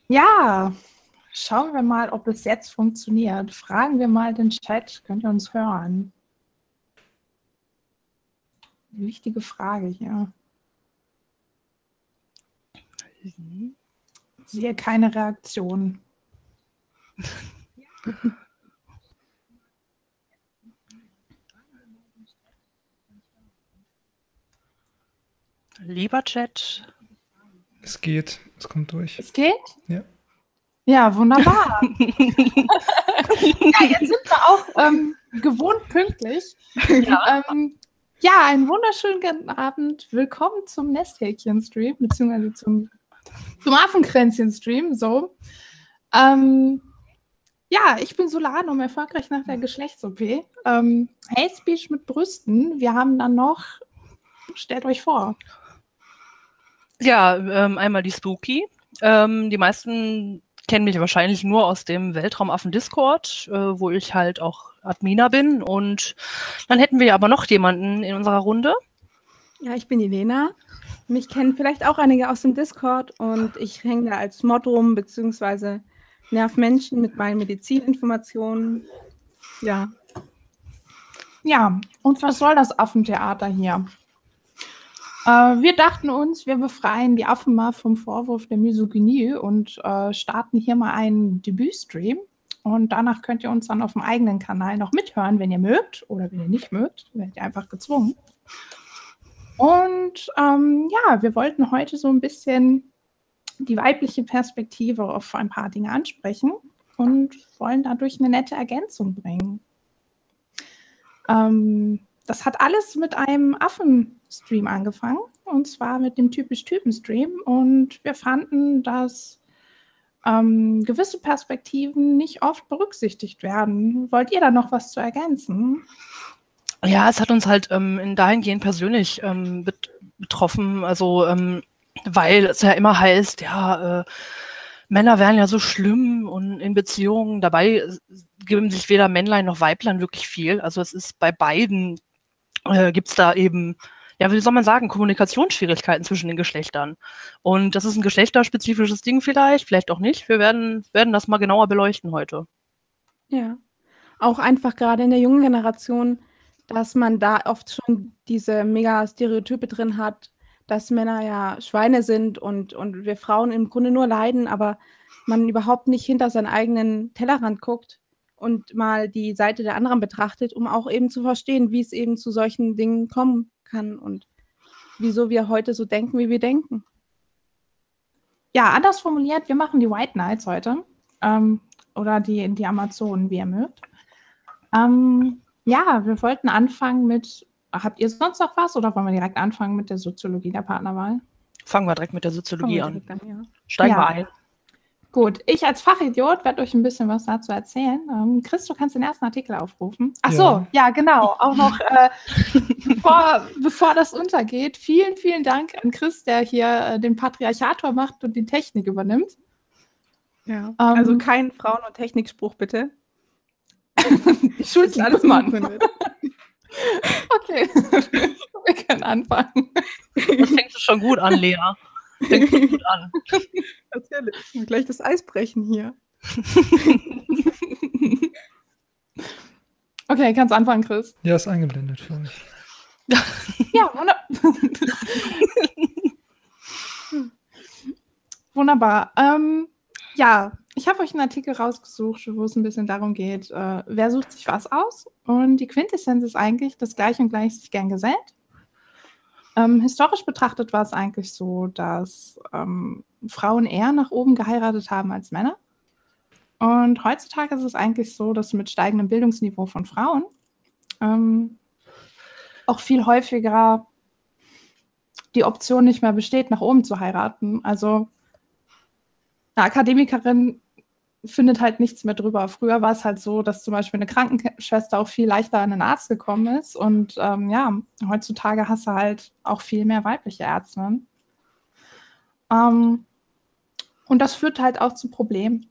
Ja, schauen wir mal, ob es jetzt funktioniert. Fragen wir mal den Chat. Könnt ihr uns hören? Wichtige Frage hier. Ich sehe keine Reaktion. Lieber Chat. Es geht, es kommt durch. Es geht? Ja. Ja, wunderbar. Ja, jetzt sind wir auch gewohnt pünktlich. Ja. Ja, einen wunderschönen guten Abend. Willkommen zum Nesthäkchen-Stream, beziehungsweise zum Affenkränzchen-Stream. So. Ja, ich bin Solanum, erfolgreich nach der Geschlechts-OP. Hate Speech mit Brüsten. Wir haben dann noch, stellt euch vor. Ja, einmal die Spooky. Die meisten kennen mich wahrscheinlich nur aus dem Weltraumaffen-Discord, wo ich halt auch Admina bin. Und dann hätten wir aber noch jemanden in unserer Runde. Ja, ich bin die Lena. Mich kennen vielleicht auch einige aus dem Discord und ich hänge da als Mod rum, beziehungsweise nerv Menschen mit meinen Medizininformationen. Ja. Ja, und was soll das Affentheater hier? Wir dachten uns, wir befreien die Affen mal vom Vorwurf der Misogynie und starten hier mal einen Debütstream. Und danach könnt ihr uns dann auf dem eigenen Kanal noch mithören, wenn ihr mögt. Oder wenn ihr nicht mögt, werdet ihr einfach gezwungen. Und ja, wir wollten heute so ein bisschen die weibliche Perspektive auf ein paar Dinge ansprechen und wollen dadurch eine nette Ergänzung bringen. Das hat alles mit einem Affenstream angefangen, und zwar mit dem Typisch-Typen-Stream. Und wir fanden, dass gewisse Perspektiven nicht oft berücksichtigt werden. Wollt ihr da noch was zu ergänzen? Ja, es hat uns halt dahingehend persönlich betroffen, also weil es ja immer heißt, ja, Männer wären ja so schlimm und in Beziehungen, dabei geben sich weder Männlein noch Weiblein wirklich viel. Also es ist bei beiden, gibt es da eben, ja, wie soll man sagen, Kommunikationsschwierigkeiten zwischen den Geschlechtern. Und das ist ein geschlechterspezifisches Ding vielleicht auch nicht. Wir werden das mal genauer beleuchten heute. Ja, auch einfach gerade in der jungen Generation, dass man da oft schon diese mega Stereotype drin hat, dass Männer ja Schweine sind und wir Frauen im Grunde nur leiden, aber man überhaupt nicht hinter seinen eigenen Tellerrand guckt und mal die Seite der anderen betrachtet, um auch eben zu verstehen, wie es eben zu solchen Dingen kommen kann und wieso wir heute so denken, wie wir denken. Ja, anders formuliert, wir machen die White Knights heute. Oder die Amazonen, wie ihr mögt. Ja, wir wollten anfangen mit, habt ihr sonst noch was oder wollen wir direkt anfangen mit der Soziologie der Partnerwahl? Fangen wir direkt mit der Soziologie an. Ja. Steigen wir ein. Gut, ich als Fachidiot werde euch ein bisschen was dazu erzählen. Chris, du kannst den ersten Artikel aufrufen. Ach so, ja, genau. Auch noch, bevor das untergeht, vielen, vielen Dank an Chris, der hier den Patriarchator macht und die Technik übernimmt. Ja, also kein Frauen- und Technikspruch, bitte. Schuld ist alles Mann. Okay, wir können anfangen. Das fängt schon gut an, Lea. Fängt gut an. Natürlich. Gleich das Eis brechen hier. Okay, kannst anfangen, Chris. Ja, ist eingeblendet für euch. Ja, wunderbar. Ja, ich habe euch einen Artikel rausgesucht, wo es ein bisschen darum geht, wer sucht sich was aus? Und die Quintessenz ist eigentlich, dass Gleich und Gleich sich gern gesellt. Historisch betrachtet war es eigentlich so, dass Frauen eher nach oben geheiratet haben als Männer. Und heutzutage ist es eigentlich so, dass mit steigendem Bildungsniveau von Frauen auch viel häufiger die Option nicht mehr besteht, nach oben zu heiraten. Also eine Akademikerin findet halt nichts mehr drüber. Früher war es halt so, dass zum Beispiel eine Krankenschwester auch viel leichter an einen Arzt gekommen ist. Und ja, heutzutage hast du halt auch viel mehr weibliche Ärztinnen. Und das führt halt auch zu Problemen.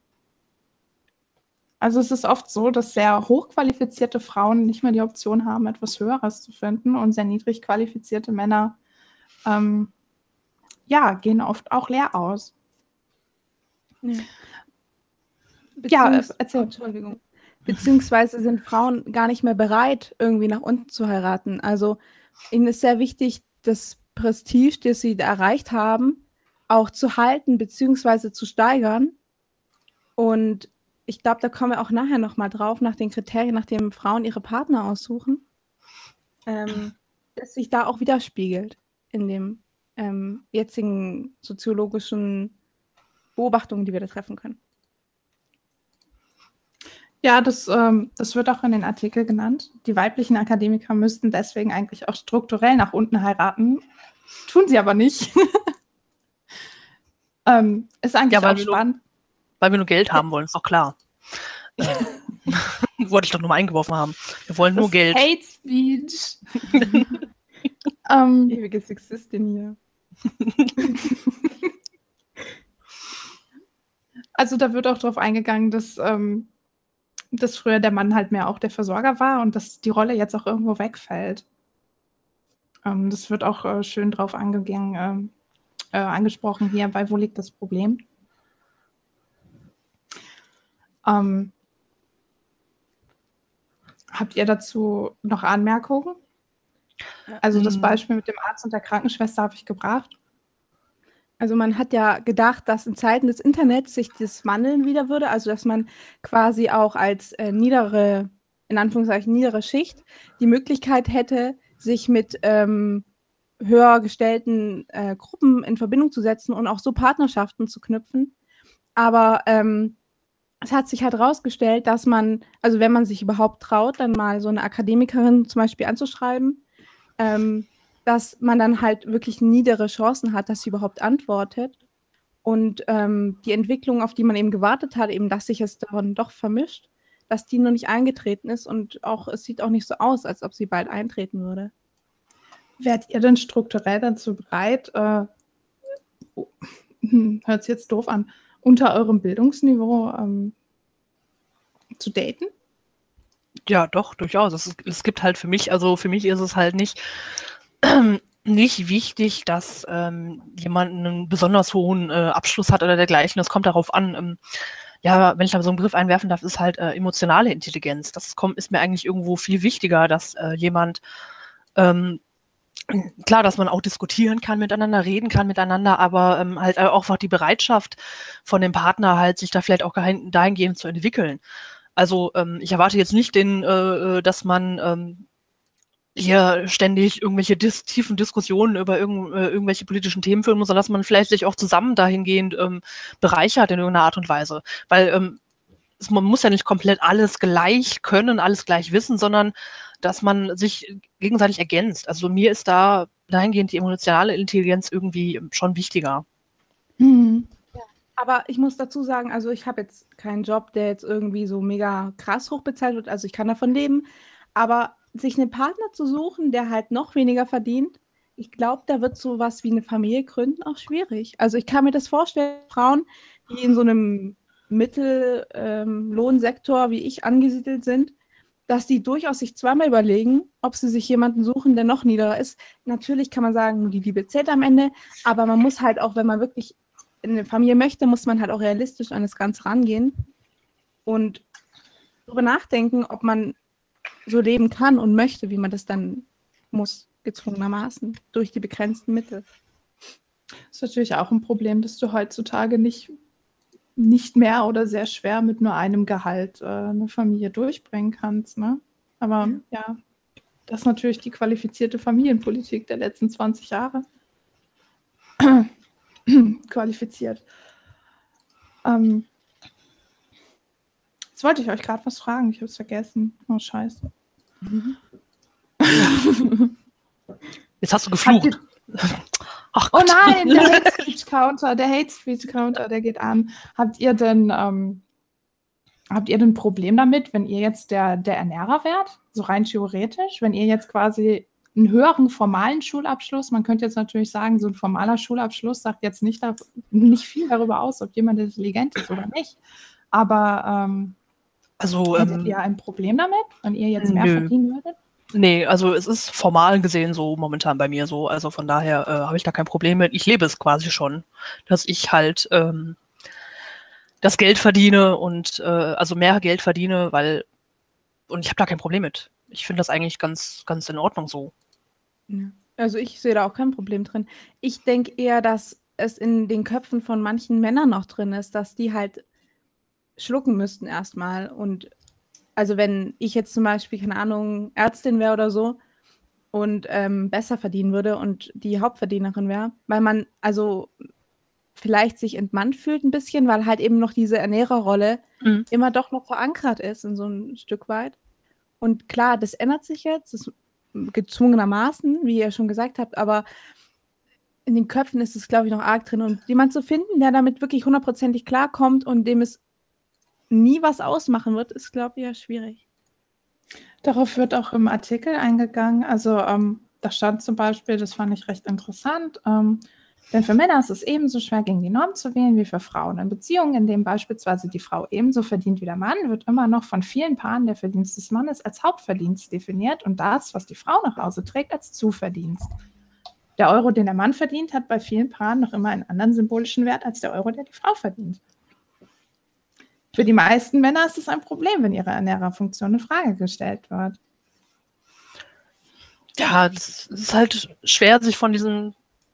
Also es ist oft so, dass sehr hochqualifizierte Frauen nicht mehr die Option haben, etwas Höheres zu finden. Und sehr niedrig qualifizierte Männer ja, gehen oft auch leer aus. Ja. Ja, erzähl. Entschuldigung. Beziehungsweise sind Frauen gar nicht mehr bereit, irgendwie nach unten zu heiraten. Also ihnen ist sehr wichtig, das Prestige, das sie erreicht haben, auch zu halten beziehungsweise zu steigern. Und ich glaube, da kommen wir auch nachher nochmal drauf, nach den Kriterien, nach denen Frauen ihre Partner aussuchen, dass sich da auch widerspiegelt in dem jetzigen soziologischen Beobachtungen, die wir da treffen können. Ja, das wird auch in den Artikel genannt. Die weiblichen Akademiker müssten deswegen eigentlich auch strukturell nach unten heiraten. Tun sie aber nicht. Ist eigentlich Ja, auch spannend. Weil wir nur Geld haben wollen, ist doch klar. Wollte ich doch nur mal eingeworfen haben. Wir wollen nur Geld. Hate Speech. Ewige Sexistin hier. Also da wird auch darauf eingegangen, dass früher der Mann halt mehr auch der Versorger war und dass die Rolle jetzt auch irgendwo wegfällt. Das wird auch schön drauf angesprochen hier, weil wo liegt das Problem? Habt ihr dazu noch Anmerkungen? Also das Beispiel mit dem Arzt und der Krankenschwester habe ich gebracht. Also man hat ja gedacht, dass in Zeiten des Internets sich das wandeln wieder würde, also dass man quasi auch als niedere, in Anführungszeichen niedere Schicht die Möglichkeit hätte, sich mit höher gestellten Gruppen in Verbindung zu setzen und auch so Partnerschaften zu knüpfen. Aber es hat sich halt herausgestellt, dass man, also wenn man sich überhaupt traut, dann mal so eine Akademikerin zum Beispiel anzuschreiben, dass man dann halt wirklich niedere Chancen hat, dass sie überhaupt antwortet. Und die Entwicklung, auf die man eben gewartet hat, eben, dass sich es dann doch vermischt, dass die noch nicht eingetreten ist und auch es sieht auch nicht so aus, als ob sie bald eintreten würde. Wärt ihr denn strukturell dazu bereit, hört sich jetzt doof an, unter eurem Bildungsniveau zu daten? Ja, doch, durchaus. Es gibt halt für mich ist es halt nicht wichtig, dass jemand einen besonders hohen Abschluss hat oder dergleichen. Das kommt darauf an. Ja, wenn ich da so einen Begriff einwerfen darf, ist halt emotionale Intelligenz. Ist mir eigentlich irgendwo viel wichtiger, dass jemand klar, dass man auch diskutieren kann, miteinander reden kann, miteinander, aber halt auch einfach die Bereitschaft von dem Partner halt, sich da vielleicht auch dahingehend zu entwickeln. Also ich erwarte jetzt nicht, dass man hier ständig irgendwelche tiefen Diskussionen über irgendwelche politischen Themen führen muss, sondern dass man vielleicht sich auch zusammen dahingehend bereichert in irgendeiner Art und Weise. Weil man muss ja nicht komplett alles gleich können, alles gleich wissen, sondern dass man sich gegenseitig ergänzt. Also mir ist dahingehend die emotionale Intelligenz irgendwie schon wichtiger. Mhm. Aber ich muss dazu sagen, also ich habe jetzt keinen Job, der jetzt irgendwie so mega krass hochbezahlt wird, also ich kann davon leben, aber sich einen Partner zu suchen, der halt noch weniger verdient, ich glaube, da wird sowas wie eine Familie gründen auch schwierig. Also ich kann mir das vorstellen, Frauen, die in so einem Mittellohnsektor wie ich angesiedelt sind, dass die durchaus sich zweimal überlegen, ob sie sich jemanden suchen, der noch niedriger ist. Natürlich kann man sagen, die Liebe zählt am Ende, aber man muss halt auch, wenn man wirklich in eine Familie möchte, muss man halt auch realistisch an das Ganze rangehen und darüber nachdenken, ob man so leben kann und möchte, wie man das dann muss, gezwungenermaßen, durch die begrenzten Mittel. Das ist natürlich auch ein Problem, dass du heutzutage nicht mehr oder sehr schwer mit nur einem Gehalt eine Familie durchbringen kannst. Ne? Aber ja, das ist natürlich die qualifizierte Familienpolitik der letzten 20 Jahre. Qualifiziert. Jetzt wollte ich euch gerade was fragen, ich habe es vergessen. Oh, scheiße. Jetzt hast du geflucht. Ach oh nein, der Hate Speech Counter, der geht an. Habt ihr denn ein Problem damit, wenn ihr jetzt der Ernährer wärt? So rein theoretisch, wenn ihr jetzt quasi einen höheren formalen Schulabschluss, man könnte jetzt natürlich sagen, so ein formaler Schulabschluss sagt jetzt nicht viel darüber aus, ob jemand intelligent ist oder nicht. Aber hättet ihr ein Problem damit, wenn ihr jetzt mehr verdienen würdet? Nee, also es ist formal gesehen so momentan bei mir so, also von daher habe ich da kein Problem mit. Ich lebe es quasi schon, dass ich halt das Geld verdiene und also mehr Geld verdiene, und ich habe da kein Problem mit. Ich finde das eigentlich ganz, ganz in Ordnung so. Ja. Also ich sehe da auch kein Problem drin. Ich denke eher, dass es in den Köpfen von manchen Männern noch drin ist, dass die halt schlucken müssten erstmal. Und also wenn ich jetzt zum Beispiel, keine Ahnung, Ärztin wäre oder so und besser verdienen würde und die Hauptverdienerin wäre, weil man also vielleicht sich entmannt fühlt ein bisschen, weil halt eben noch diese Ernährerrolle immer doch noch verankert ist in so ein Stück weit. Und klar, das ändert sich jetzt, das gezwungenermaßen, wie ihr schon gesagt habt, aber in den Köpfen ist es, glaube ich, noch arg drin. Und jemand zu finden, der damit wirklich 100%ig klarkommt und dem es nie was ausmachen wird, ist, glaube ich, eher schwierig. Darauf wird auch im Artikel eingegangen. Also da stand zum Beispiel, das fand ich recht interessant, denn für Männer ist es ebenso schwer, gegen die Norm zu wählen wie für Frauen. In Beziehungen, in denen beispielsweise die Frau ebenso verdient wie der Mann, wird immer noch von vielen Paaren der Verdienst des Mannes als Hauptverdienst definiert und das, was die Frau nach Hause trägt, als Zuverdienst. Der Euro, den der Mann verdient, hat bei vielen Paaren noch immer einen anderen symbolischen Wert als der Euro, der die Frau verdient. Für die meisten Männer ist es ein Problem, wenn ihre Ernährerfunktion in Frage gestellt wird. Ja, es ist halt schwer, sich von diesen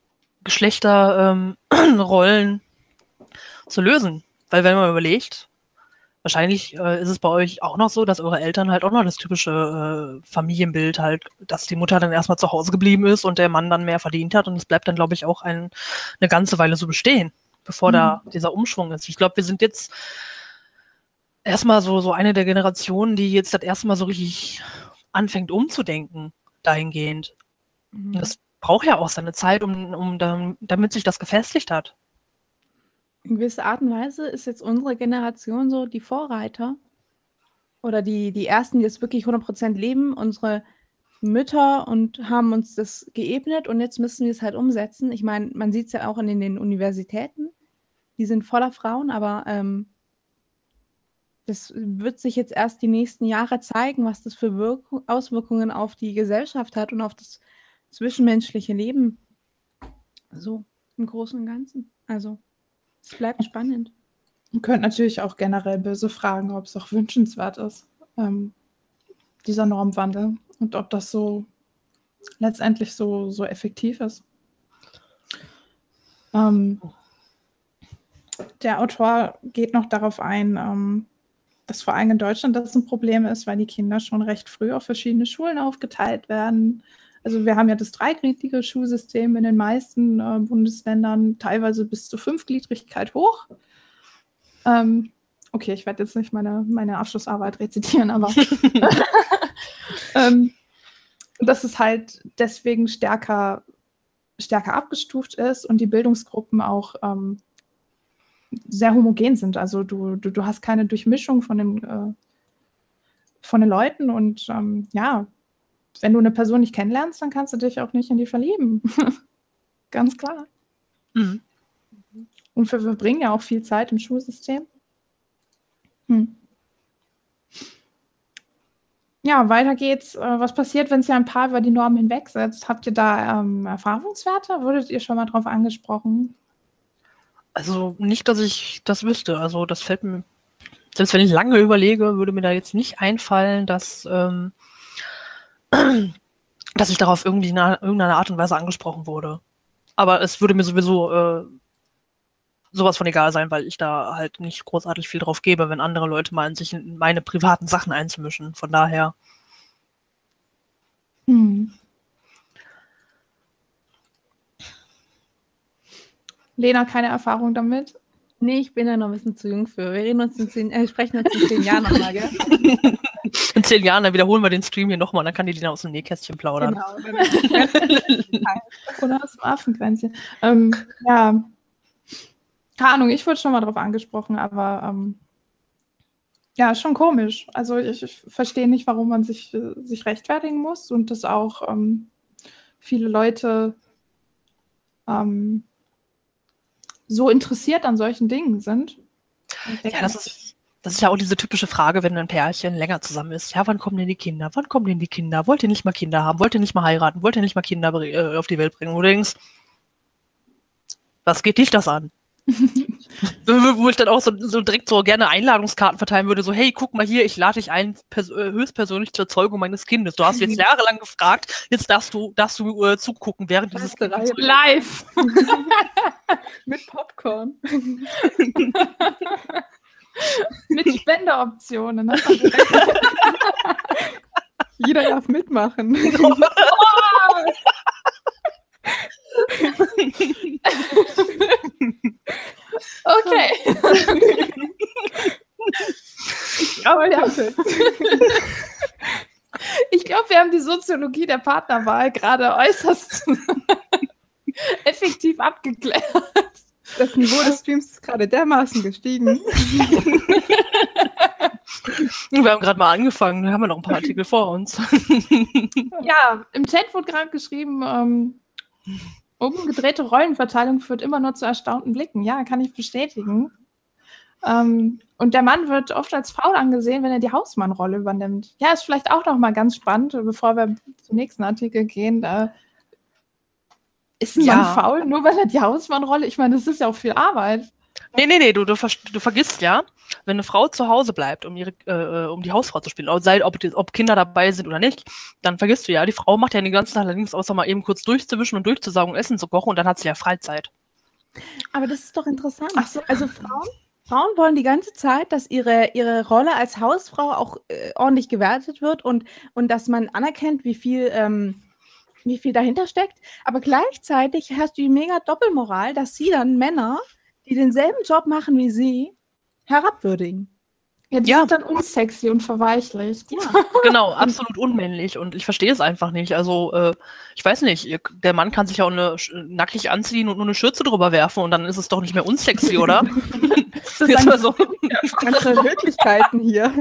Geschlechterrollen zu lösen. Weil wenn man überlegt, wahrscheinlich ist es bei euch auch noch so, dass eure Eltern halt auch noch das typische Familienbild halt, dass die Mutter dann erstmal zu Hause geblieben ist und der Mann dann mehr verdient hat und es bleibt dann, glaube ich, auch eine ganze Weile so bestehen, bevor da dieser Umschwung ist. Ich glaube, wir sind jetzt erstmal so eine der Generationen, die jetzt das erste Mal so richtig anfängt umzudenken dahingehend. Das braucht ja auch seine Zeit, damit sich das gefestigt hat. In gewisser Art und Weise ist jetzt unsere Generation so die Vorreiter oder die Ersten, die es wirklich 100% leben, unsere Mütter und haben uns das geebnet und jetzt müssen wir es halt umsetzen. Ich meine, man sieht es ja auch in den Universitäten, die sind voller Frauen, aber das wird sich jetzt erst die nächsten Jahre zeigen, was das für Auswirkungen auf die Gesellschaft hat und auf das zwischenmenschliche Leben. So im Großen und Ganzen. Also es bleibt spannend. Man könnte natürlich auch generell böse fragen, ob es auch wünschenswert ist, dieser Normwandel und ob das so letztendlich so effektiv ist. Der Autor geht noch darauf ein, dass vor allem in Deutschland das ein Problem ist, weil die Kinder schon recht früh auf verschiedene Schulen aufgeteilt werden. Also wir haben ja das dreigliedrige Schulsystem in den meisten Bundesländern, teilweise bis zur Fünfgliedrigkeit hoch. Okay, ich werde jetzt nicht meine Abschlussarbeit rezitieren, aber dass es halt deswegen stärker abgestuft ist und die Bildungsgruppen auch sehr homogen sind. Also du hast keine Durchmischung von den Leuten und ja, wenn du eine Person nicht kennenlernst, dann kannst du dich auch nicht in die verlieben. Ganz klar. Und wir verbringen ja auch viel Zeit im Schulsystem. Ja, weiter geht's. Was passiert, wenn sich ein Paar über die Norm hinwegsetzt? Habt ihr da Erfahrungswerte? Wurdet ihr schon mal drauf angesprochen? Also nicht, dass ich das wüsste. Also das fällt mir, selbst wenn ich lange überlege, würde mir da jetzt nicht einfallen, dass ich darauf irgendwie in irgendeiner Art und Weise angesprochen wurde. Aber es würde mir sowieso sowas von egal sein, weil ich da halt nicht großartig viel drauf gebe, wenn andere Leute meinen, sich in meine privaten Sachen einzumischen. Von daher. Lena, keine Erfahrung damit? Nee, ich bin ja noch ein bisschen zu jung für. Wir sprechen uns in 10 Jahren nochmal, gell? In 10 Jahren, dann wiederholen wir den Stream hier nochmal, dann kann die Lena aus dem Nähkästchen plaudern. Genau. Oder aus dem Affenkränzchen. Ja, keine Ahnung, ich wurde schon mal drauf angesprochen, aber ja, schon komisch. Also ich verstehe nicht, warum man sich rechtfertigen muss und dass auch viele Leute so interessiert an solchen Dingen sind. Ja, das ist ja auch diese typische Frage, wenn ein Pärchen länger zusammen ist. Ja, wann kommen denn die Kinder? Wann kommen denn die Kinder? Wollt ihr nicht mal Kinder haben? Wollt ihr nicht mal heiraten? Wollt ihr nicht mal Kinder auf die Welt bringen? Wo du denkst, was geht dich das an? Wo ich dann auch so direkt so gerne Einladungskarten verteilen würde, so, hey, guck mal hier, ich lade dich ein, höchstpersönlich zur Zeugung meines Kindes. Du hast jetzt jahrelang gefragt, jetzt darfst du zugucken, während dieses Kind live Mit Popcorn. mit Spenderoptionen. Ne? Jeder darf mitmachen. Okay. Ich glaube, wir haben die Soziologie der Partnerwahl gerade äußerst effektiv abgeklärt. Das Niveau des Streams ist gerade dermaßen gestiegen. Wir haben gerade mal angefangen, da haben wir noch ein paar Artikel vor uns. Ja, im Chat wurde gerade geschrieben, umgedrehte Rollenverteilung führt immer nur zu erstaunten Blicken. Ja, kann ich bestätigen. Und der Mann wird oft als faul angesehen, wenn er die Hausmannrolle übernimmt. Ja, ist vielleicht auch noch mal ganz spannend, bevor wir zum nächsten Artikel gehen. Ist ein Mann faul, nur weil er die Hausmannrolle... Ich meine, das ist ja auch viel Arbeit. Nee, du vergisst ja, wenn eine Frau zu Hause bleibt, um die Hausfrau zu spielen, sei ob Kinder dabei sind oder nicht, dann vergisst du ja, die Frau macht ja den ganzen Tag allerdings außer mal eben kurz durchzuwischen und durchzusaugen, Essen zu kochen und dann hat sie ja Freizeit. Aber das ist doch interessant. Ach so. Also Frauen wollen die ganze Zeit, dass ihre Rolle als Hausfrau auch ordentlich gewertet wird und dass man anerkennt, wie viel dahinter steckt. Aber gleichzeitig hast du die mega Doppelmoral, dass sie dann Männer, die denselben Job machen wie sie, herabwürdigen. Ja, die sind dann unsexy und verweichlicht. Ja. Genau, absolut unmännlich und ich verstehe es einfach nicht. Also, ich weiß nicht, der Mann kann sich ja auch nackig anziehen und nur eine Schürze drüber werfen und dann ist es doch nicht mehr unsexy, oder? Das ist mal so ganze Möglichkeiten hier.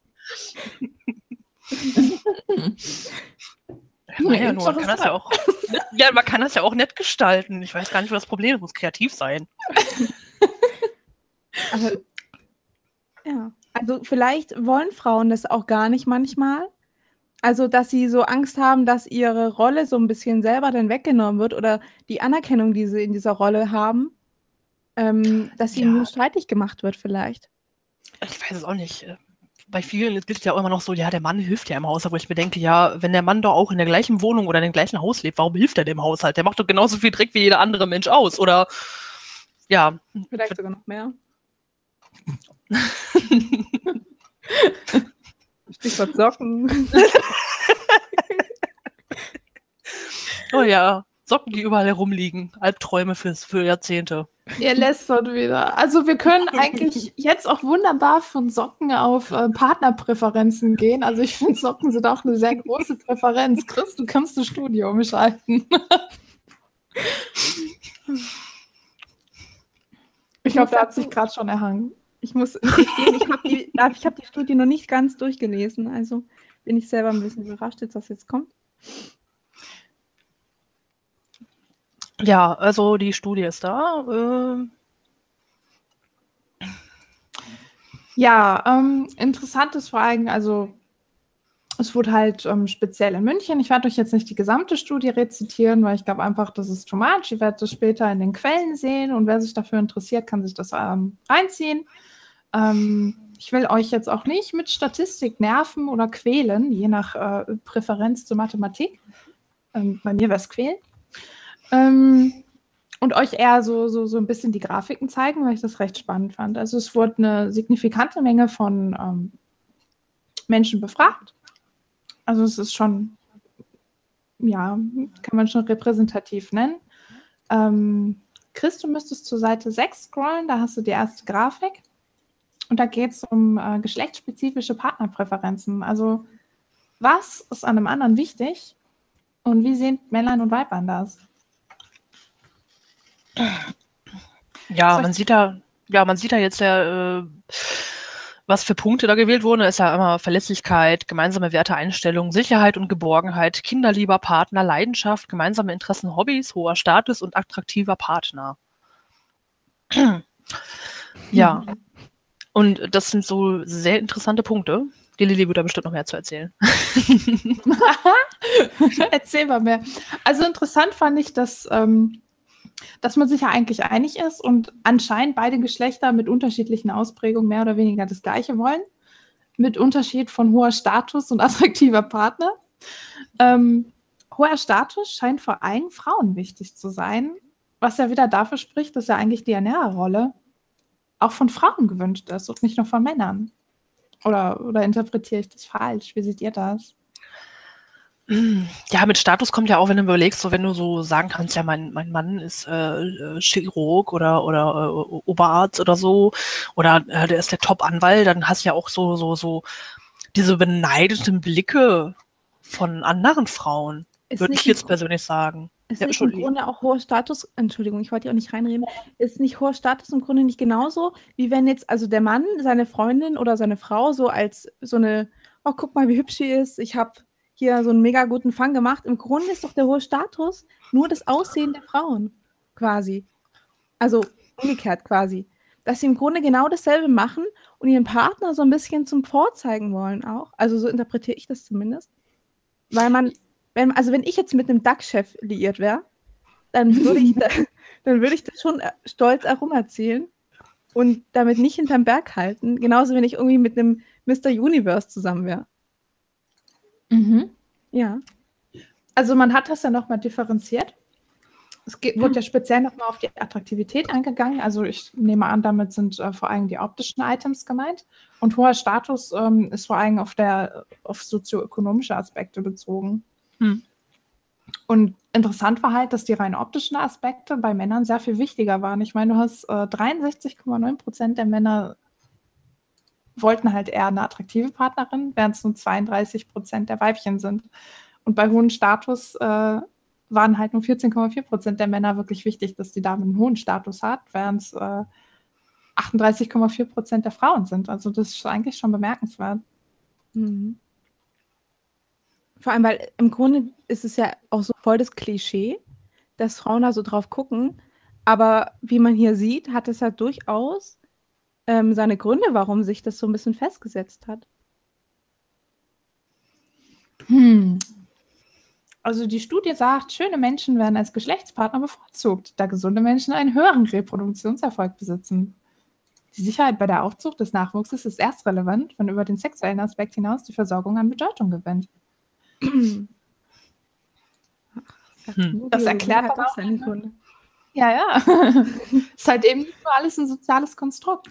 Man kann das ja auch nett gestalten. Ich weiß gar nicht, was das Problem ist. Muss kreativ sein. Aber, ja. Also vielleicht wollen Frauen das auch gar nicht manchmal. Also, dass sie so Angst haben, dass ihre Rolle so ein bisschen selber dann weggenommen wird oder die Anerkennung, die sie in dieser Rolle haben, dass sie ihnen streitig gemacht wird vielleicht. Ich weiß es auch nicht. Bei vielen gilt ja auch immer noch so, ja, der Mann hilft ja im Haushalt, wo ich mir denke, ja, wenn der Mann doch auch in der gleichen Wohnung oder in dem gleichen Haus lebt, warum hilft er dem Haushalt? Der macht doch genauso viel Dreck wie jeder andere Mensch aus, oder? Ja. Vielleicht sogar noch mehr. Stichwort Socken. Oh ja, Socken, die überall herumliegen. Albträume für Jahrzehnte. Ihr lästert wieder. Also wir können eigentlich jetzt auch wunderbar von Socken auf Partnerpräferenzen gehen. Also ich finde, Socken sind auch eine sehr große Präferenz. Chris, du kannst das Studio umschalten. Ich glaube, der hat sich gerade schon erhangen. Ich muss gestehen, ich hab die Studie noch nicht ganz durchgelesen. Also bin ich selber ein bisschen überrascht, was jetzt kommt. Ja, also die Studie ist da. Ja, interessantes Fragen. Also es wurde halt speziell in München. Ich werde euch jetzt nicht die gesamte Studie rezitieren, weil ich glaube einfach, das ist too much. Ihr werdet das später in den Quellen sehen und wer sich dafür interessiert, kann sich das reinziehen. Ich will euch jetzt auch nicht mit Statistik nerven oder quälen, je nach Präferenz zur Mathematik. Bei mir wäre es quälen. Und euch eher so ein bisschen die Grafiken zeigen, weil ich das recht spannend fand. Also es wurde eine signifikante Menge von Menschen befragt. Also es ist schon, ja, kann man schon repräsentativ nennen. Chris, du müsstest zur Seite 6 scrollen, da hast du die erste Grafik. Und da geht es um geschlechtsspezifische Partnerpräferenzen. Also was ist an einem anderen wichtig und wie sehen Männlein und Weiblein das? Ja, man sieht da jetzt ja, was für Punkte da gewählt wurden. Ist ja immer Verlässlichkeit, gemeinsame Werte, Einstellungen, Sicherheit und Geborgenheit, kinderlieber Partner, Leidenschaft, gemeinsame Interessen, Hobbys, hoher Status und attraktiver Partner. Ja, und das sind so sehr interessante Punkte. Die Lilly wird da bestimmt noch mehr zu erzählen. Erzähl mal mehr. Also interessant fand ich, dass dass man sich ja eigentlich einig ist und anscheinend beide Geschlechter mit unterschiedlichen Ausprägungen mehr oder weniger das Gleiche wollen, mit Unterschied von hoher Status und attraktiver Partner. Hoher Status scheint vor allem Frauen wichtig zu sein, was ja wieder dafür spricht, dass ja eigentlich die Ernährerrolle auch von Frauen gewünscht ist und nicht nur von Männern. Oder interpretiere ich das falsch? Wie seht ihr das? Ja, mit Status kommt ja auch, wenn du überlegst, so wenn du so sagen kannst, ja, mein Mann ist Chirurg oder Oberarzt oder so, oder der ist der Top-Anwalt, dann hast du ja auch so diese beneideten Blicke von anderen Frauen, würde ich jetzt persönlich sagen. Ist Ja, nicht im Grunde auch hoher Status, Entschuldigung, ich wollte ja auch nicht reinreden, ist nicht hoher Status im Grunde nicht genauso, wie wenn jetzt also der Mann seine Freundin oder seine Frau so als so eine, oh, guck mal, wie hübsch sie ist, ich habe hier so einen mega guten Fang gemacht. Im Grunde ist doch der hohe Status nur das Aussehen der Frauen, quasi. Also umgekehrt quasi. Dass sie im Grunde genau dasselbe machen und ihren Partner so ein bisschen zum Vorzeigen wollen auch. Also so interpretiere ich das zumindest. Weil wenn ich jetzt mit einem DAX-Chef liiert wäre, dann würde ich das schon stolz herumerzählen und damit nicht hinterm Berg halten. Genauso, wenn ich irgendwie mit einem Mr. Universe zusammen wäre. Ja. Also man hat das ja nochmal differenziert. Es wird ja speziell nochmal auf die Attraktivität eingegangen. Also ich nehme an, damit sind vor allem die optischen Items gemeint. Und hoher Status ist vor allem auf sozioökonomische Aspekte bezogen. Und interessant war halt, dass die rein optischen Aspekte bei Männern sehr viel wichtiger waren. Ich meine, du hast 63,9% der Männer wollten halt eher eine attraktive Partnerin, während es nur 32% der Weibchen sind. Und bei hohem Status waren halt nur 14,4% der Männer wirklich wichtig, dass die Dame einen hohen Status hat, während es 38,4% der Frauen sind. Also das ist eigentlich schon bemerkenswert. Vor allem, weil im Grunde ist es ja auch so voll das Klischee, dass Frauen da so drauf gucken. Aber wie man hier sieht, hat es halt durchaus seine Gründe, warum sich das so ein bisschen festgesetzt hat. Also die Studie sagt, schöne Menschen werden als Geschlechtspartner bevorzugt, da gesunde Menschen einen höheren Reproduktionserfolg besitzen. Die Sicherheit bei der Aufzucht des Nachwuchses ist erst relevant, wenn über den sexuellen Aspekt hinaus die Versorgung an Bedeutung gewinnt. Das erklärt aber auch seine Gründe. Ja. Ist halt eben nicht nur alles ein soziales Konstrukt.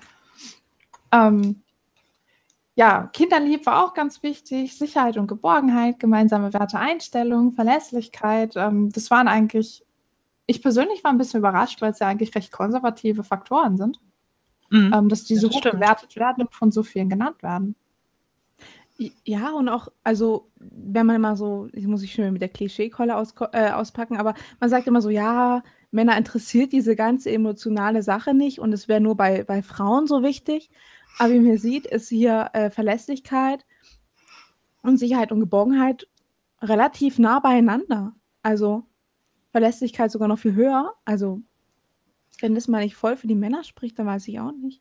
Ja, Kinderlieb war auch ganz wichtig, Sicherheit und Geborgenheit, gemeinsame Werte, Einstellung, Verlässlichkeit. Das waren eigentlich, ich persönlich war ein bisschen überrascht, weil es ja eigentlich recht konservative Faktoren sind, dass die so hoch bewertet werden und von so vielen genannt werden. Ja, und auch, also, wenn man immer so, ich muss mich schon mit der Klischeekeule auspacken, aber man sagt immer so, ja, Männer interessiert diese ganze emotionale Sache nicht und es wäre nur bei Frauen so wichtig. Aber wie man sieht, ist hier Verlässlichkeit und Sicherheit und Geborgenheit relativ nah beieinander. Also Verlässlichkeit sogar noch viel höher. Also, wenn das mal nicht voll für die Männer spricht, dann weiß ich auch nicht.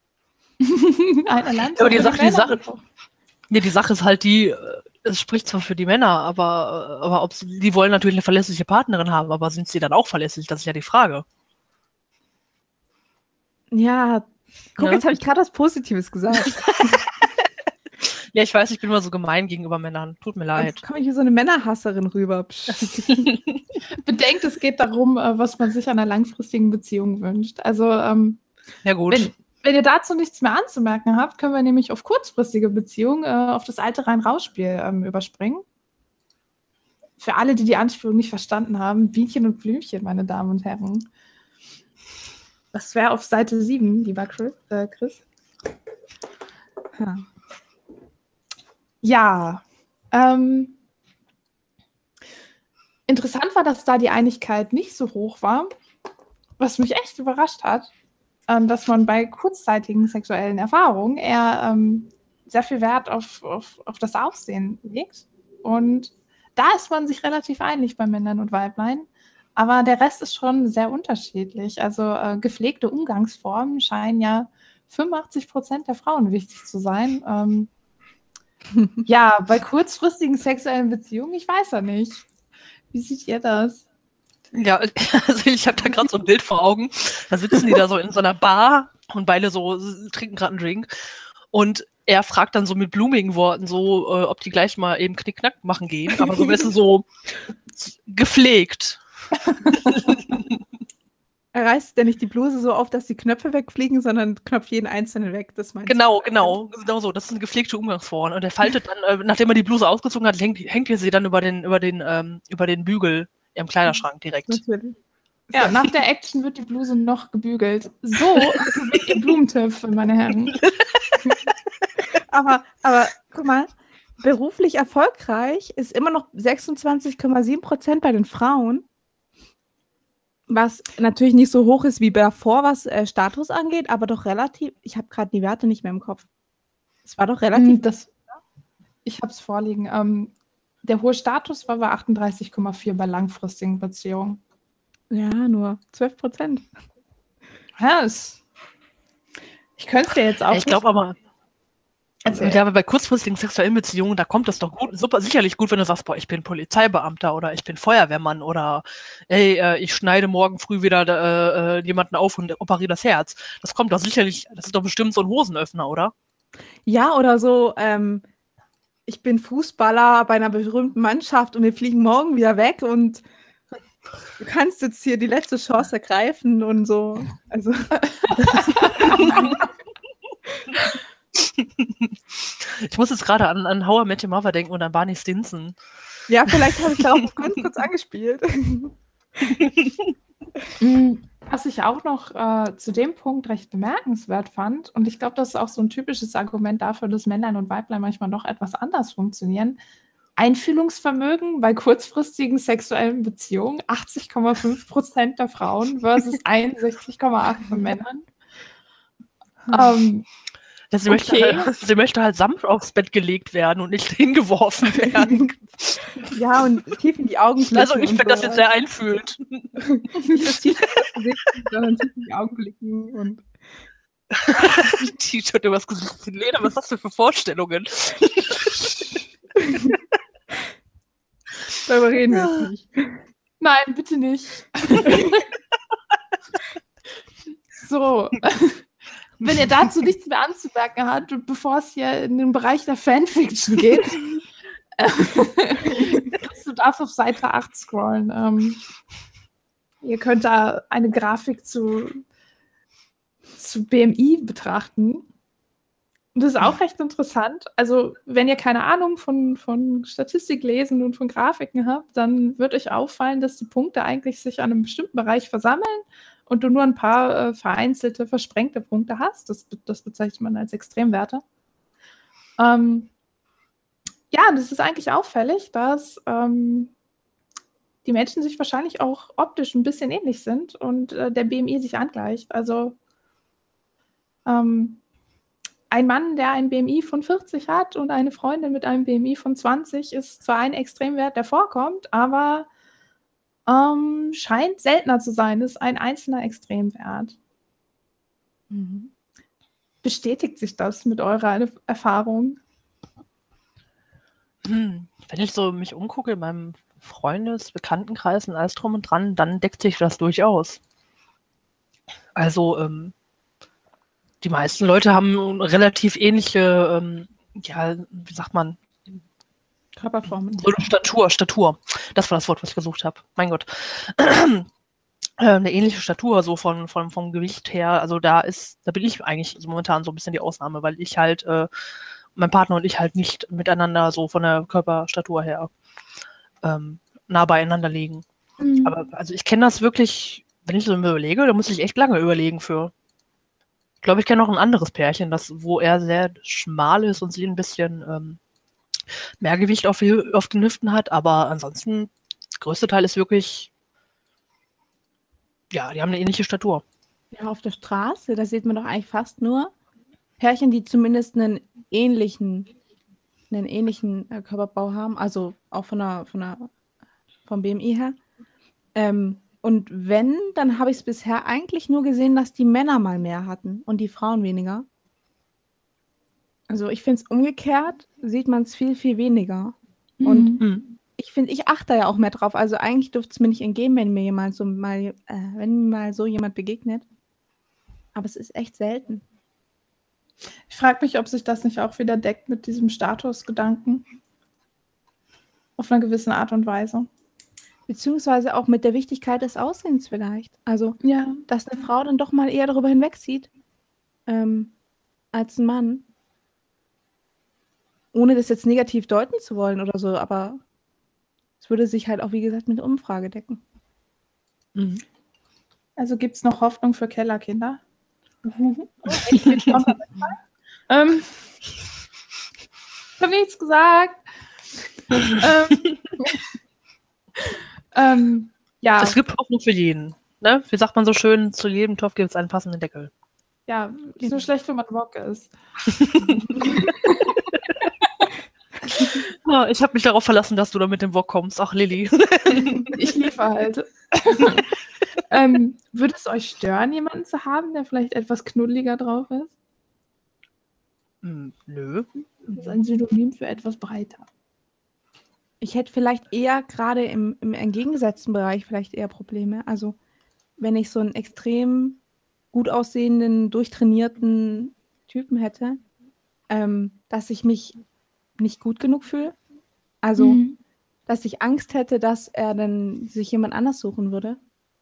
Aber die Sache ist halt es spricht zwar für die Männer, aber die wollen natürlich eine verlässliche Partnerin haben, aber sind sie dann auch verlässlich? Das ist ja die Frage. Ja, guck, jetzt habe ich gerade was Positives gesagt. Ja, ich weiß, ich bin immer so gemein gegenüber Männern. Tut mir leid. Jetzt komme ich wie so eine Männerhasserin rüber. Bedenkt, es geht darum, was man sich an einer langfristigen Beziehung wünscht. Also, ja gut. Wenn ihr dazu nichts mehr anzumerken habt, können wir nämlich auf kurzfristige Beziehungen, auf das alte Rein-Raus-Spiel überspringen. Für alle, die die Anspielung nicht verstanden haben, Bienchen und Blümchen, meine Damen und Herren. Das wäre auf Seite 7, lieber Chris. Ja. Interessant war, dass da die Einigkeit nicht so hoch war, was mich echt überrascht hat, dass man bei kurzzeitigen sexuellen Erfahrungen eher sehr viel Wert auf das Aussehen legt. Und da ist man sich relativ einig bei Männern und Weiblein. Aber der Rest ist schon sehr unterschiedlich. Also gepflegte Umgangsformen scheinen ja 85% der Frauen wichtig zu sein. Ja, bei kurzfristigen sexuellen Beziehungen, ich weiß ja nicht. Wie seht ihr das? Ja, also ich habe da gerade so ein Bild vor Augen. Da sitzen die da so in so einer Bar und beide so trinken gerade einen Drink. Und er fragt dann so mit blumigen Worten so, ob die gleich mal eben Knickknack machen gehen. Aber so ein bisschen so gepflegt. Er reißt ja nicht die Bluse so auf, dass die Knöpfe wegfliegen, sondern knöpft jeden einzelnen weg. Das meinst Genau so. Das ist eine gepflegte Umgangsform. Und er faltet dann, nachdem er die Bluse ausgezogen hat, hängt er sie dann über den Bügel im Kleiderschrank direkt. Natürlich. Ja, nach der Action wird die Bluse noch gebügelt. So wird die Blumentöpfe, meine Herren. Aber guck mal, beruflich erfolgreich ist immer noch 26,7% bei den Frauen, was natürlich nicht so hoch ist wie davor, was Status angeht, aber doch relativ, ich habe gerade die Werte nicht mehr im Kopf. Es war doch relativ... Ich habe es vorliegen. Der hohe Status war bei 38,4 bei langfristigen Beziehungen. Ja, nur 12%. Ja, ich könnte es dir jetzt auch Ich glaube aber, erzählen. ja, aber bei kurzfristigen sexuellen Beziehungen, da kommt es doch sicherlich gut, wenn du sagst, boah, ich bin Polizeibeamter oder ich bin Feuerwehrmann oder ey, ich schneide morgen früh wieder jemanden auf und operiere das Herz. Das kommt doch sicherlich, das ist doch bestimmt so ein Hosenöffner, oder? Ja, oder so, ich bin Fußballer bei einer berühmten Mannschaft und wir fliegen morgen wieder weg und du kannst jetzt hier die letzte Chance ergreifen und so. Also. Ich muss jetzt gerade an How I Met Your Mother denken und an Barney Stinson. Ja, vielleicht habe ich darauf ganz kurz angespielt. Was ich auch noch zu dem Punkt recht bemerkenswert fand, und ich glaube, das ist auch so ein typisches Argument dafür, dass Männlein und Weiblein manchmal doch etwas anders funktionieren. Einfühlungsvermögen bei kurzfristigen sexuellen Beziehungen, 80,5% der Frauen versus 61,8% von Männern. Sie möchte halt sanft aufs Bett gelegt werden und nicht hingeworfen werden. Ja, und tief in die Augen blicken. Also ich finde das jetzt sehr einfühlend. Nicht das T-Shirt Gesicht, sondern tief in die Augen blicken und T-Shirt übers Gesicht. Lena, was hast du für Vorstellungen? darüber reden wir jetzt nicht. Nein, bitte nicht. So. Wenn ihr dazu nichts mehr anzumerken habt und bevor es hier in den Bereich der Fanfiction geht, du darfst auf Seite 8 scrollen. Ihr könnt da eine Grafik zu BMI betrachten. Und das ist auch recht interessant. Also, wenn ihr keine Ahnung von Statistik lesen und von Grafiken habt, dann wird euch auffallen, dass die Punkte eigentlich sich an einem bestimmten Bereich versammeln und du nur ein paar vereinzelte, versprengte Punkte hast. Das bezeichnet man als Extremwerte. Ja, das ist eigentlich auffällig, dass die Menschen sich wahrscheinlich auch optisch ein bisschen ähnlich sind und der BMI sich angleicht. Also ein Mann, der ein BMI von 40 hat und eine Freundin mit einem BMI von 20 ist zwar ein Extremwert, der vorkommt, aber scheint seltener zu sein, ist ein einzelner Extremwert. Mhm. Bestätigt sich das mit eurer Erfahrung? Wenn ich so mich umgucke in meinem Bekanntenkreis und alles drum und dran, dann deckt sich das durchaus. Also die meisten Leute haben relativ ähnliche, wie sagt man, Körperformen. So Statur. Das war das Wort, was ich gesucht habe. Mein Gott. Eine ähnliche Statur, so vom Gewicht her. Also da bin ich eigentlich momentan so ein bisschen die Ausnahme, weil ich halt, mein Partner und ich halt nicht miteinander so von der Körperstatur her nah beieinander liegen. Mhm. Aber also ich kenne das wirklich, wenn ich so überlege, da muss ich echt lange überlegen für. Ich glaube, ich kenne noch ein anderes Pärchen, wo er sehr schmal ist und sie ein bisschen mehr Gewicht auf den Hüften hat, aber ansonsten, der größte Teil ist wirklich, ja, die haben eine ähnliche Statur. Ja, auf der Straße, da sieht man doch eigentlich fast nur Pärchen, die zumindest einen ähnlichen Körperbau haben, also auch vom BMI her. Und wenn, dann habe ich es bisher eigentlich nur gesehen, dass die Männer mal mehr hatten und die Frauen weniger. Also ich finde es umgekehrt, sieht man es viel, viel weniger. Und ich finde, ich achte ja auch mehr drauf. Also eigentlich dürfte es mir nicht entgehen, wenn mir wenn mir mal so jemand begegnet. Aber es ist echt selten. Ich frage mich, ob sich das nicht auch wieder deckt mit diesem Statusgedanken. Auf eine gewisse Art und Weise. Beziehungsweise auch mit der Wichtigkeit des Aussehens vielleicht. Also, Ja. dass eine Frau dann doch mal eher darüber hinwegsieht, als ein Mann. Ohne das jetzt negativ deuten zu wollen oder so, aber es würde sich halt auch, wie gesagt, mit der Umfrage decken. Also gibt es noch Hoffnung für Kellerkinder? Ich habe nichts gesagt. Ja. Es gibt Hoffnung für jeden. Ne? Wie sagt man so schön, zu jedem Topf gibt es einen passenden Deckel. Ja, ist nur schlecht, wenn man Wok ist. Ja, ich habe mich darauf verlassen, dass du da mit dem Wok kommst. Ach, Lilly. Ich liefere halt. Würde es euch stören, jemanden zu haben, der vielleicht etwas knuddeliger drauf ist? Nö. Das ist ein Synonym für etwas breiter. Ich hätte vielleicht eher gerade im entgegengesetzten Bereich vielleicht eher Probleme. Also wenn ich so einen extrem gut aussehenden, durchtrainierten Typen hätte, dass ich mich nicht gut genug fühle. Also, dass ich Angst hätte, dass er dann sich jemand anders suchen würde.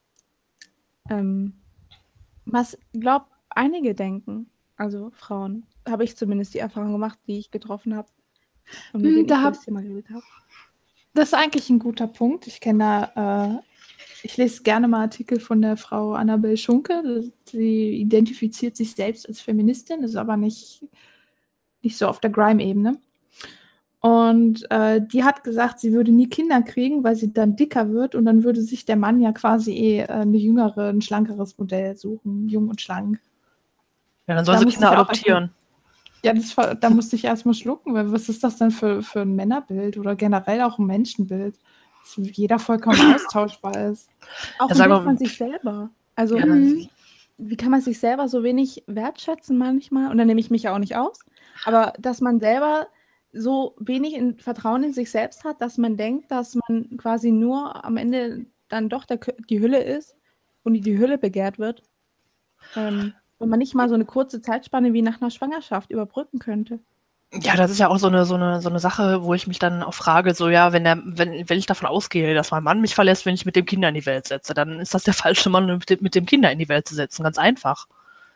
Was, glaube einige denken, also Frauen, habe ich zumindest die Erfahrung gemacht, die ich getroffen habe und mit denen ich über das Thema geredet habe. Das ist eigentlich ein guter Punkt. Ich lese gerne mal Artikel von der Frau Annabel Schunke. Sie identifiziert sich selbst als Feministin, ist aber nicht so auf der Grime-Ebene. Und die hat gesagt, sie würde nie Kinder kriegen, weil sie dann dicker wird und dann würde sich der Mann ja quasi ein schlankeres Modell suchen, jung und schlank. Ja, dann soll sie Kinder adoptieren. Ja, da musste ich erstmal schlucken, weil was ist das denn für ein Männerbild oder generell auch ein Menschenbild, dass jeder vollkommen austauschbar ist. Auch ein Bild von sich selber. Also, wie kann man sich selber so wenig wertschätzen manchmal? Und da nehme ich mich ja auch nicht aus. Aber dass man selber so wenig Vertrauen in sich selbst hat, dass man denkt, dass man quasi nur am Ende dann doch die Hülle ist und die Hülle begehrt wird. Und man nicht mal so eine kurze Zeitspanne wie nach einer Schwangerschaft überbrücken könnte. Ja, das ist ja auch so eine Sache, wo ich mich dann auch frage, so ja, wenn ich davon ausgehe, dass mein Mann mich verlässt, wenn ich mit dem Kinder in die Welt setze, dann ist das der falsche Mann, mit dem Kinder in die Welt zu setzen. Ganz einfach.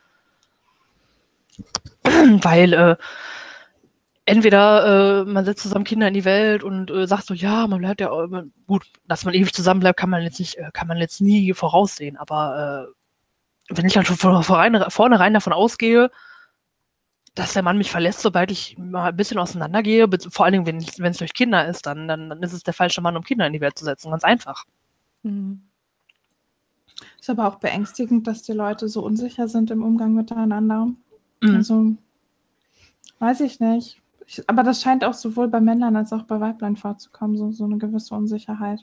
Weil entweder man setzt zusammen Kinder in die Welt und sagt so, ja, man bleibt ja gut, dass man ewig zusammen bleibt, kann man jetzt nie voraussehen. Aber wenn ich dann schon von vornherein davon ausgehe, dass der Mann mich verlässt, sobald ich mal ein bisschen auseinandergehe, vor allen Dingen, wenn es durch Kinder ist, dann ist es der falsche Mann, um Kinder in die Welt zu setzen. Ganz einfach. Ist aber auch beängstigend, dass die Leute so unsicher sind im Umgang miteinander. Also, weiß ich nicht. Aber das scheint auch sowohl bei Männern als auch bei Weiblein vorzukommen, so eine gewisse Unsicherheit.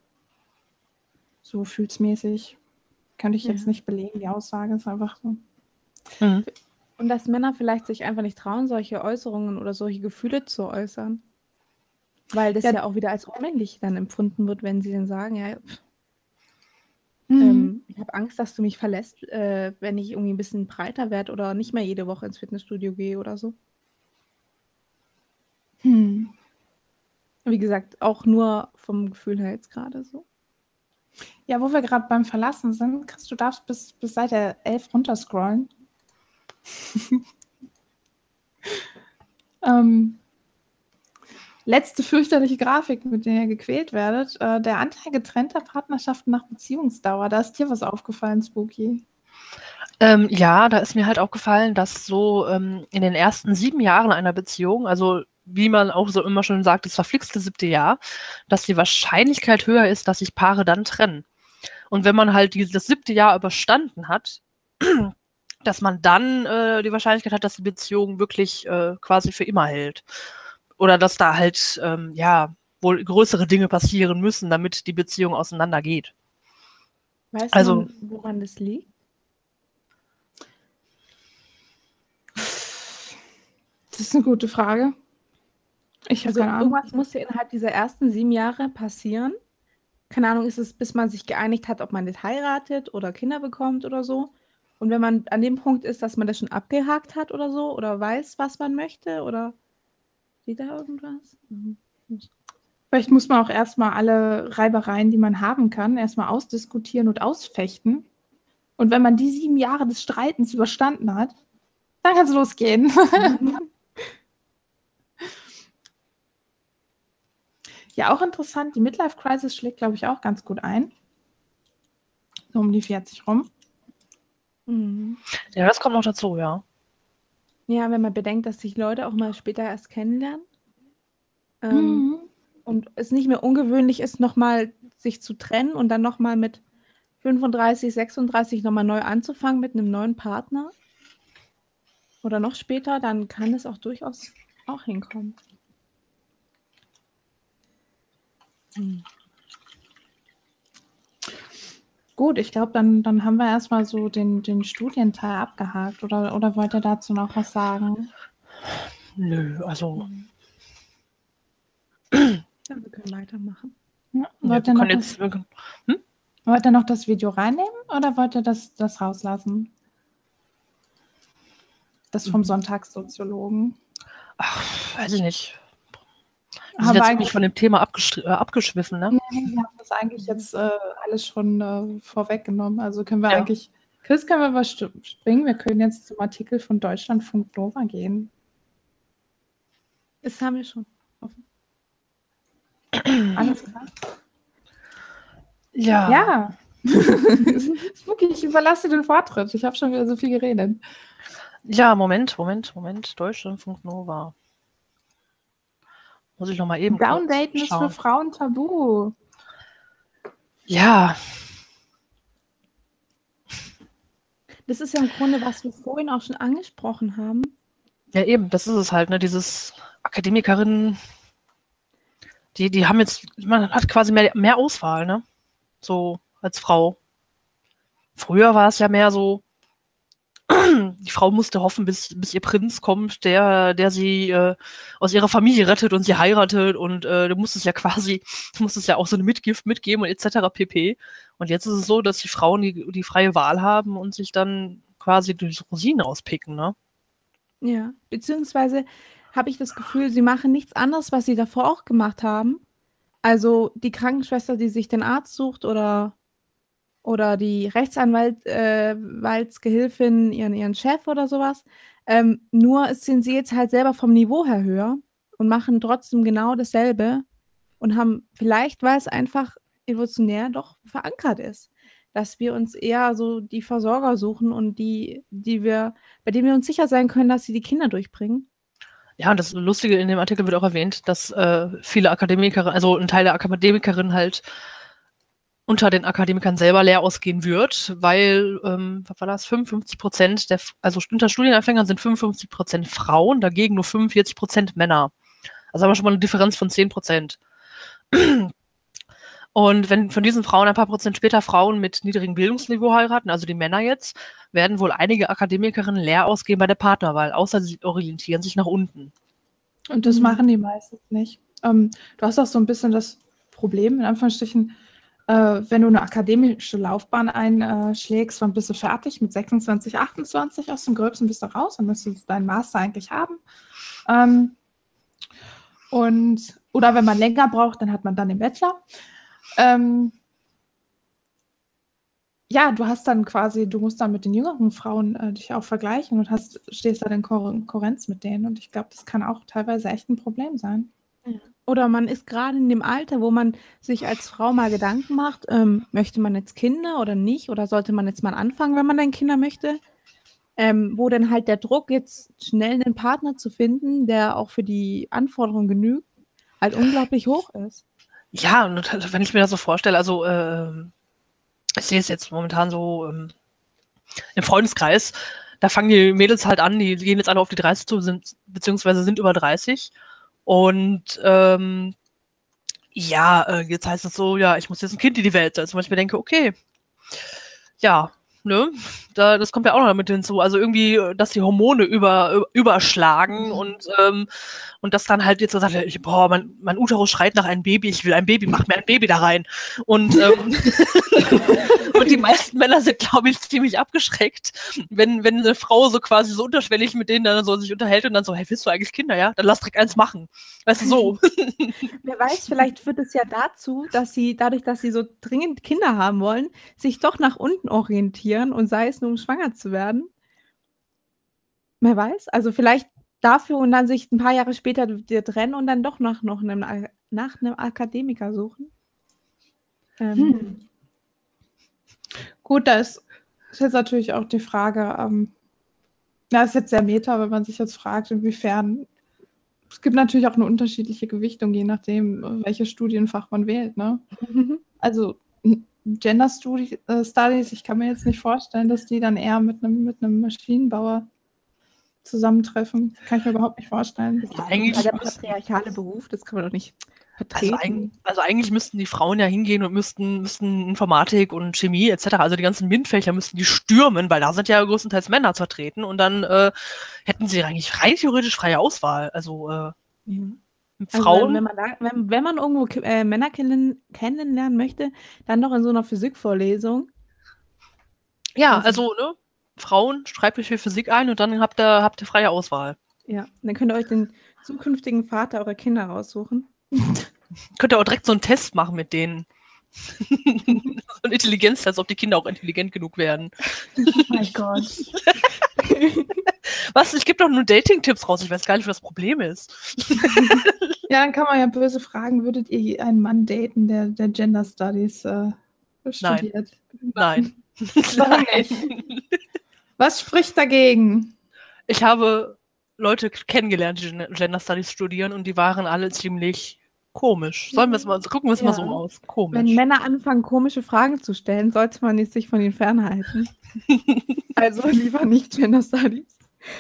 So gefühlsmäßig. Könnte ich jetzt nicht belegen, die Aussage ist einfach so. Und dass Männer vielleicht sich einfach nicht trauen, solche Äußerungen oder solche Gefühle zu äußern. Weil das ja auch wieder als unmännlich dann empfunden wird, wenn sie dann sagen, ja, ich habe Angst, dass du mich verlässt, wenn ich irgendwie ein bisschen breiter werde oder nicht mehr jede Woche ins Fitnessstudio gehe oder so. Wie gesagt, auch nur vom Gefühl her jetzt gerade so. Ja, wo wir gerade beim Verlassen sind, Chris, du darfst bis Seite 11 runterscrollen. Letzte fürchterliche Grafik, mit der ihr gequält werdet. Der Anteil getrennter Partnerschaften nach Beziehungsdauer. Da ist dir was aufgefallen, Spooky? Ja, da ist mir halt aufgefallen, dass so in den ersten 7 Jahren einer Beziehung, also wie man auch so immer schon sagt, das verflixte 7. Jahr, dass die Wahrscheinlichkeit höher ist, dass sich Paare dann trennen. Und wenn man halt das 7. Jahr überstanden hat, dass man dann die Wahrscheinlichkeit hat, dass die Beziehung wirklich quasi für immer hält. Oder dass da halt, wohl größere Dinge passieren müssen, damit die Beziehung auseinandergeht. Weißt du, woran das liegt? Das ist eine gute Frage. Ich habe Also keine Ahnung. irgendwas muss ja innerhalb dieser ersten 7 Jahre passieren. Keine Ahnung, ist es, bis man sich geeinigt hat, ob man jetzt heiratet oder Kinder bekommt oder so. Und wenn man an dem Punkt ist, dass man das schon abgehakt hat oder so oder weiß, was man möchte oder steht da irgendwas? Vielleicht muss man auch erstmal alle Reibereien, die man haben kann, erstmal ausdiskutieren und ausfechten. Und wenn man die 7 Jahre des Streitens überstanden hat, dann kann es losgehen. Ja, auch interessant, die Midlife-Crisis schlägt, glaube ich, auch ganz gut ein. So um die 40 rum. Mhm. Ja, das kommt noch dazu, ja. Ja, wenn man bedenkt, dass sich Leute auch mal später erst kennenlernen und es nicht mehr ungewöhnlich ist, nochmal sich zu trennen und dann nochmal mit 35, 36 nochmal neu anzufangen mit einem neuen Partner oder noch später, dann kann es auch durchaus auch hinkommen. Gut, ich glaube, dann haben wir erstmal so den Studienteil abgehakt. Oder wollt ihr dazu noch was sagen? Nö, also Ja, wir können weitermachen. Ja, ja, wollt, wir ihr noch können das, jetzt, wir können, wollt ihr noch das Video reinnehmen oder wollt ihr das rauslassen? Das vom Sonntagssoziologen. ach, weiß ich nicht. Wir Haben sind wir jetzt eigentlich- nicht von dem Thema abgeschwiffen, ne? Nee, wir haben das eigentlich jetzt alles schon vorweggenommen. Also können wir Ja. eigentlich, Chris, können wir überspringen. Wir können jetzt zum Artikel von Deutschlandfunk Nova gehen. Das haben wir schon offen. Alles klar. Ja. Ja. Spooky, ich überlasse dir den Vortritt. Ich habe schon wieder so viel geredet. Ja, Moment. Deutschlandfunk Nova. Muss ich noch mal eben kurz Downdaten ist für schauen. Frauen tabu. Ja, Das ist ja im Grunde, was wir vorhin auch schon angesprochen haben. ja eben, das ist es halt, ne? Dieses Akademikerinnen, die haben jetzt, man hat quasi mehr Auswahl, ne? So als Frau. Früher war es ja mehr so, die Frau musste hoffen, bis ihr Prinz kommt, der sie aus ihrer Familie rettet und sie heiratet und du musstest ja auch so eine Mitgift mitgeben und etc. pp. Und jetzt ist es so, dass die Frauen die freie Wahl haben und sich dann quasi durch Rosinen auspicken, ne? Ja, beziehungsweise habe ich das Gefühl, sie machen nichts anderes, was sie davor auch gemacht haben. Also die Krankenschwester, die sich den Arzt sucht oder die Rechtsanwaltsgehilfin, ihren Chef oder sowas. Nur sind sie jetzt halt selber vom Niveau her höher und machen trotzdem genau dasselbe und haben vielleicht, weil es einfach evolutionär doch verankert ist, dass wir uns eher so die Versorger suchen und bei denen wir uns sicher sein können, dass sie die Kinder durchbringen. Ja, und das Lustige in dem Artikel wird auch erwähnt, dass viele Akademikerinnen, also ein Teil der Akademikerinnen halt unter den Akademikern selber leer ausgehen wird, weil, was war das, 55% also unter Studienanfängern sind 55% Frauen, dagegen nur 45% Männer. Also haben wir schon mal eine Differenz von 10%. Und wenn von diesen Frauen ein paar Prozent später Frauen mit niedrigem Bildungsniveau heiraten, also die Männer jetzt, werden wohl einige Akademikerinnen leer ausgehen bei der Partnerwahl, außer sie orientieren sich nach unten. Und das machen die meistens nicht. Du hast auch so ein bisschen das Problem, in Anführungsstrichen, wenn du eine akademische Laufbahn einschlägst, wann bist du fertig? Mit 26, 28 aus dem Gröbsten bist du raus, dann müsstest du deinen Master eigentlich haben. Oder wenn man länger braucht, dann hat man dann den Bachelor. Ja, du musst dann mit den jüngeren Frauen dich auch vergleichen und stehst da in Konkurrenz mit denen. Und ich glaube, das kann auch teilweise echt ein Problem sein. Oder man ist gerade in dem Alter, wo man sich als Frau mal Gedanken macht, möchte man jetzt Kinder oder nicht? Oder sollte man jetzt mal anfangen, wenn man dann Kinder möchte? Wo dann halt der Druck, jetzt schnell einen Partner zu finden, der auch für die Anforderungen genügt, halt unglaublich hoch ist. Ja, und wenn ich mir das so vorstelle, also ich sehe es jetzt momentan so im Freundeskreis, da fangen die Mädels halt an, die gehen jetzt alle auf die 30 zu, beziehungsweise sind über 30. Und jetzt heißt es so, ja, ich muss jetzt ein Kind in die Welt setzen. Weil ich mir denke, okay, ja, ne? Das kommt ja auch noch mit hinzu. Also irgendwie, dass die Hormone überschlagen und das dann halt jetzt so sagt, boah, mein Uterus schreit nach einem Baby, ich will ein Baby, mach mir ein Baby da rein. Und, und die meisten Männer sind, glaube ich, ziemlich abgeschreckt, wenn eine Frau so quasi so unterschwellig mit denen dann so sich unterhält und dann so, hey, willst du eigentlich Kinder, ja? Dann lass direkt eins machen. Weißt du, so. Wer weiß, vielleicht führt es ja dazu, dass sie, dadurch, dass sie so dringend Kinder haben wollen, sich doch nach unten orientieren und sei es nur, um schwanger zu werden. Wer weiß, also vielleicht dafür und dann sich ein paar Jahre später wieder trennen und dann doch nach einem Akademiker suchen. Gut, da ist jetzt natürlich auch die Frage, ist jetzt sehr meta, wenn man sich jetzt fragt, inwiefern, es gibt natürlich auch eine unterschiedliche Gewichtung, je nachdem, welches Studienfach man wählt, ne? Also Gender Studies, ich kann mir jetzt nicht vorstellen, dass die dann eher mit einem Maschinenbauer zusammentreffen. Kann ich mir überhaupt nicht vorstellen. Das ist eigentlich der patriarchale Beruf, das kann man doch nicht vertreten. Also eigentlich müssten die Frauen ja hingehen und müssten Informatik und Chemie etc., also die ganzen MINT-Fächer müssten die stürmen, weil da sind ja größtenteils Männer vertreten und dann hätten sie eigentlich rein theoretisch freie Auswahl. Also Frauen. Also, wenn man irgendwo Männer kennenlernen möchte, dann noch in so einer Physikvorlesung. Ja, also ne, Frauen, schreibt euch für Physik ein und dann habt ihr freie Auswahl. Ja, dann könnt ihr euch den zukünftigen Vater eurer Kinder raussuchen. Könnt ihr auch direkt so einen Test machen mit denen. So ein Intelligenztest, ob die Kinder auch intelligent genug werden. Oh mein Gott. Was? Ich gebe doch nur Dating-Tipps raus. Ich weiß gar nicht, was das Problem ist. Ja, dann kann man ja böse fragen, würdet ihr einen Mann daten, der Gender Studies studiert? Nein. Warum nicht? Was spricht dagegen? Ich habe Leute kennengelernt, die Gender Studies studieren und die waren alle ziemlich komisch. Gucken wir es mal so aus. Komisch. Wenn Männer anfangen, komische Fragen zu stellen, sollte man sich von ihnen fernhalten. Also lieber nicht Gender Studies.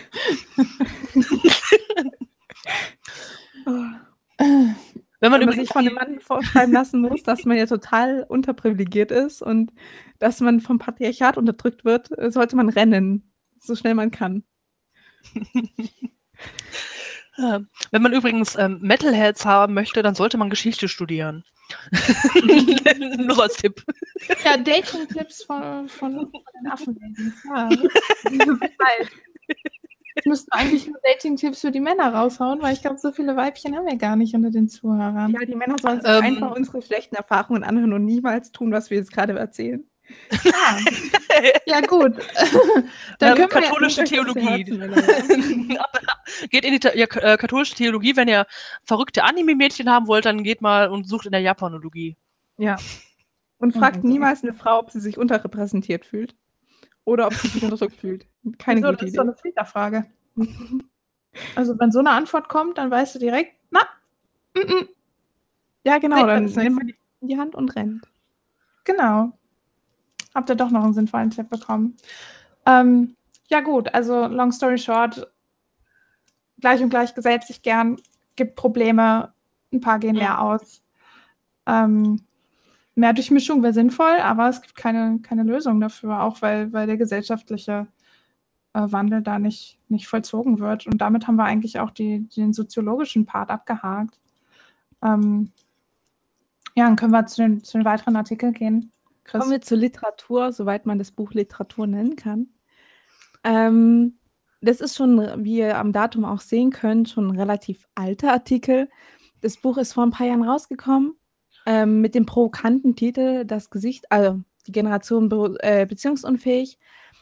Wenn man sich von einem Mann vorschreiben lassen muss, dass man ja total unterprivilegiert ist und dass man vom Patriarchat unterdrückt wird, sollte man rennen, so schnell man kann. Wenn man übrigens Metalheads haben möchte, dann sollte man Geschichte studieren. Nur so als Tipp. Ja, Dating-Tipps von den Affen. Ja. Ich müsste eigentlich nur Dating-Tipps für die Männer raushauen, weil ich glaube, so viele Weibchen haben wir gar nicht unter den Zuhörern. Ja, die Männer sollen sich einfach unsere schlechten Erfahrungen anhören und niemals tun, was wir jetzt gerade erzählen. Ja, gut. Dann können katholische Theologie. Geht in die katholische Theologie, wenn ihr verrückte Anime-Mädchen haben wollt, dann geht mal und sucht in der Japanologie. Ja. Und fragt niemals eine Frau, ob sie sich unterrepräsentiert fühlt. Oder ob sie sich unterdrückt fühlt. Keine gute Idee. Das ist so eine Filterfrage. Also wenn so eine Antwort kommt, dann weißt du direkt, Ja, genau, dann nimmt man die in die Hand und rennt. Genau. Habt ihr doch noch einen sinnvollen Tipp bekommen. Ja gut, also long story short, gleich und gleich gesellt sich gern, gibt Probleme, ein paar gehen leer aus. Mehr Durchmischung wäre sinnvoll, aber es gibt keine Lösung dafür, auch weil der gesellschaftliche Wandel da nicht vollzogen wird. Und damit haben wir eigentlich auch den soziologischen Part abgehakt. Dann können wir zu den weiteren Artikeln gehen. Chris? Kommen wir zur Literatur, soweit man das Buch Literatur nennen kann. Das ist schon, wie ihr am Datum auch sehen könnt, schon ein relativ alter Artikel. Das Buch ist vor ein paar Jahren rausgekommen. Mit dem provokanten Titel Das Gesicht, also die Generation beziehungsunfähig.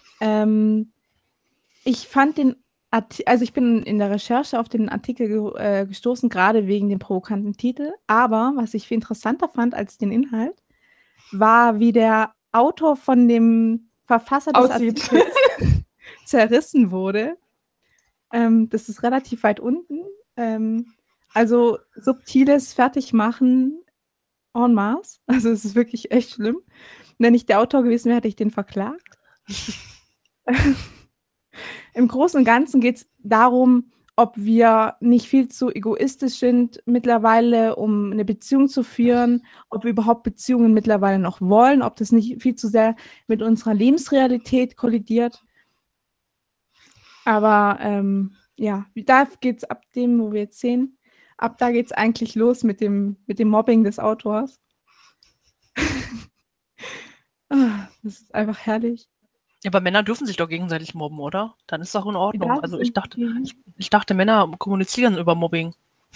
Ich fand ich bin in der Recherche auf den Artikel gestoßen, gerade wegen dem provokanten Titel. Aber was ich viel interessanter fand als den Inhalt, war, wie der Autor von dem Verfasser des Artikels zerrissen wurde. Das ist relativ weit unten. Also subtiles Fertigmachen en masse. Also es ist wirklich echt schlimm. Wenn ich der Autor gewesen wäre, hätte ich den verklagt. Im Großen und Ganzen geht es darum, ob wir nicht viel zu egoistisch sind mittlerweile, um eine Beziehung zu führen, ob wir überhaupt Beziehungen mittlerweile noch wollen, ob das nicht viel zu sehr mit unserer Lebensrealität kollidiert. Aber ja, da geht es ab dem, wo wir jetzt sehen, ab da geht es eigentlich los mit dem Mobbing des Autors. Das ist einfach herrlich. Ja, aber Männer dürfen sich doch gegenseitig mobben, oder? Dann ist doch in Ordnung. Ja, Also das ich dachte, Männer kommunizieren über Mobbing.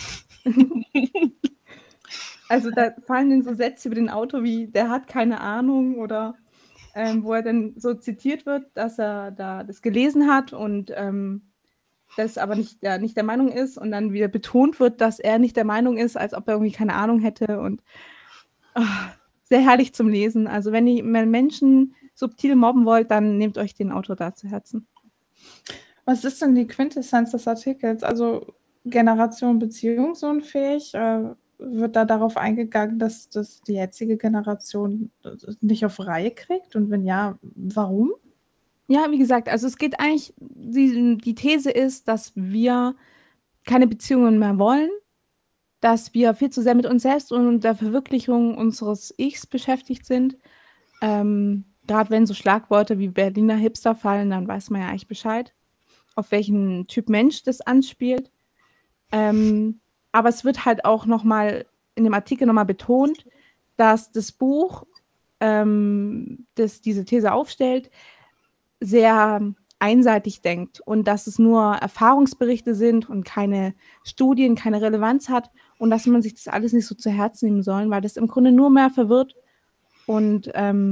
Also da fallen dann so Sätze über den Autor wie, der hat keine Ahnung oder wo er dann so zitiert wird, dass er da das gelesen hat und das aber nicht der Meinung ist und dann wieder betont wird, dass er nicht der Meinung ist, als ob er irgendwie keine Ahnung hätte und sehr herrlich zum Lesen. Also wenn ihr Menschen subtil mobben wollt, dann nehmt euch den Autor da zu Herzen. Was ist denn die Quintessenz des Artikels? Also Generation beziehungsunfähig, wird da darauf eingegangen, dass das die jetzige Generation nicht auf Reihe kriegt? Und wenn ja, warum? Ja, wie gesagt, also es geht eigentlich, die These ist, dass wir keine Beziehungen mehr wollen, dass wir viel zu sehr mit uns selbst und der Verwirklichung unseres Ichs beschäftigt sind. Gerade wenn so Schlagworte wie Berliner Hipster fallen, dann weiß man ja eigentlich Bescheid, auf welchen Typ Mensch das anspielt. Aber es wird halt auch nochmal in dem Artikel nochmal betont, dass das Buch, das diese These aufstellt, sehr einseitig denkt und dass es nur Erfahrungsberichte sind und keine Studien, keine Relevanz hat und dass man sich das alles nicht so zu Herzen nehmen soll, weil das im Grunde nur mehr verwirrt und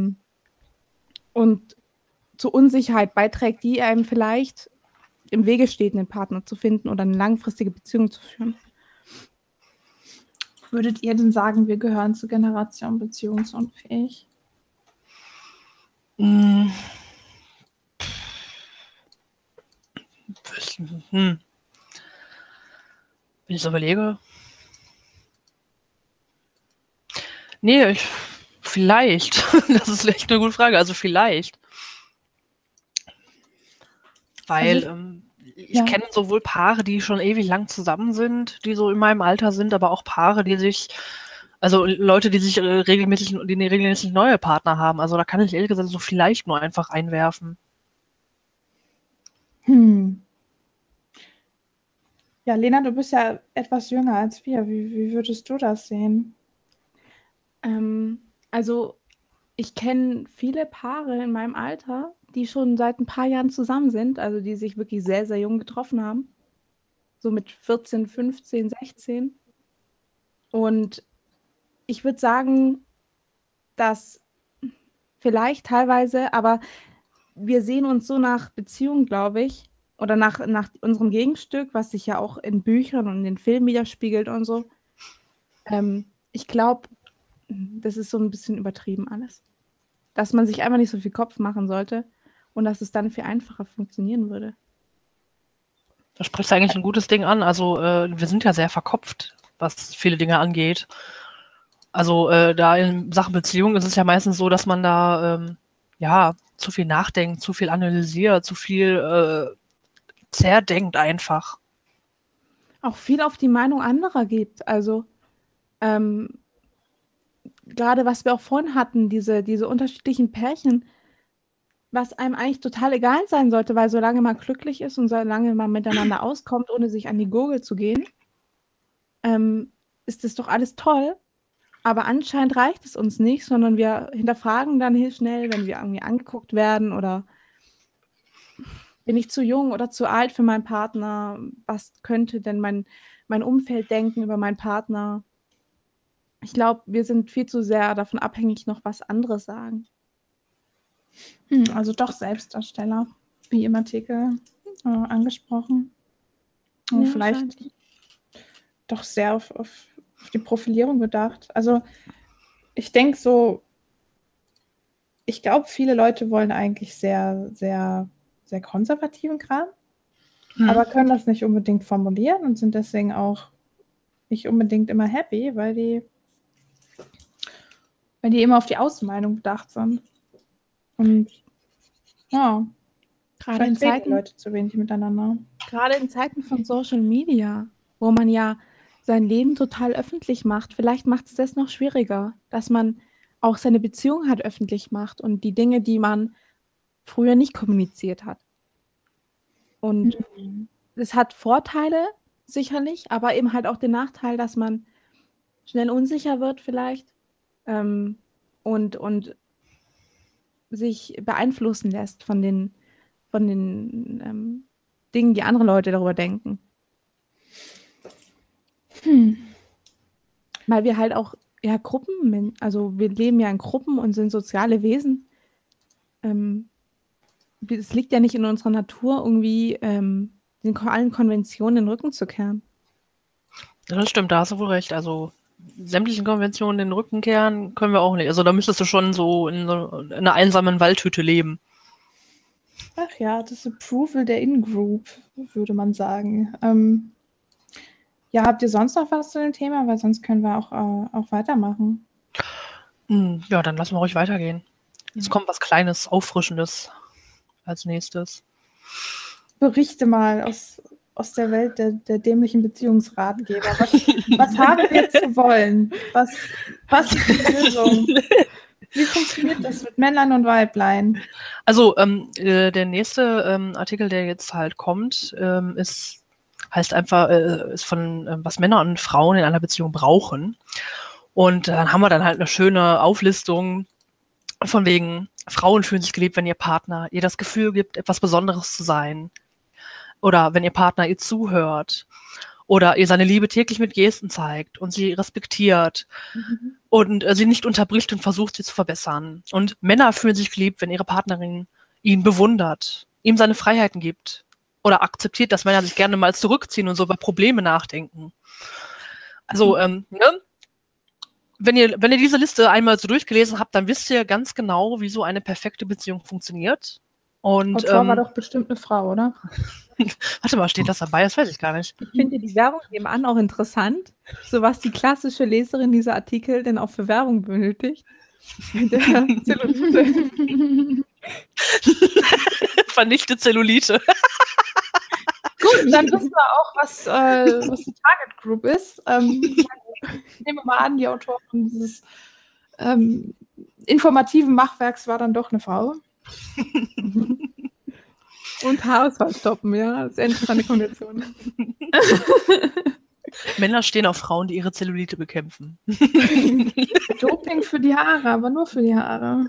zur Unsicherheit beiträgt, die einem vielleicht im Wege steht, einen Partner zu finden oder eine langfristige Beziehung zu führen. Würdet ihr denn sagen, wir gehören zur Generation beziehungsunfähig? Wenn ich so überlege. Nee, vielleicht. Das ist echt eine gute Frage. Also vielleicht. Weil ich kenne sowohl Paare, die schon ewig lang zusammen sind, die so in meinem Alter sind, aber auch Paare, die sich, also Leute, die sich regelmäßig neue Partner haben. Also da kann ich ehrlich gesagt so vielleicht nur einfach einwerfen. Ja, Lena, du bist ja etwas jünger als wir. Wie würdest du das sehen? Also ich kenne viele Paare in meinem Alter, die schon seit ein paar Jahren zusammen sind, also die sich wirklich sehr, sehr jung getroffen haben. So mit 14, 15, 16. Und ich würde sagen, dass vielleicht teilweise, aber wir sehen uns so nach Beziehung, glaube ich, oder nach unserem Gegenstück, was sich ja auch in Büchern und in den Filmen widerspiegelt und so. Ich glaube, das ist so ein bisschen übertrieben alles. Dass man sich einfach nicht so viel Kopf machen sollte und dass es dann viel einfacher funktionieren würde. Da sprichst du eigentlich ein gutes Ding an. Also wir sind ja sehr verkopft, was viele Dinge angeht. Also da in Sachen Beziehung ist es ja meistens so, dass man da zu viel nachdenkt, zu viel analysiert, zu viel zerdenkt einfach. Auch viel auf die Meinung anderer gibt. Also gerade was wir auch vorhin hatten, diese unterschiedlichen Pärchen, was einem eigentlich total egal sein sollte, weil solange man glücklich ist und solange man miteinander auskommt, ohne sich an die Gurgel zu gehen, ist das doch alles toll. Aber anscheinend reicht es uns nicht, sondern wir hinterfragen dann heel schnell, wenn wir irgendwie angeguckt werden oder bin ich zu jung oder zu alt für meinen Partner? Was könnte denn mein Umfeld denken über meinen Partner? Ich glaube, wir sind viel zu sehr davon abhängig, noch was anderes sagen. Also doch Selbstdarsteller, wie im Artikel angesprochen. Ja, vielleicht doch sehr auf die Profilierung gedacht. Also ich denke so, ich glaube, viele Leute wollen eigentlich sehr, sehr, sehr konservativen Kram, aber können das nicht unbedingt formulieren und sind deswegen auch nicht unbedingt immer happy, weil die immer auf die Außenmeinung bedacht sind. Und ja, gerade in vielleicht reden die Zeiten, Leute zu wenig miteinander. Gerade in Zeiten von Social Media, wo man ja sein Leben total öffentlich macht, vielleicht macht es das noch schwieriger, dass man auch seine Beziehung halt öffentlich macht und die Dinge, die man früher nicht kommuniziert hat. Und es hat Vorteile, sicherlich, aber eben halt auch den Nachteil, dass man schnell unsicher wird vielleicht und sich beeinflussen lässt von den Dingen, die andere Leute darüber denken. Weil wir halt auch also wir leben ja in Gruppen und sind soziale Wesen. Es liegt ja nicht in unserer Natur, irgendwie allen Konventionen den Rücken zu kehren. Ja, das stimmt, da hast du wohl recht. Also sämtlichen Konventionen den Rücken kehren können wir auch nicht. Also da müsstest du schon so in einer einsamen Waldhütte leben. Ach ja, das Approval der In-Group, würde man sagen. Ja, habt ihr sonst noch was zu dem Thema? Weil sonst können wir auch weitermachen. Ja, dann lassen wir ruhig weitergehen. Jetzt kommt was Kleines, Auffrischendes als nächstes. Berichte mal aus der Welt der dämlichen Beziehungsratgeber. Was haben wir zu wollen? Was ist die Lösung? Wie funktioniert das mit Männlein und Weiblein? Also der nächste Artikel, der jetzt halt kommt, ist von was Männer und Frauen in einer Beziehung brauchen. Und dann haben wir dann halt eine schöne Auflistung von wegen, Frauen fühlen sich geliebt, wenn ihr Partner ihr das Gefühl gibt, etwas Besonderes zu sein. Oder wenn ihr Partner ihr zuhört. Oder ihr seine Liebe täglich mit Gesten zeigt und sie respektiert. Und sie nicht unterbricht und versucht, sie zu verbessern. Und Männer fühlen sich geliebt, wenn ihre Partnerin ihn bewundert, ihm seine Freiheiten gibt. Oder akzeptiert, dass Männer sich gerne mal zurückziehen und so über Probleme nachdenken. Also, wenn ihr diese Liste einmal so durchgelesen habt, dann wisst ihr ganz genau, wie so eine perfekte Beziehung funktioniert. Und Autor war doch bestimmt eine Frau, oder? Warte mal, steht das dabei? Das weiß ich gar nicht. Ich finde die Werbung nebenan auch interessant, so was die klassische Leserin dieser Artikel denn auch für Werbung benötigt. Mit der Zellulite. Vernichte Zellulite. Gut, dann wissen wir auch, was die Target Group ist. Ich nehme mal an, die Autorin dieses informativen Machwerks war dann doch eine Frau. Und Haarausfall stoppen, ja. Das ist eine interessante Kombination. Männer stehen auf Frauen, die ihre Zellulite bekämpfen. Doping für die Haare, aber nur für die Haare.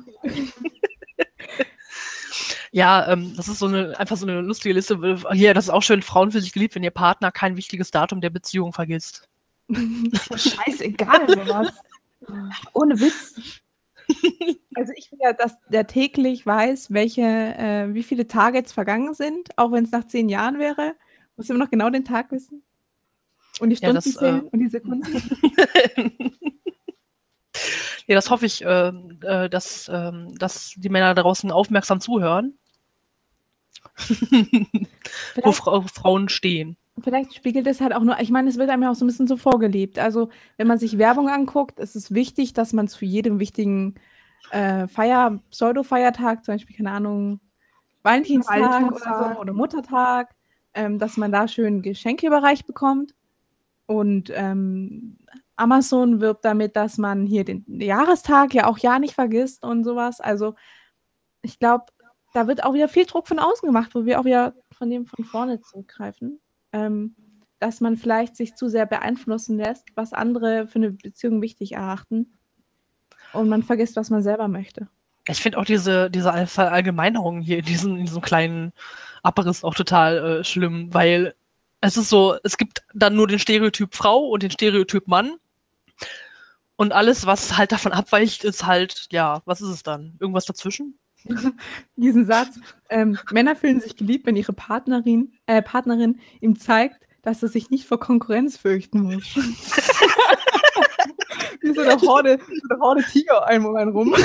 Ja, das ist einfach so eine lustige Liste. Hier, das ist auch schön, Frauen fühlen sich geliebt, wenn ihr Partner kein wichtiges Datum der Beziehung vergisst. Scheißegal, sowas. Ohne Witz. Also ich will ja, dass der täglich weiß, wie viele Tage jetzt vergangen sind, auch wenn es nach 10 Jahren wäre. Muss immer noch genau den Tag wissen. Und die Stunden zählen und die Sekunden. Ja, das hoffe ich, dass die Männer da draußen aufmerksam zuhören. Wo Frauen stehen. Vielleicht spiegelt es halt auch nur, ich meine, es wird einem ja auch so ein bisschen so vorgelebt. Also, wenn man sich Werbung anguckt, ist es wichtig, dass man zu jedem wichtigen Pseudo-Feiertag, zum Beispiel, keine Ahnung, Valentinstag oder so, oder Muttertag, dass man da schön Geschenke überreicht bekommt. Und Amazon wirbt damit, dass man hier den Jahrestag ja auch ja nicht vergisst und sowas. Also, ich glaube, da wird auch wieder viel Druck von außen gemacht, wo wir auch wieder von dem von vorne zurückgreifen. Dass man vielleicht sich zu sehr beeinflussen lässt, was andere für eine Beziehung wichtig erachten und man vergisst, was man selber möchte. Ich finde auch diese Verallgemeinerung hier in diesem kleinen Abriss auch total schlimm, weil es ist so, es gibt dann nur den Stereotyp Frau und den Stereotyp Mann und alles, was halt davon abweicht, ist halt, ja, was ist es dann? Irgendwas dazwischen? Diesen Satz, Männer fühlen sich geliebt, wenn ihre Partnerin ihm zeigt, dass er sich nicht vor Konkurrenz fürchten muss. Wie so eine Horde Tiger einen Moment rum.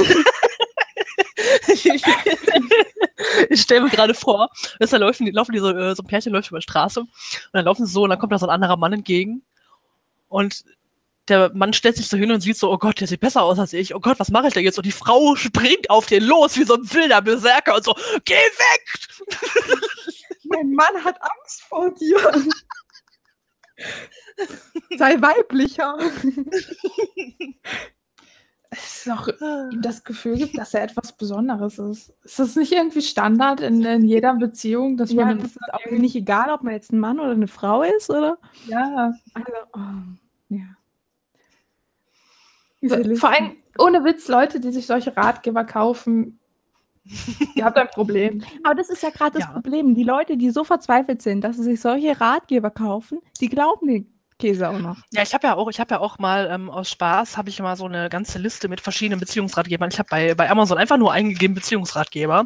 Ich stelle mir gerade vor, dass da so ein Pärchen läuft über die Straße und dann laufen sie so und dann kommt da so ein anderer Mann entgegen und der Mann stellt sich so hin und sieht so, oh Gott, der sieht besser aus als ich. Oh Gott, was mache ich denn jetzt? Und die Frau springt auf den los wie so ein wilder Berserker und so, geh weg! Mein Mann hat Angst vor dir. Sei weiblicher. Es ist auch ihm das Gefühl gibt, dass er etwas Besonderes ist. Ist das nicht irgendwie Standard in jeder Beziehung, dass Ja, man das ist auch nicht egal, ob man jetzt ein Mann oder eine Frau ist, oder? ja. Also, ja. Diese Vor Listen. allem, ohne Witz, Leute, die sich solche Ratgeber kaufen, ihr habt ein Problem. Aber das ist ja gerade das Ja. Problem. Die Leute, die so verzweifelt sind, dass sie sich solche Ratgeber kaufen, die glauben den Käse auch noch. Ja, ich habe ja auch mal aus Spaß habe ich mal so eine ganze Liste mit verschiedenen Beziehungsratgebern. Ich habe bei Amazon einfach nur eingegeben Beziehungsratgeber.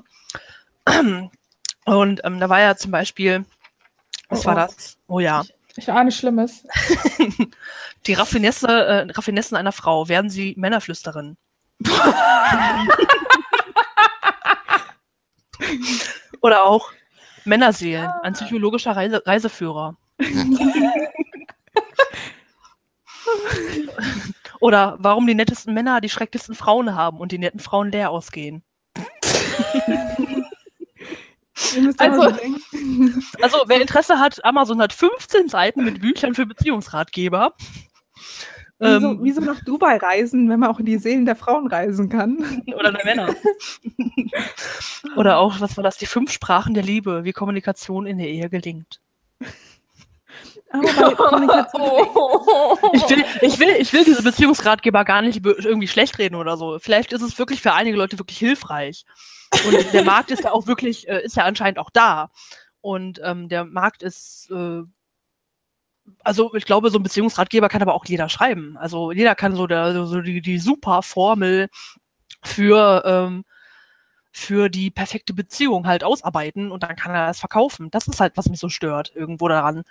Und da war ja zum Beispiel, was war das? Oh ja, Ich ahne Schlimmes. die Raffinessen einer Frau. Werden sie Männerflüsterin? Oder auch Männerseelen, ein psychologischer Reiseführer. Oder warum die nettesten Männer die schrecklichsten Frauen haben und die netten Frauen leer ausgehen. Ihr müsst Also- also denken. Also wer Interesse hat, Amazon hat 15 Seiten mit Büchern für Beziehungsratgeber. Wieso nach Dubai reisen, wenn man auch in die Seelen der Frauen reisen kann? Oder der Männer. Oder auch, was war das, die 5 Sprachen der Liebe, wie Kommunikation in der Ehe gelingt. Aber bei Kommunikation Ich will diese Beziehungsratgeber gar nicht irgendwie schlecht reden oder so. Vielleicht ist es wirklich für einige Leute wirklich hilfreich. Und der Markt ist ja auch wirklich, ist ja anscheinend auch da. Und der Markt ist, also ich glaube, so ein Beziehungsratgeber kann aber auch jeder schreiben. Also jeder kann so die super Formel für die perfekte Beziehung halt ausarbeiten und dann kann er das verkaufen. Das ist halt, was mich so stört irgendwo daran.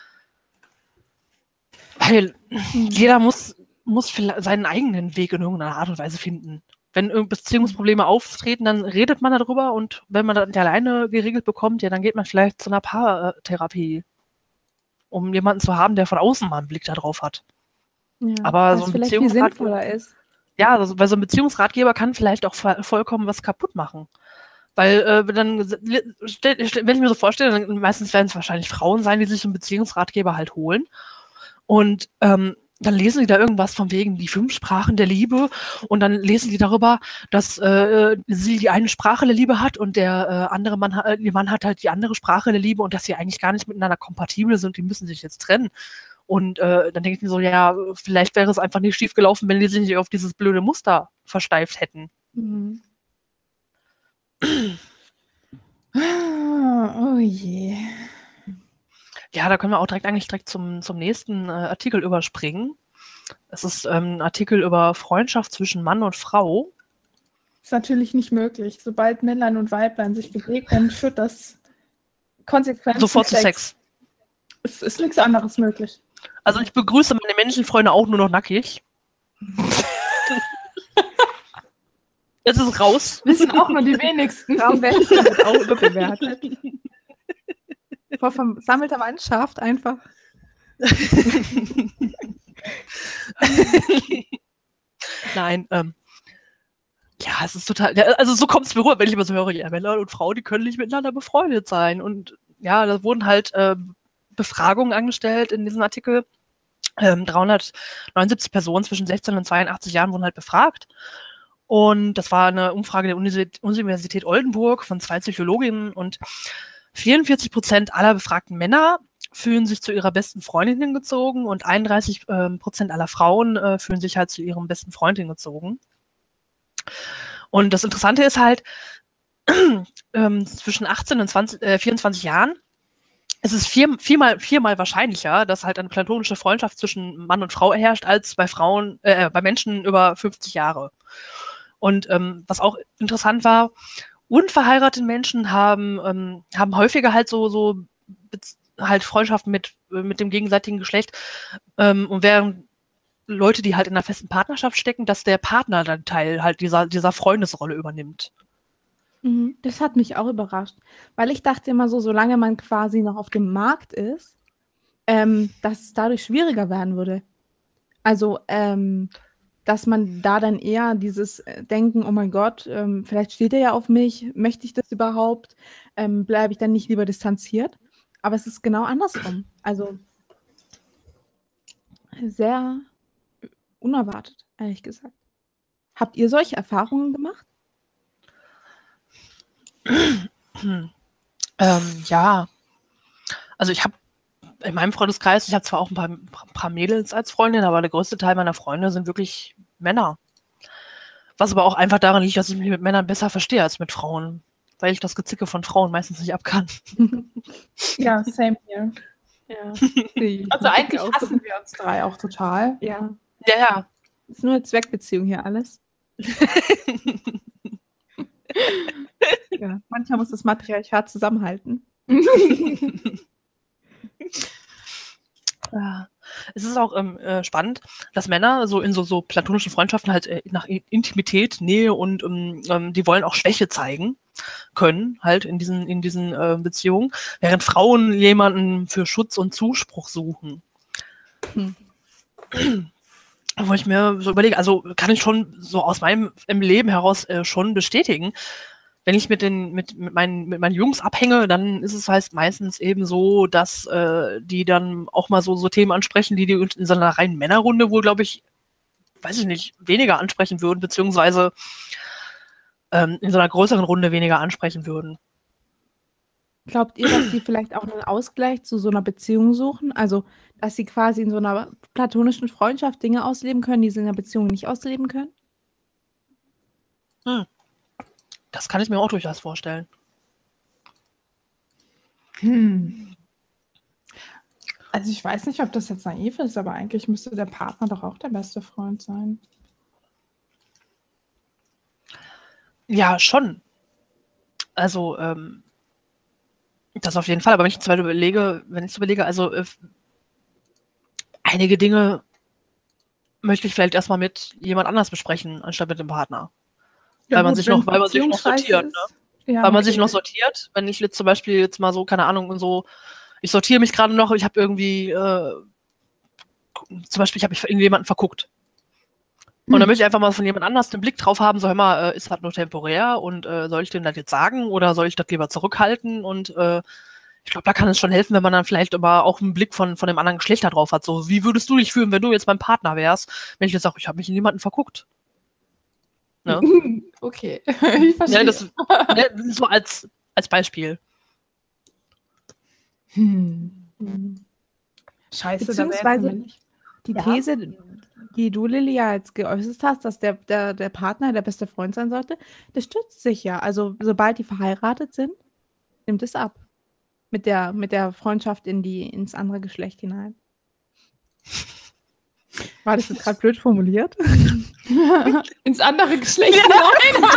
Weil jeder muss seinen eigenen Weg in irgendeiner Art und Weise finden. Wenn Beziehungsprobleme auftreten, dann redet man darüber und wenn man das nicht alleine geregelt bekommt, ja, dann geht man vielleicht zu einer Paartherapie, um jemanden zu haben, der von außen mal einen Blick darauf hat. Ja, Aber so was ein vielleicht viel sinnvoller ist. Ja, weil so ein Beziehungsratgeber kann vielleicht auch vollkommen was kaputt machen. Weil wenn ich mir so vorstelle, dann meistens werden es wahrscheinlich Frauen sein, die sich so einen Beziehungsratgeber halt holen. Und dann lesen die da irgendwas von wegen die 5 Sprachen der Liebe und dann lesen die darüber, dass sie die eine Sprache der Liebe hat und der andere Mann, ihr Mann hat halt die andere Sprache der Liebe und dass sie eigentlich gar nicht miteinander kompatibel sind, die müssen sich jetzt trennen. Und dann denke ich mir so, ja, vielleicht wäre es einfach nicht schief gelaufen, wenn die sich nicht auf dieses blöde Muster versteift hätten. Mhm. Oh je. Ja, da können wir auch direkt zum nächsten Artikel überspringen. Es ist ein Artikel über Freundschaft zwischen Mann und Frau. Ist natürlich nicht möglich. Sobald Männlein und Weiblein sich begegnen, führt das konsequent Sofort zu Sex. Es ist nichts anderes möglich. Also ich begrüße meine männlichen Freunde auch nur noch nackig. Jetzt ist es raus. Wissen auch nur die wenigsten. Frauenwechsel wird auch überbewertet. Vor versammelter Mannschaft einfach. Nein, ja, es ist total, ja, also so kommt es mir rüber, wenn ich immer so höre, ja, Männer und Frauen, die können nicht miteinander befreundet sein. Und ja, da wurden halt Befragungen angestellt in diesem Artikel. 379 Personen zwischen 16 und 82 Jahren wurden halt befragt. Und das war eine Umfrage der Universität Oldenburg von 2 Psychologinnen und 44% aller befragten Männer fühlen sich zu ihrer besten Freundin hingezogen und 31% aller Frauen fühlen sich halt zu ihrem besten Freund hingezogen. Und das Interessante ist halt, zwischen 18 und 24 Jahren ist es viermal wahrscheinlicher, dass halt eine platonische Freundschaft zwischen Mann und Frau herrscht, als bei bei Menschen über 50 Jahre. Und was auch interessant war, unverheiratete Menschen haben häufiger halt halt Freundschaften mit dem gegenseitigen Geschlecht und während Leute, die halt in einer festen Partnerschaft stecken, dass der Partner dann Teil halt dieser Freundesrolle übernimmt. Das hat mich auch überrascht, weil ich dachte immer so, solange man quasi noch auf dem Markt ist, dass es dadurch schwieriger werden würde. Also, dass man da dann eher dieses Denken, oh mein Gott, vielleicht steht er ja auf mich, möchte ich das überhaupt? Bleibe ich dann nicht lieber distanziert? Aber es ist genau andersrum. Also sehr unerwartet, ehrlich gesagt. Habt ihr solche Erfahrungen gemacht? Ja, also ich habe in meinem Freundeskreis, ich habe zwar auch ein paar Mädels als Freundin, aber der größte Teil meiner Freunde sind wirklich Männer. Was aber auch einfach daran liegt, dass ich mich mit Männern besser verstehe als mit Frauen, weil ich das Gezicke von Frauen meistens nicht ab kann. Ja, same here. Ja. Also eigentlich hassen wir uns 3 auch total. Ja. Ja. Ist nur eine Zweckbeziehung hier alles. Ja. Manchmal muss das Matriarchat zusammenhalten. Ja. Es ist auch spannend, dass Männer so in so platonischen Freundschaften halt nach Intimität, Nähe und die wollen auch Schwäche zeigen können, halt in diesen Beziehungen, während Frauen jemanden für Schutz und Zuspruch suchen. Wo ich mir so überlege, also kann ich schon so aus meinem Leben heraus schon bestätigen, wenn ich mit meinen Jungs abhänge, dann ist es halt meistens eben so, dass die dann auch mal so Themen ansprechen, die in so einer reinen Männerrunde wohl, glaube ich, weiß ich nicht, weniger ansprechen würden, beziehungsweise in so einer größeren Runde weniger ansprechen würden. Glaubt ihr, dass die vielleicht auch einen Ausgleich zu so einer Beziehung suchen? Also, dass sie quasi in so einer platonischen Freundschaft Dinge ausleben können, die sie in einer Beziehung nicht ausleben können? Das kann ich mir auch durchaus vorstellen. Also ich weiß nicht, ob das jetzt naiv ist, aber eigentlich müsste der Partner doch auch der beste Freund sein. Ja, schon. Also, das auf jeden Fall. Aber wenn ich jetzt überlege, also einige Dinge möchte ich vielleicht erstmal mit jemand anders besprechen, anstatt mit dem Partner. Ja, weil man gut, sich wenn noch sortiert, ist. ne? Ja, Weil man sich okay. noch sortiert. Wenn ich jetzt zum Beispiel jetzt mal so, keine Ahnung, und so, ich sortiere mich gerade noch, ich habe irgendwie, zum Beispiel, ich habe mich für irgendjemanden verguckt. Und dann möchte ich einfach mal von jemand anders den Blick drauf haben, so, hör mal, ist das nur temporär und soll ich dem das jetzt sagen oder soll ich das lieber zurückhalten? Und ich glaube, da kann es schon helfen, wenn man dann vielleicht aber auch einen Blick von dem anderen Geschlecht da drauf hat. So, wie würdest du dich fühlen, wenn du jetzt mein Partner wärst, wenn ich jetzt sage, ich habe mich in jemanden verguckt? Ne? Okay, ich verstehe. Ja, das so als Beispiel. Scheiße, Beziehungsweise die These, die du, Lilly, ja jetzt geäußert hast, dass der Partner der beste Freund sein sollte, das stützt sich ja. Also sobald die verheiratet sind, nimmt es ab. Mit der Freundschaft ins andere Geschlecht hinein. War das jetzt gerade blöd formuliert? Ins andere Geschlecht hinein.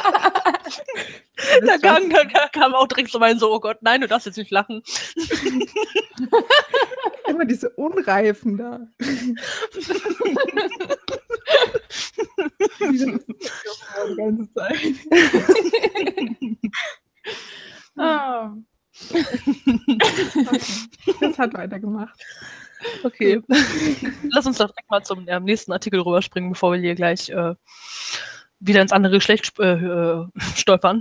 Da kam auch direkt so mein so, oh Gott, nein, du darfst jetzt nicht lachen. Immer diese Unreifen da. Die ganze Zeit. Das hat weitergemacht. Okay. Lass uns doch direkt mal zum nächsten Artikel rüberspringen, bevor wir hier gleich wieder ins andere Geschlecht stolpern.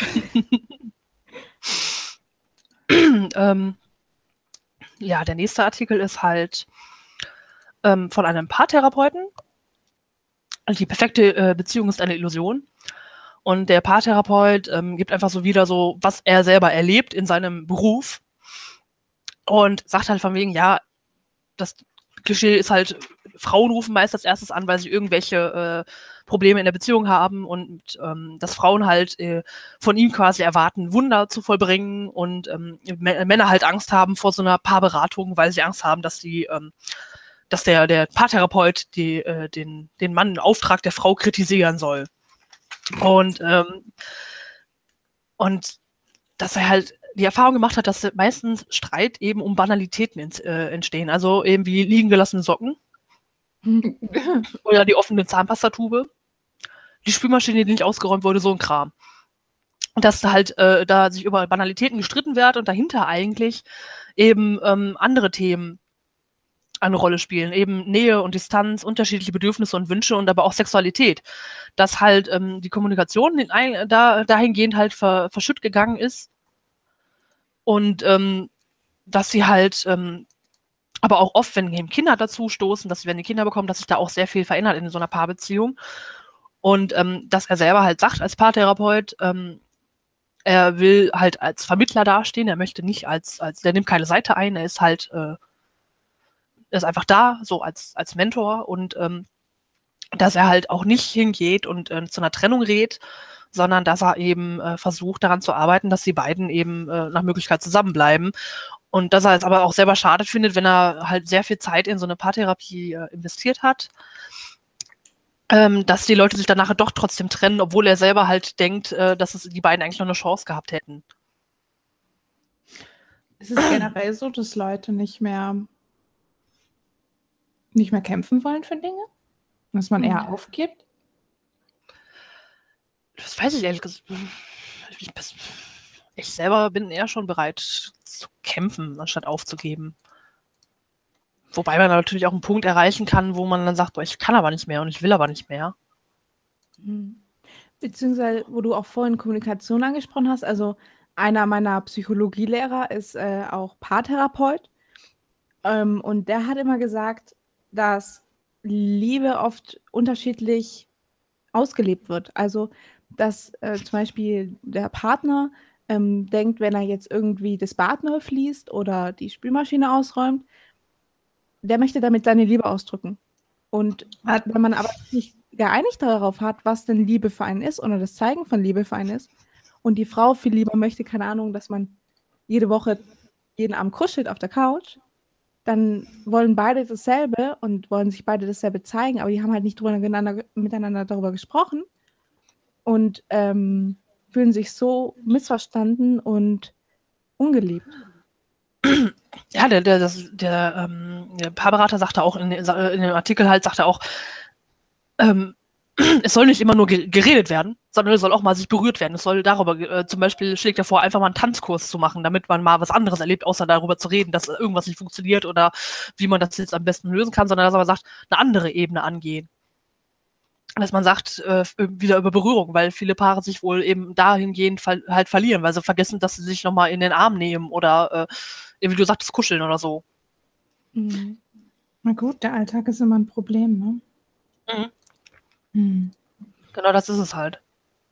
Ja, der nächste Artikel ist halt von einem Paartherapeuten. Die perfekte Beziehung ist eine Illusion. Und der Paartherapeut gibt einfach so wieder so, was er selber erlebt in seinem Beruf. Und sagt halt von wegen, ja, das Klischee ist halt, Frauen rufen meist als erstes an, weil sie irgendwelche Probleme in der Beziehung haben und dass Frauen halt von ihm quasi erwarten, Wunder zu vollbringen und Männer halt Angst haben vor so einer Paarberatung, weil sie Angst haben, dass dass der Paartherapeut den Mann im Auftrag der Frau kritisieren soll. Und dass er halt die Erfahrung gemacht hat, dass meistens Streit eben um Banalitäten entstehen. Also eben wie liegen gelassene Socken oder die offene Zahnpastatube, die Spülmaschine, die nicht ausgeräumt wurde, so ein Kram. Und dass halt da sich über Banalitäten gestritten wird und dahinter eigentlich eben andere Themen eine Rolle spielen. Eben Nähe und Distanz, unterschiedliche Bedürfnisse und Wünsche und aber auch Sexualität. Dass halt die Kommunikation dahingehend halt verschütt gegangen ist und dass sie halt aber auch oft, wenn eben Kinder dazu stoßen, dass wenn die Kinder bekommen, dass sich da auch sehr viel verändert in so einer Paarbeziehung. Und dass er selber halt sagt als Paartherapeut, er will halt als Vermittler dastehen, er möchte nicht der nimmt keine Seite ein, er ist halt ist einfach da, so als Mentor und dass er halt auch nicht hingeht und zu einer Trennung rät, sondern dass er eben versucht, daran zu arbeiten, dass die beiden eben nach Möglichkeit zusammenbleiben. Und dass er es aber auch selber schade findet, wenn er halt sehr viel Zeit in so eine Paartherapie investiert hat, dass die Leute sich dann nachher doch trotzdem trennen, obwohl er selber halt denkt, dass die beiden eigentlich noch eine Chance gehabt hätten. Es ist generell so, dass Leute nicht mehr kämpfen wollen für Dinge? Dass man eher aufgibt? Das weiß ich ehrlich gesagt. Ich selber bin eher schon bereit zu kämpfen, anstatt aufzugeben. Wobei man natürlich auch einen Punkt erreichen kann, wo man dann sagt, boah, ich kann aber nicht mehr und ich will aber nicht mehr. Beziehungsweise, wo du auch vorhin Kommunikation angesprochen hast, also einer meiner Psychologielehrer ist auch Paartherapeut. Und der hat immer gesagt, dass Liebe oft unterschiedlich ausgelebt wird. Also, dass zum Beispiel der Partner denkt, wenn er jetzt irgendwie das Bad neu fließt oder die Spülmaschine ausräumt, der möchte damit seine Liebe ausdrücken. Und wenn man aber sich nicht geeinigt darauf hat, was denn Liebe für einen ist oder das Zeigen von Liebe für einen ist, und die Frau viel lieber möchte, keine Ahnung, dass man jede Woche jeden Abend kuschelt auf der Couch, dann wollen beide dasselbe und wollen sich beide dasselbe zeigen, aber die haben halt nicht miteinander darüber gesprochen und fühlen sich so missverstanden und ungeliebt. Ja, der Paarberater sagte auch in dem Artikel halt, sagte auch, es soll nicht immer nur geredet werden, sondern es soll auch mal sich berührt werden. Es soll darüber, zum Beispiel schlägt er vor, einfach mal einen Tanzkurs zu machen, damit man mal was anderes erlebt, außer darüber zu reden, dass irgendwas nicht funktioniert oder wie man das jetzt am besten lösen kann, sondern dass er sagt, eine andere Ebene angehen. Dass man sagt, wieder über Berührung, weil viele Paare sich wohl eben dahingehend halt verlieren, weil sie vergessen, dass sie sich nochmal in den Arm nehmen oder, wie du sagtest, kuscheln oder so. Mhm. Na gut, der Alltag ist immer ein Problem, ne? Genau, das ist es halt.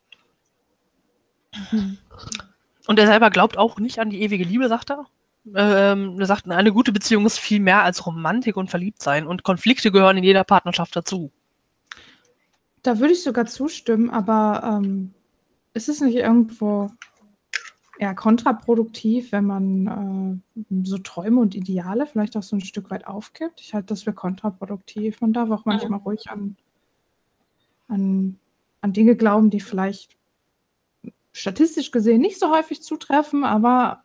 Und er selber glaubt auch nicht an die ewige Liebe, sagt er. Er sagt, eine gute Beziehung ist viel mehr als Romantik und Verliebtsein und Konflikte gehören in jeder Partnerschaft dazu. Da würde ich sogar zustimmen, aber ist es nicht irgendwo eher kontraproduktiv, wenn man so Träume und Ideale vielleicht auch so ein Stück weit aufgibt? Ich halte das für kontraproduktiv. Man darf auch manchmal ruhig an Dinge glauben, die vielleicht statistisch gesehen nicht so häufig zutreffen, aber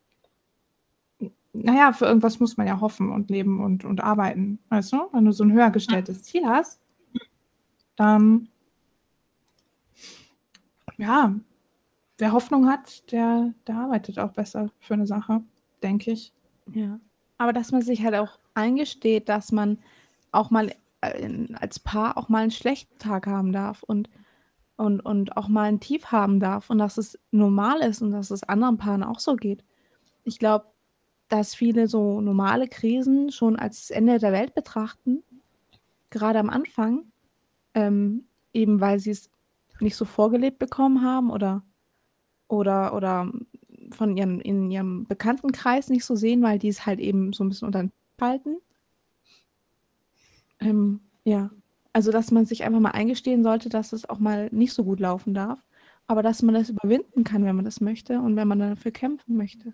naja, für irgendwas muss man ja hoffen und leben und arbeiten, weißt du? Wenn du so ein höher gestelltes Ziel hast, dann, ja, wer Hoffnung hat, der arbeitet auch besser für eine Sache, denke ich. Ja, aber dass man sich halt auch eingesteht, dass man auch mal als Paar auch mal einen schlechten Tag haben darf und auch mal ein Tief haben darf und dass es normal ist und dass es anderen Paaren auch so geht. Ich glaube, dass viele so normale Krisen schon als das Ende der Welt betrachten, gerade am Anfang, eben weil sie es nicht so vorgelebt bekommen haben oder von in ihrem Bekanntenkreis nicht so sehen, weil die es halt eben so ein bisschen unter den Tisch halten. Ja, also dass man sich einfach mal eingestehen sollte, dass es auch mal nicht so gut laufen darf, aber dass man das überwinden kann, wenn man das möchte und wenn man dafür kämpfen möchte.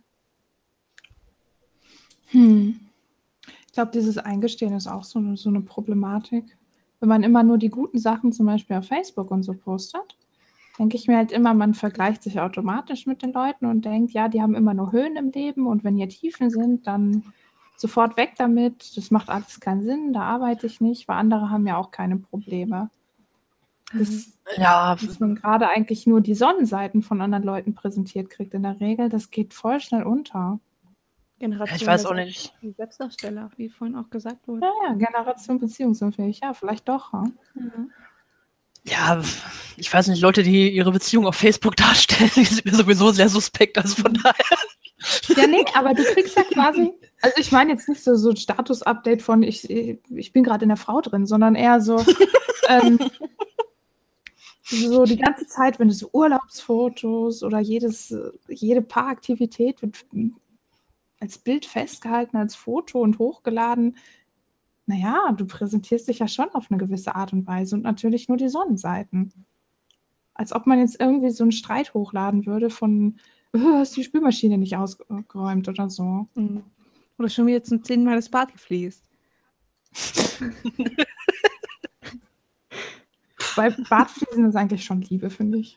Ich glaube, dieses Eingestehen ist auch so eine Problematik. Wenn man immer nur die guten Sachen zum Beispiel auf Facebook und so postet, denke ich mir halt immer, man vergleicht sich automatisch mit den Leuten und denkt, ja, die haben immer nur Höhen im Leben und wenn hier Tiefen sind, dann sofort weg damit. Das macht alles keinen Sinn, da arbeite ich nicht, weil andere haben ja auch keine Probleme. Dass man gerade eigentlich nur die Sonnenseiten von anderen Leuten präsentiert kriegt in der Regel, das geht voll schnell unter. Generation Ich weiß der auch nicht. Selbstdarsteller, wie vorhin auch gesagt wurde. Ja, Generation beziehungsunfähig. Ja, vielleicht doch. Hm? Ja, ich weiß nicht, Leute, die ihre Beziehung auf Facebook darstellen, die sind mir sowieso sehr suspekt, also von daher. Ja, nee, aber du kriegst ja quasi, also ich meine jetzt nicht so ein Status-Update von ich bin gerade in der Frau drin, sondern eher so, so die ganze Zeit, wenn du so Urlaubsfotos oder jede Paaraktivität wird als Bild festgehalten, als Foto und hochgeladen. Naja, du präsentierst dich ja schon auf eine gewisse Art und Weise und natürlich nur die Sonnenseiten. Als ob man jetzt irgendwie so einen Streit hochladen würde von, hast die Spülmaschine nicht ausgeräumt oder so. Mhm. Oder schon wieder zum 10. Mal das Bad gefliest. Bei Badfliesen ist eigentlich schon Liebe, finde ich.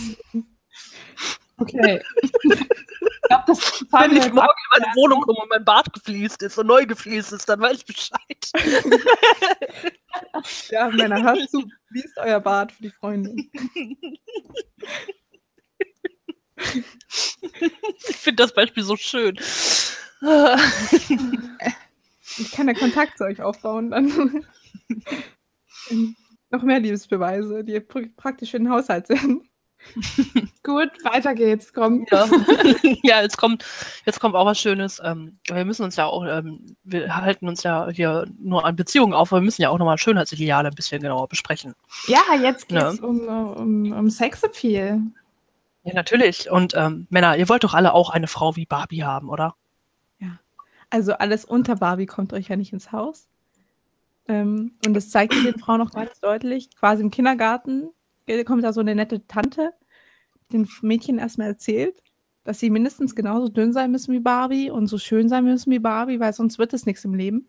Okay. Ich glaube, das Wenn ich morgen in meine Wohnung komme und mein Bad gefliest ist und neu gefliest ist, dann weiß ich Bescheid. Ja, Männer, hört zu, fließt euer Bad für die Freundin. Ich finde das Beispiel so schön. Ich kann ja Kontakt zu euch aufbauen, dann noch mehr Liebesbeweise, die praktisch für den Haushalt sind. Gut, weiter geht's. Komm. Ja, ja jetzt kommt auch was Schönes. Wir müssen uns ja auch, wir halten uns ja hier nur an Beziehungen auf, aber wir müssen ja auch nochmal Schönheitsideale ein bisschen genauer besprechen. Ja, jetzt geht's um Sexappeal. Ja, natürlich. Und Männer, ihr wollt doch alle auch eine Frau wie Barbie haben, oder? Ja. Also alles unter Barbie kommt euch ja nicht ins Haus. Und das zeigt den Frauen auch ganz deutlich. Quasi im Kindergarten kommt da so eine nette Tante, die den Mädchen erstmal erzählt, dass sie mindestens genauso dünn sein müssen wie Barbie und so schön sein müssen wie Barbie, weil sonst wird es nichts im Leben.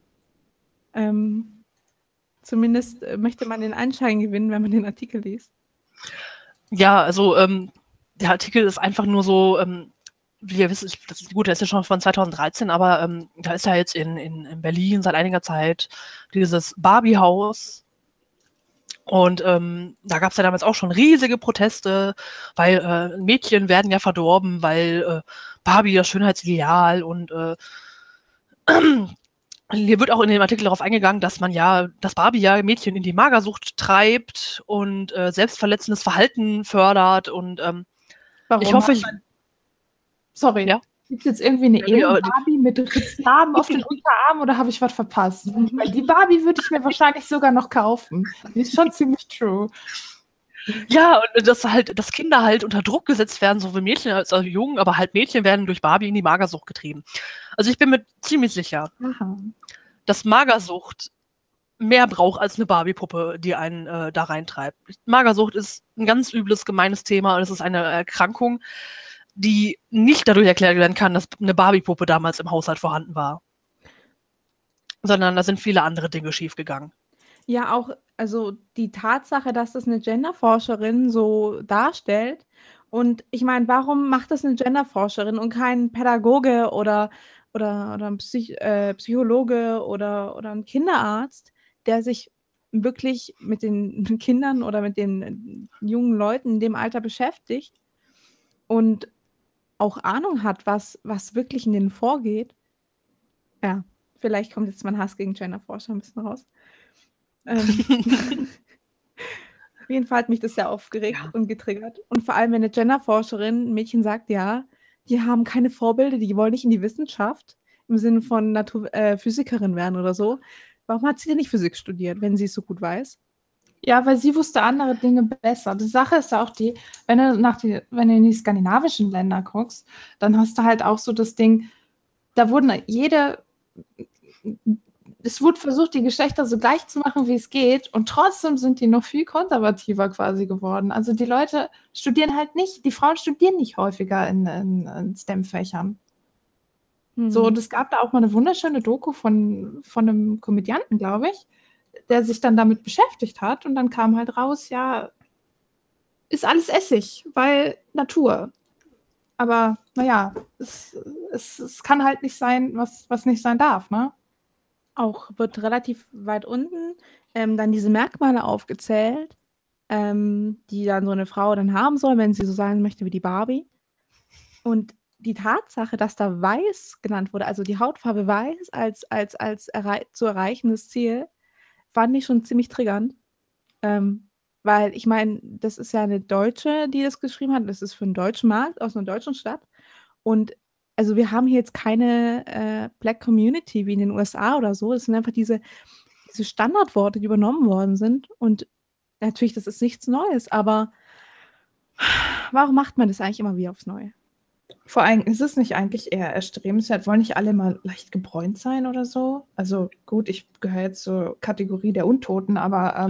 Zumindest möchte man den Anschein gewinnen, wenn man den Artikel liest. Ja, also der Artikel ist einfach nur so, wie ihr wisst, der ist ja schon von 2013, aber da ist ja jetzt in Berlin seit einiger Zeit dieses Barbie-Haus. Und da gab es ja damals auch schon riesige Proteste, weil Mädchen werden ja verdorben, weil Barbie das Schönheitsideal und hier wird auch in dem Artikel darauf eingegangen, dass Barbie ja Mädchen in die Magersucht treibt und selbstverletzendes Verhalten fördert und Warum? ich hoffe, sorry, ja? Gibt es jetzt irgendwie eine Emo-Barbie mit Ritznamen auf den Unterarm oder habe ich was verpasst? Weil die Barbie würde ich mir wahrscheinlich sogar noch kaufen. Die ist schon ziemlich true. Ja, und dass Kinder halt unter Druck gesetzt werden, sowohl Mädchen als auch Jungen, aber halt Mädchen werden durch Barbie in die Magersucht getrieben. Also ich bin mir ziemlich sicher, dass Magersucht mehr braucht als eine Barbie-Puppe, die einen da reintreibt. Magersucht ist ein ganz übles, gemeines Thema und es ist eine Erkrankung, die nicht dadurch erklärt werden kann, dass eine Barbie-Puppe damals im Haushalt vorhanden war. Sondern da sind viele andere Dinge schiefgegangen. Ja, auch, also die Tatsache, dass das eine Genderforscherin so darstellt. Und ich meine, warum macht das eine Genderforscherin und kein Pädagoge oder ein Psychologe oder ein Kinderarzt, der sich wirklich mit den Kindern oder mit den jungen Leuten in dem Alter beschäftigt und auch Ahnung hat, was wirklich in denen vorgeht. Ja, vielleicht kommt jetzt mein Hass gegen Genderforscher ein bisschen raus. Auf jeden Fall hat mich das sehr aufgeregt und getriggert. Und vor allem, wenn eine Genderforscherin ein Mädchen sagt, ja, die haben keine Vorbilder, die wollen nicht in die Wissenschaft, im Sinne von Physikerin werden oder so. Warum hat sie denn nicht Physik studiert, wenn sie es so gut weiß? Ja, weil sie wusste andere Dinge besser. Die Sache ist ja auch die, wenn du in die skandinavischen Länder guckst, dann hast du halt auch so das Ding, da wurden es wurde versucht, die Geschlechter so gleich zu machen, wie es geht, und trotzdem sind die noch viel konservativer quasi geworden. Also die Leute studieren halt nicht, die Frauen studieren nicht häufiger in STEM-Fächern. So, und es gab da auch mal eine wunderschöne Doku von einem Komödianten, glaube ich, der sich dann damit beschäftigt hat, und dann kam halt raus, ja, ist alles Essig, weil Natur. Aber naja, es kann halt nicht sein, was nicht sein darf, ne? Auch wird relativ weit unten dann diese Merkmale aufgezählt, die dann so eine Frau dann haben soll, wenn sie so sein möchte wie die Barbie. Und die Tatsache, dass da weiß genannt wurde, also die Hautfarbe weiß als zu erreichendes Ziel, fand ich schon ziemlich triggernd. Weil ich meine, das ist ja eine Deutsche, die das geschrieben hat. Das ist für einen deutschen Markt, aus einer deutschen Stadt. Und also wir haben hier jetzt keine Black Community wie in den USA oder so. Das sind einfach diese Standardworte, die übernommen worden sind. Und natürlich, das ist nichts Neues, aber warum macht man das eigentlich immer wieder aufs Neue? Vor allem ist es nicht eigentlich eher erstrebenswert, wollen nicht alle mal leicht gebräunt sein oder so? Also gut, ich gehöre jetzt zur Kategorie der Untoten, aber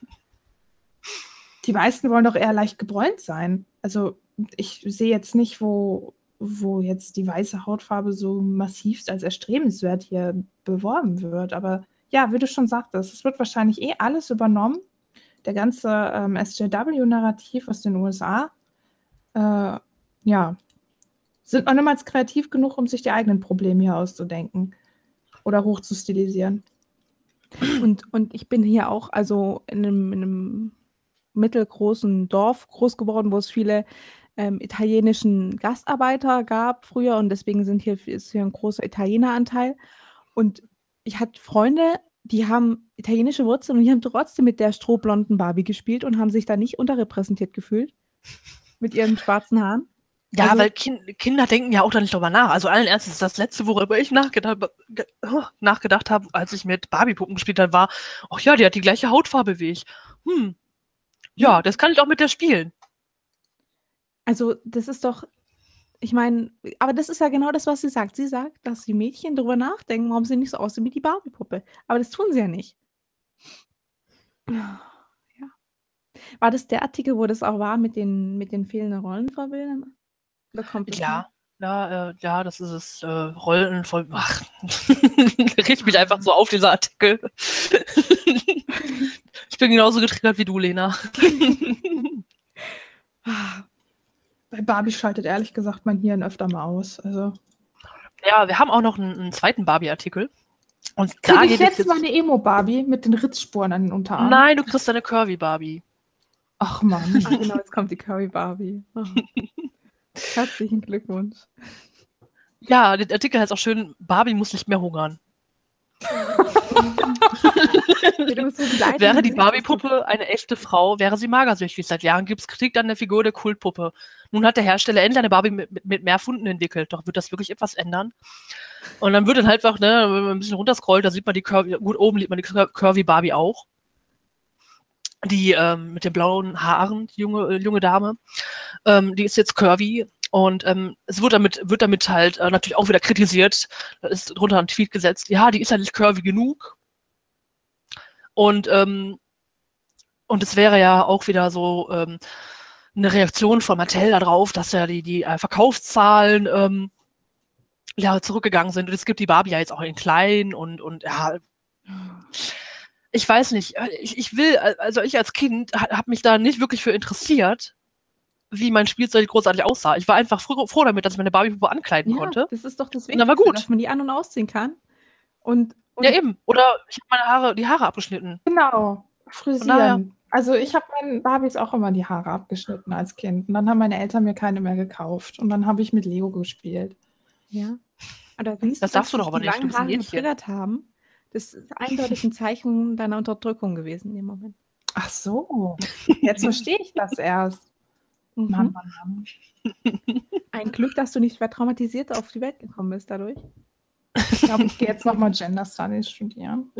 die meisten wollen doch eher leicht gebräunt sein. Also ich sehe jetzt nicht, wo jetzt die weiße Hautfarbe so massivst als erstrebenswert hier beworben wird. Aber ja, wie du schon sagtest, es wird wahrscheinlich alles übernommen. Der ganze SJW-Narrativ aus den USA. Ja, sind noch niemals kreativ genug, um sich die eigenen Probleme hier auszudenken oder hoch zu stilisieren. Und ich bin hier auch also in einem mittelgroßen Dorf groß geworden, wo es viele italienischen Gastarbeiter gab früher und deswegen ist hier ein großer Italieneranteil. Und ich hatte Freunde, die haben italienische Wurzeln und die haben trotzdem mit der strohblonden Barbie gespielt und haben sich da nicht unterrepräsentiert gefühlt mit ihren schwarzen Haaren. Ja, weil Kinder denken ja auch da nicht drüber nach. Also allen Ernstes, das Letzte, worüber ich nachgedacht habe, als ich mit Barbie-Puppen gespielt habe, war, ach ja, die hat die gleiche Hautfarbe wie ich. Ja, das kann ich auch mit der spielen. Also das ist doch, ich meine, aber das ist ja genau das, was sie sagt. Sie sagt, dass die Mädchen darüber nachdenken, warum sie nicht so aussehen wie die Barbie-Puppe. Aber das tun sie ja nicht. Ja. War das der Artikel, wo das auch war mit den fehlenden Rollenvorbildern? Oder kommt das Ja, das ist es. Rollen voll. Ach, riecht mich einfach so auf, dieser Artikel. Ich bin genauso getriggert wie du, Lena. Bei Barbie schaltet ehrlich gesagt mein Hirn öfter mal aus. Also. Ja, wir haben auch noch einen zweiten Barbie-Artikel. Und kriege ich jetzt meine Emo-Barbie mit den Ritzspuren an den Unterarmen? Nein, du kriegst eine Curvy-Barbie. Ach Mann. Ach genau, jetzt kommt die Curvy-Barbie. Oh. Herzlichen Glückwunsch. Ja, der Artikel heißt auch schön, Barbie muss nicht mehr hungern. Wäre die Barbie-Puppe eine echte Frau, wäre sie magersüchtig. Seit Jahren gibt es Kritik an der Figur der Kultpuppe. Nun hat der Hersteller endlich eine Barbie mit mehr Funden entwickelt. Doch wird das wirklich etwas ändern? Und dann wird dann halt einfach, wenn man ein bisschen runterscrollt, da sieht man die Curvy, gut, oben sieht man die Curvy Barbie auch. Die mit den blauen Haaren, die junge Dame, die ist jetzt curvy. Und es wird damit halt natürlich auch wieder kritisiert. Da ist drunter ein Tweet gesetzt, ja, die ist ja nicht curvy genug. Und es wäre ja auch wieder so eine Reaktion von Mattel darauf, dass ja die Verkaufszahlen zurückgegangen sind. Und es gibt die Barbie ja jetzt auch in klein und ja. Ich weiß nicht. Ich als Kind habe mich da nicht wirklich für interessiert, wie mein Spielzeug großartig aussah. Ich war einfach froh damit, dass ich meine Barbie-Puppe ankleiden konnte. Das ist doch das Wichtigste, war gut. dass man die an- und ausziehen kann. Und ja, eben. Oder ich habe die Haare abgeschnitten. Genau, frisieren. Also ich habe meinen Barbies auch immer die Haare abgeschnitten als Kind. Und dann haben meine Eltern mir keine mehr gekauft. Und dann habe ich mit Lego gespielt. Ja. Aber das darfst du doch aber nicht. Du bist ein Mädchen. Getriggert haben. Das ist eindeutig ein Zeichen deiner Unterdrückung gewesen in dem Moment. Ach so. Jetzt verstehe ich das erst. Mann. Ein Glück, dass du nicht schwer traumatisiert auf die Welt gekommen bist dadurch. Ich glaube, ich gehe jetzt nochmal Gender Studies studieren.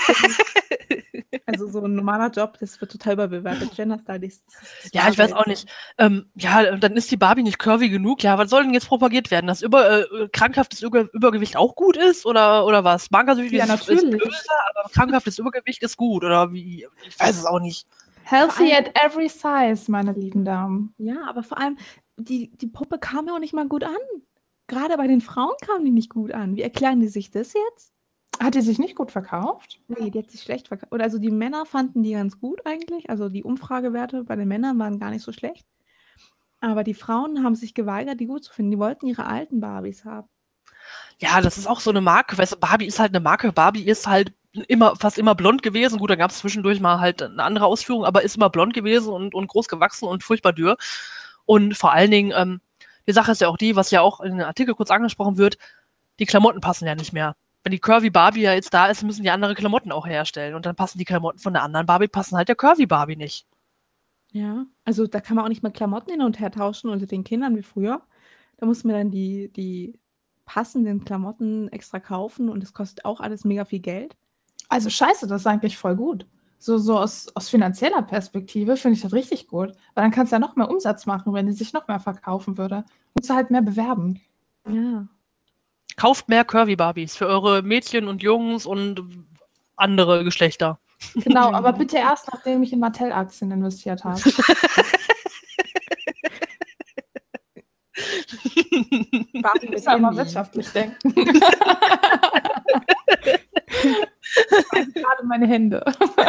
Also so ein normaler Job, das wird total überbewertet. Gender Studies. Ja, ich weiß auch nicht. Ja, dann ist die Barbie nicht curvy genug. Ja, was soll denn jetzt propagiert werden? Dass krankhaftes Übergewicht auch gut ist? Oder was? Magersüchtig ist böse, aber krankhaftes Übergewicht ist gut. Oder wie? Ich weiß es auch nicht. Healthy at every size, meine lieben Damen. Ja, aber vor allem, die Puppe kam ja auch nicht mal gut an. Gerade bei den Frauen kam die nicht gut an. Wie erklären die sich das jetzt? Hat die sich nicht gut verkauft? Nee, die hat sich schlecht verkauft. Oder also die Männer fanden die ganz gut eigentlich. Also die Umfragewerte bei den Männern waren gar nicht so schlecht. Aber die Frauen haben sich geweigert, die gut zu finden. Die wollten ihre alten Barbies haben. Ja, das ist auch so eine Marke. Weißt du, Barbie ist halt eine Marke. Barbie ist halt fast immer blond gewesen. Gut, da gab es zwischendurch mal halt eine andere Ausführung, aber ist immer blond gewesen und groß gewachsen und furchtbar dürr. Und vor allen Dingen, die Sache ist ja auch die, was ja auch in dem Artikel kurz angesprochen wird, die Klamotten passen ja nicht mehr. Wenn die Curvy Barbie ja jetzt da ist, müssen die andere Klamotten auch herstellen. Und dann passen die Klamotten von der anderen Barbie, passen halt der Curvy Barbie nicht. Ja, also da kann man auch nicht mehr Klamotten hin und her tauschen unter den Kindern wie früher. Da muss man dann die passenden Klamotten extra kaufen und es kostet auch alles mega viel Geld. Also scheiße, das ist eigentlich voll gut. So aus finanzieller Perspektive finde ich das richtig gut. Weil dann kannst du ja noch mehr Umsatz machen, wenn die sich noch mehr verkaufen würde. Musst du halt mehr bewerben. Ja. Kauft mehr Curvy Barbies für eure Mädchen und Jungs und andere Geschlechter. Genau, aber bitte erst, nachdem ich in Mattel-Aktien investiert habe. Barbie Ich mit muss ja mal Handy. wirtschaftlich denken. Gerade meine Hände.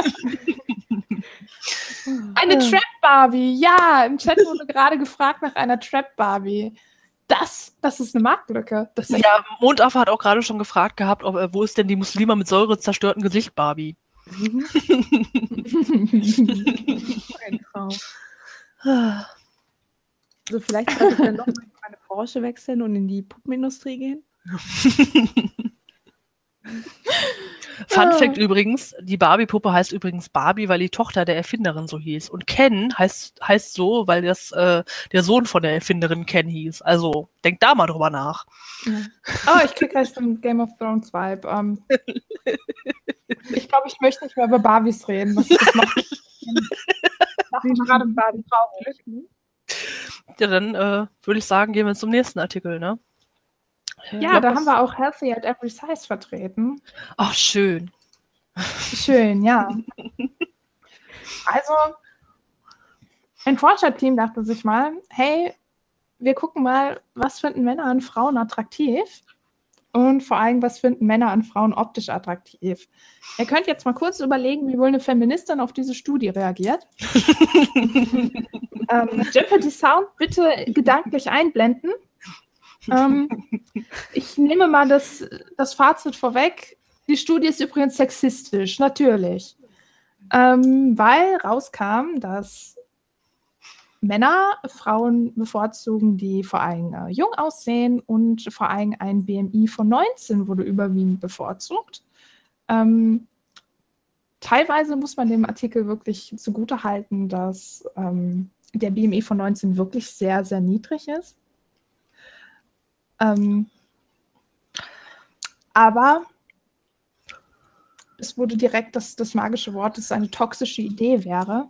Eine Trap-Barbie, ja. Im Chat wurde gerade gefragt nach einer Trap-Barbie. Das ist eine Marktlücke. Das ist Ja, Mondaffe hat auch gerade schon gefragt gehabt, wo ist denn die Muslima mit Säure zerstörten Gesicht Barbie? Ein Traum. Also vielleicht sollte ich dann noch mal in meine Branche wechseln und in die Puppenindustrie gehen. Fun Fact übrigens, die Barbie-Puppe heißt übrigens Barbie, weil die Tochter der Erfinderin so hieß. Und Ken heißt so, weil das der Sohn von der Erfinderin Ken hieß. Also, denkt da mal drüber nach. Oh, ich krieg gleich so einen Game of Thrones Vibe. Ich glaube, ich möchte nicht mehr über Barbies reden. Das macht mich gerade Barbie traurig. Ja, dann würde ich sagen, gehen wir zum nächsten Artikel, ne? Ja, da haben wir auch Healthy at Every Size vertreten. Ach, schön. Schön, ja. Also, ein Forscherteam dachte sich mal, hey, wir gucken mal, was finden Männer an Frauen attraktiv und vor allem, was finden Männer an Frauen optisch attraktiv. Ihr könnt jetzt mal kurz überlegen, wie wohl eine Feministin auf diese Studie reagiert. Jeopardy Sound bitte gedanklich einblenden. Ich nehme mal das Fazit vorweg. Die Studie ist übrigens sexistisch, natürlich. Weil rauskam, dass Männer Frauen bevorzugen, die vor allem jung aussehen und vor allem ein BMI von 19 wurde überwiegend bevorzugt. Teilweise muss man dem Artikel wirklich zugutehalten, dass der BMI von 19 wirklich sehr, sehr niedrig ist. Aber es wurde direkt das magische Wort, dass es eine toxische Idee wäre,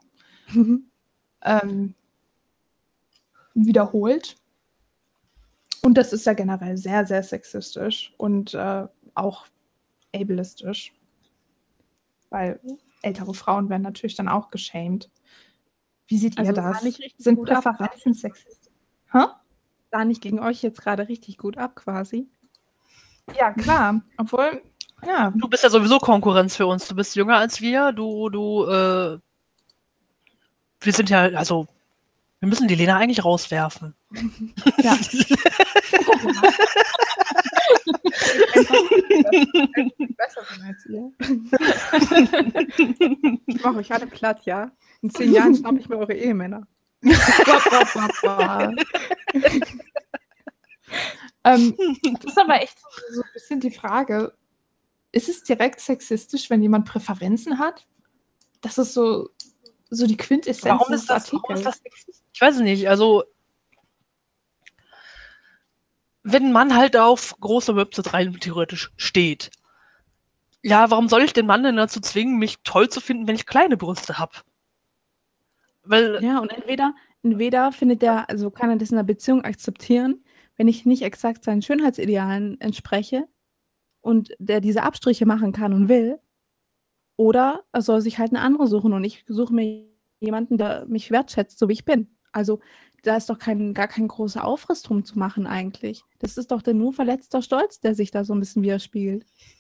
wiederholt. Und das ist ja generell sehr, sehr sexistisch und auch ableistisch. Weil ältere Frauen werden natürlich dann auch geschämt. Wie seht ihr das? Sind Präferenzen sexistisch? Da nicht gegen euch jetzt gerade richtig gut ab, quasi. Ja, klar. Obwohl, ja. Du bist ja sowieso Konkurrenz für uns. Du bist jünger als wir. Wir sind ja, also, wir müssen die Lena eigentlich rauswerfen. Ja. Besser bin als ihr. Ich mache euch alle platt, ja? In 10 Jahren schnappe ich mir eure Ehemänner. Das ist aber echt so ein bisschen die Frage, ist es direkt sexistisch, wenn jemand Präferenzen hat? Das ist so die Quintessenz des Artikels. Warum ist das sexistisch? Ich weiß es nicht, also wenn ein Mann halt auf große Möpse rein theoretisch steht, ja, warum soll ich den Mann denn dazu zwingen, mich toll zu finden, wenn ich kleine Brüste habe? Ja, und entweder findet er, also kann er das in einer Beziehung akzeptieren, wenn ich nicht exakt seinen Schönheitsidealen entspreche und der diese Abstriche machen kann und will, oder er soll sich halt eine andere suchen und ich suche mir jemanden, der mich wertschätzt, so wie ich bin. Also da ist doch gar kein großer Aufriss drum zu machen eigentlich. Das ist doch der nur verletzter Stolz, der sich da so ein bisschen widerspiegelt.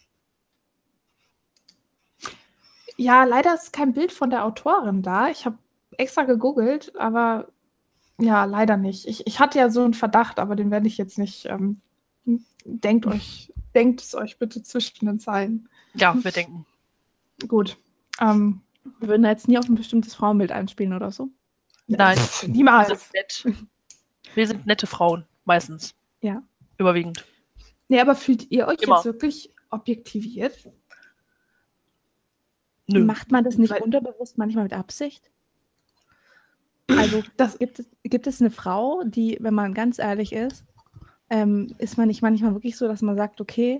Ja, leider ist kein Bild von der Autorin da. Ich habe extra gegoogelt, aber ja, leider nicht. Ich hatte ja so einen Verdacht, aber den werde ich jetzt nicht. Denkt es euch bitte zwischen den Zeilen. Ja, wir denken. Gut. Wir würden da jetzt nie auf ein bestimmtes Frauenbild einspielen oder so. Nein, Niemals. wir sind nett. Wir sind nette Frauen. Meistens. Ja. Überwiegend. Nee, aber fühlt ihr euch Immer. jetzt wirklich objektiviert? Nö. Macht man das nicht Weil- unterbewusst manchmal mit Absicht? Also gibt es eine Frau, die, wenn man ganz ehrlich ist man nicht manchmal wirklich so, dass man sagt, okay,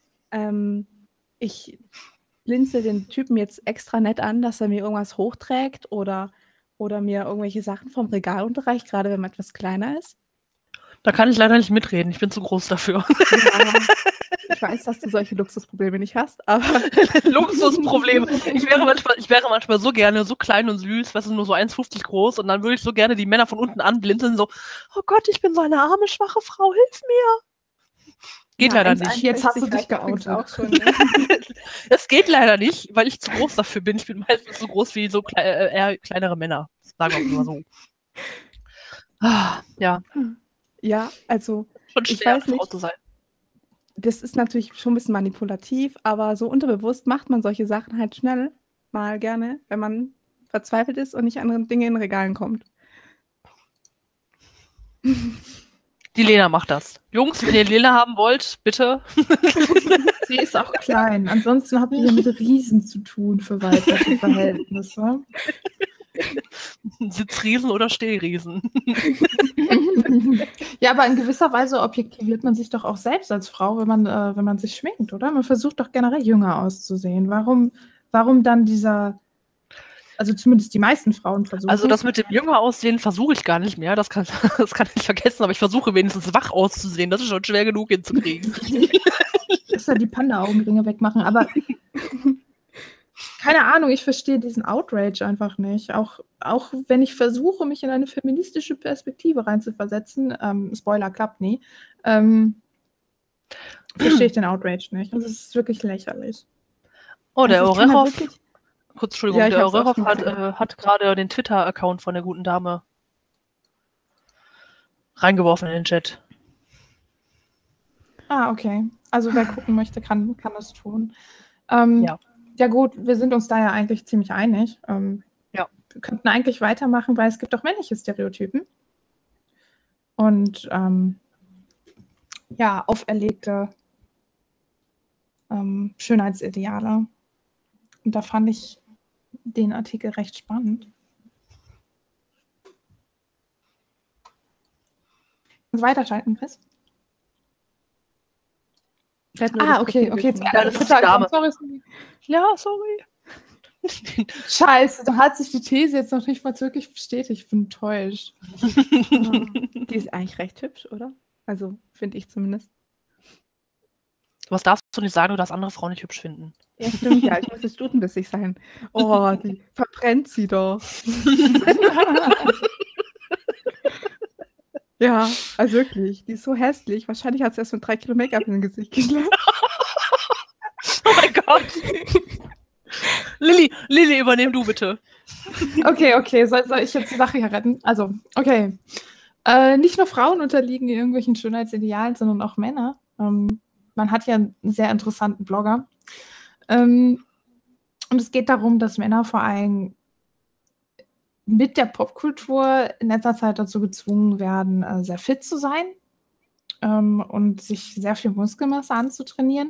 ich blinzel den Typen jetzt extra nett an, dass er mir irgendwas hochträgt oder mir irgendwelche Sachen vom Regal unterreicht, gerade wenn man etwas kleiner ist? Da kann ich leider nicht mitreden. Ich bin zu groß dafür. Ja, ich weiß, dass du solche Luxusprobleme nicht hast, aber Luxusproblem. Ich wäre manchmal so gerne so klein und süß, weißt du, nur so 1,50 groß und dann würde ich so gerne die Männer von unten anblinzeln, so, oh Gott, ich bin so eine arme, schwache Frau, hilf mir. Geht ja, leider nicht. Jetzt hast du 1,61 dich reicht übrigens geoutet. auch schon. Ne? Es geht leider nicht, weil ich zu groß dafür bin. Ich bin meistens so groß wie so eher kleinere Männer. Sagen wir mal so. Ja, Ja, also schon Ich schwer, weiß Frau nicht. zu sein. das ist natürlich schon ein bisschen manipulativ, aber so unterbewusst macht man solche Sachen halt schnell mal gerne, wenn man verzweifelt ist und nicht an andere Dinge in Regalen kommt. Die Lena macht das. Jungs, wenn ihr Lena haben wollt, bitte. Sie ist auch klein. Ansonsten habt ihr hier mit Riesen zu tun für weibliche Verhältnisse. Sitzriesen oder Stehriesen. Ja, aber in gewisser Weise objektiviert man sich doch auch selbst als Frau, wenn man sich schminkt, oder? Man versucht doch generell jünger auszusehen. Warum dann dieser, also zumindest die meisten Frauen versuchen. Also das mit dem jünger aussehen versuche ich gar nicht mehr. Das kann ich vergessen, aber ich versuche wenigstens wach auszusehen. Das ist schon schwer genug hinzukriegen. dass wir die Panda-Augenringe wegmachen, aber keine Ahnung, ich verstehe diesen Outrage einfach nicht. Auch wenn ich versuche, mich in eine feministische Perspektive reinzuversetzen, Spoiler, klappt nie, verstehe ich den Outrage nicht. Das ist wirklich lächerlich. Oh, der Also ich kann da Orerov, wirklich- kurz, Entschuldigung, Ja, ich der hab's auch Orerov schon gesehen. hat gerade den Twitter-Account von der guten Dame reingeworfen in den Chat. Ah, okay. Also wer gucken möchte, kann das tun. Ja. Ja gut, wir sind uns da ja eigentlich ziemlich einig. Ja. Wir könnten eigentlich weitermachen, weil es gibt auch männliche Stereotypen. Und ja, auferlegte Schönheitsideale. Und da fand ich den Artikel recht spannend. Kannst du weiterschalten, Chris? Ich hätte nur Ah, das okay, Profil okay. wissen. Ja, das ist die Dame. Sorry. Ja, sorry. Scheiße, da hat sich die These jetzt noch nicht mal wirklich bestätigt. Ich bin enttäuscht. Die ist eigentlich recht hübsch, oder? Also, finde ich zumindest. Was darfst du nicht sagen, dass andere Frauen nicht hübsch finden? Ja, stimmt, ja. Ich muss jetzt stutenbissig sein. Oh, die verbrennt sie doch. Ja, also wirklich. Die ist so hässlich. Wahrscheinlich hat sie erst mit 3 Kilo Make-up im Gesicht geschlagen. Oh mein Gott. Lilly, übernehm du bitte. Okay. Soll ich jetzt die Sache hier retten? Also, okay. Nicht nur Frauen unterliegen irgendwelchen Schönheitsidealen, sondern auch Männer. Man hat ja einen sehr interessanten Blogger. Und es geht darum, dass Männer vor allem mit der Popkultur in letzter Zeit dazu gezwungen werden, sehr fit zu sein und sich sehr viel Muskelmasse anzutrainieren.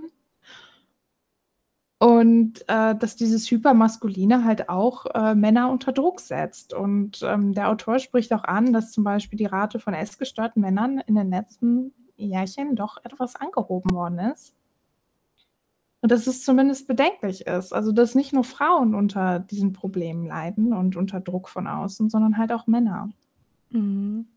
Und dass dieses Hypermaskuline halt auch Männer unter Druck setzt. Und der Autor spricht auch an, dass zum Beispiel die Rate von essgestörten Männern in den letzten Jährchen doch etwas angehoben worden ist. Und dass es zumindest bedenklich ist. Also, dass nicht nur Frauen unter diesen Problemen leiden und unter Druck von außen, sondern halt auch Männer. Mhm.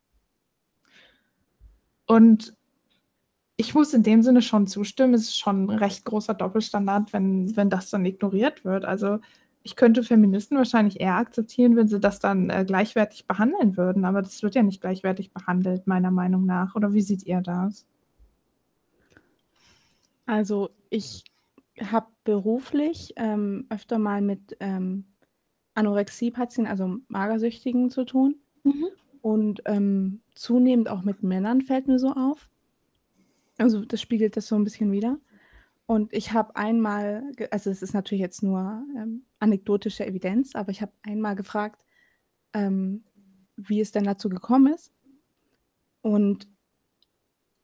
Und ich muss in dem Sinne schon zustimmen, es ist schon ein recht großer Doppelstandard, wenn das dann ignoriert wird. Also ich könnte Feministen wahrscheinlich eher akzeptieren, wenn sie das dann gleichwertig behandeln würden, aber das wird ja nicht gleichwertig behandelt, meiner Meinung nach. Oder wie seht ihr das? Also, ich habe beruflich öfter mal mit Anorexie-Patienten, also Magersüchtigen zu tun. Und zunehmend auch mit Männern fällt mir so auf. Also das spiegelt das so ein bisschen wider. Und ich habe einmal, also es ist natürlich jetzt nur anekdotische Evidenz, aber ich habe einmal gefragt, wie es denn dazu gekommen ist. Und